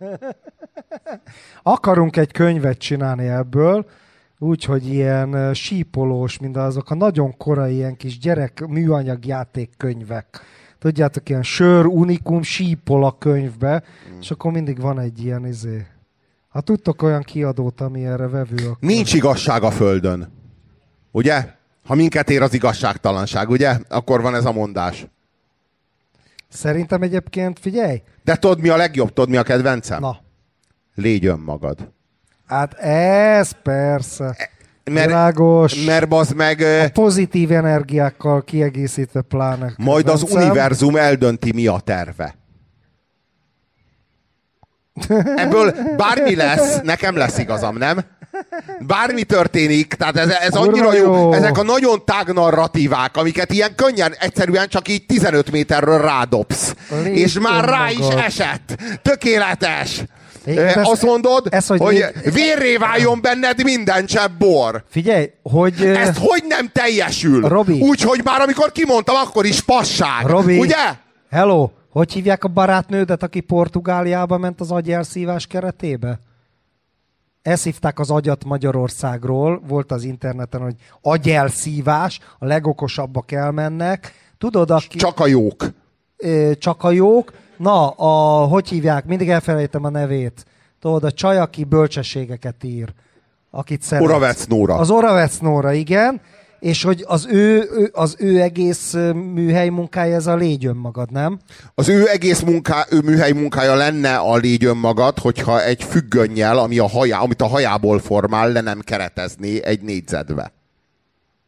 Akarunk egy könyvet csinálni ebből, úgyhogy ilyen sípolós, mint azok a nagyon korai ilyen kis gyerek műanyag játékkönyvek. Tudjátok, ilyen sör, unikum, sípol a könyvbe, és akkor mindig van egy ilyen Ha tudtok olyan kiadót, ami erre vevő, akkor... Nincs igazság a földön. Ugye? Ha minket ér az igazságtalanság, ugye? Akkor van ez a mondás. Szerintem egyébként, figyelj! De tudod mi a legjobb? Tudod mi a kedvencem? Na. Légy önmagad. Hát ez persze. Világos. Mert bazd meg... A pozitív energiákkal kiegészítve pláne. Majd az univerzum eldönti, mi a terve. Ebből bármi lesz, nekem lesz igazam, nem? Bármi történik, tehát ez annyira jó. Ezek a nagyon tág narratívák, amiket ilyen könnyen, egyszerűen csak így 15 méterről rádobsz. És már rá is esett. Tökéletes. Azt mondod, hogy vérré váljon benned minden csepp bor. Figyelj, hogy... Ezt hogy nem teljesül? Úgyhogy már amikor kimondtam, akkor is passág. Robi, ugye? Hello, hogy hívják a barátnődet, aki Portugáliába ment az agyelszívás keretébe? Elszívták az agyat Magyarországról, volt az interneten, hogy agyelszívás, a legokosabbak elmennek. Tudod, aki... Csak a jók. Csak a jók. Na, hogy hívják? Mindig elfelejtem a nevét. Tudod, a csaj, aki bölcsességeket ír. Akit szeret. Oravec Nóra. Az Oravec Nóra, igen. És hogy az ő egész műhely munkája, ez a légy önmagad, nem? Az ő egész műhely munkája lenne a légy önmagad, hogyha egy függönnyel, amit a hajából formál, le nem keretezné egy négyzetbe.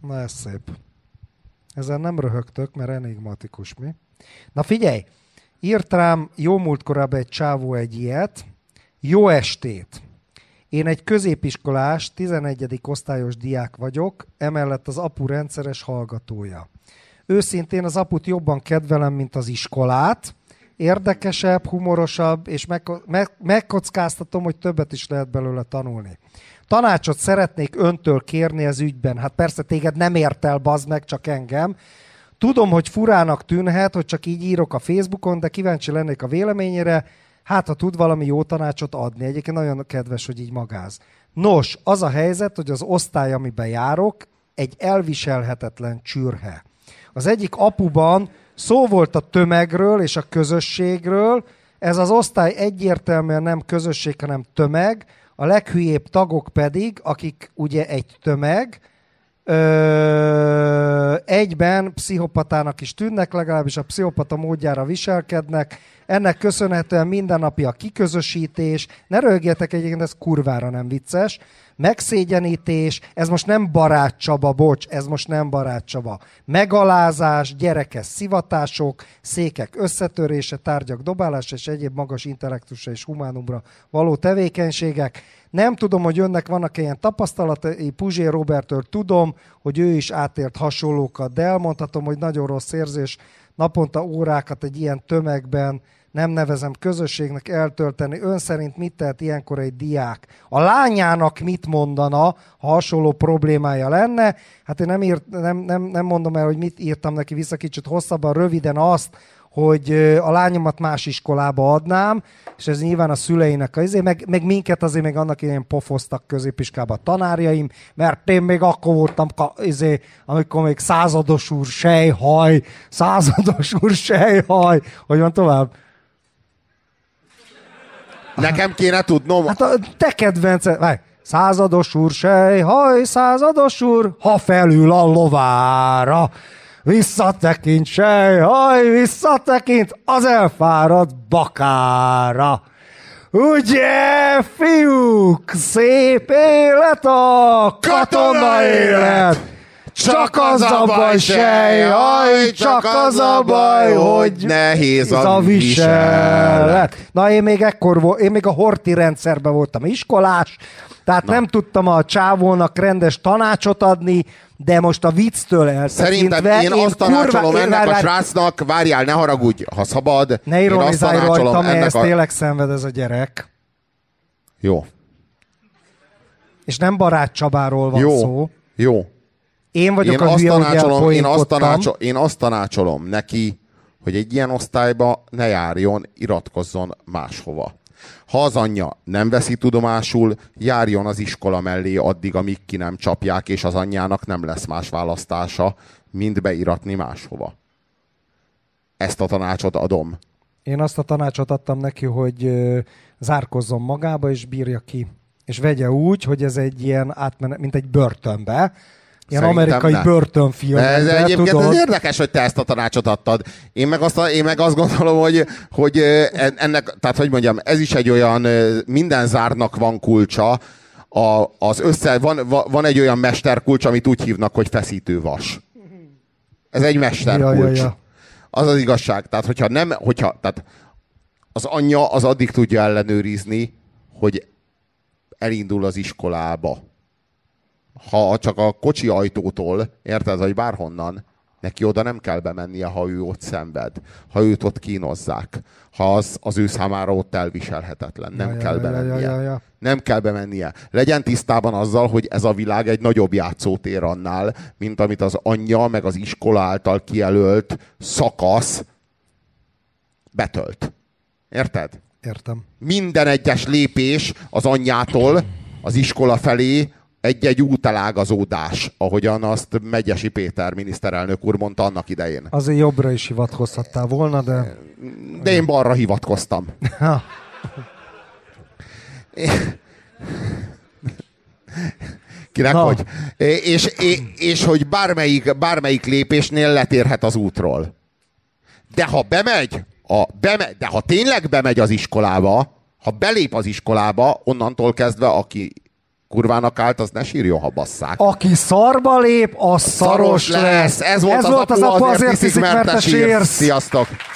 Na ez szép. Ezen nem röhögtök, mert enigmatikus, mi? Na figyelj, írt rám jó múltkorában egy csávó egy ilyet. Jó estét! Én egy középiskolás, 11. osztályos diák vagyok, emellett az apu rendszeres hallgatója. Őszintén az aput jobban kedvelem, mint az iskolát. Érdekesebb, humorosabb, és megkockáztatom, hogy többet is lehet belőle tanulni. Tanácsot szeretnék öntől kérni az ügyben. Hát persze téged nem ért el, bazd meg, csak engem. Tudom, hogy furának tűnhet, hogy csak így írok a Facebookon, de kíváncsi lennék a véleményére. Hát, ha tud valami jó tanácsot adni. Egyébként nagyon kedves, hogy így magáz. Nos, az a helyzet, hogy az osztály, amiben járok, egy elviselhetetlen csürhe. Az egyik apuban szó volt a tömegről és a közösségről. Ez az osztály egyértelműen nem közösség, hanem tömeg. A leghülyébb tagok pedig, akik ugye egy tömeg, egyben pszichopatának is tűnnek, legalábbis a pszichopata módjára viselkednek. Ennek köszönhetően mindennapi a kiközösítés. Ne röhögjetek, egyébként ez kurvára nem vicces. Megszégyenítés, ez most nem Barát Csaba, bocs, ez most nem Barát Csaba. Megalázás, gyerekes szivatások, székek összetörése, tárgyak dobálása és egyéb magas intellektusra és humánumra való tevékenységek. Nem tudom, hogy önnek vannak ilyen tapasztalatai, Puzsér Robertől tudom, hogy ő is átélt hasonlókat, de elmondhatom, hogy nagyon rossz érzés naponta órákat egy ilyen tömegben, nem nevezem közösségnek eltölteni. Ön szerint mit tehet ilyenkor egy diák? A lányának mit mondana, ha hasonló problémája lenne? Hát én nem mondom el, hogy mit írtam neki vissza, kicsit hosszabban, röviden azt, hogy a lányomat más iskolába adnám, és ez nyilván a szüleinek meg minket azért még annak idején pofoztak középiskolában a tanárjaim, mert én még akkor voltam, amikor még százados úr sejhaj, hogy van tovább? Nekem kéne tudnom. Hát a te kedvenced, várj, százados úr sejhaj, százados úr, ha felül a lovára, visszatekint sejhaj, visszatekint az elfáradt bakára. Ugye, fiúk, szép élet a katona élet. Csak az a baj, sejhaj, csak az a baj, hogy nehéz a viselet. Na, én még a Horthy rendszerben voltam iskolás, tehát nem tudtam a csávónak rendes tanácsot adni, de most a vicctől eltekintve... Szerintem én azt tanácsolom ennek a srácnak, várjál, ne haragudj, ha szabad. Ne ironizálj rajta, mert ezt tényleg szenved ez a gyerek. Jó. És nem Barát Csabáról van szó. Jó. Én vagyok a hülye, hogy elpoénkodtam. Én azt tanácsolom neki, hogy egy ilyen osztályba ne járjon, iratkozzon máshova. Ha az anyja nem veszi tudomásul, járjon az iskola mellé addig, amíg ki nem csapják, és az anyjának nem lesz más választása, mint beiratni máshova. Ezt a tanácsot adom. Én azt a tanácsot adtam neki, hogy zárkozzon magába, és bírja ki. És vegye úgy, hogy ez egy ilyen átmenet, mint egy börtönbe. Ilyen amerikai börtönfilm. Ez egyébként ez érdekes, hogy te ezt a tanácsot adtad. Én meg azt gondolom, hogy ennek, tehát hogy mondjam, ez is egy olyan, minden zárnak van kulcsa. Van egy olyan mesterkulcs, amit úgy hívnak, hogy feszítővas. Ez egy mesterkulcs. Ja. Az az igazság. Tehát, tehát az anyja az addig tudja ellenőrizni, hogy elindul az iskolába. Ha csak a kocsi ajtótól, érted, vagy bárhonnan, neki oda nem kell bemennie, ha ő ott szenved. Ha őt ott kínozzák. Ha az ő számára ott elviselhetetlen. Nem kell bemennie. Nem kell bemennie. Legyen tisztában azzal, hogy ez a világ egy nagyobb játszótér annál, mint amit az anyja meg az iskola által kijelölt szakasz betölt. Érted? Értem. Minden egyes lépés az anyjától az iskola felé egy-egy útelágazódás, ahogyan azt Megyesi Péter miniszterelnök úr mondta annak idején. Azért jobbra is hivatkozhattál volna, de... De én balra hivatkoztam. Kinek hogy? És hogy bármelyik lépésnél letérhet az útról. De ha de ha tényleg bemegy az iskolába, ha belép az iskolába, onnantól kezdve, aki kurvának állt, az ne sírjon, ha basszák. Aki szarba lép, az szaros lesz. Ez volt az apu, azért tiszik, mert te sírsz. Sziasztok!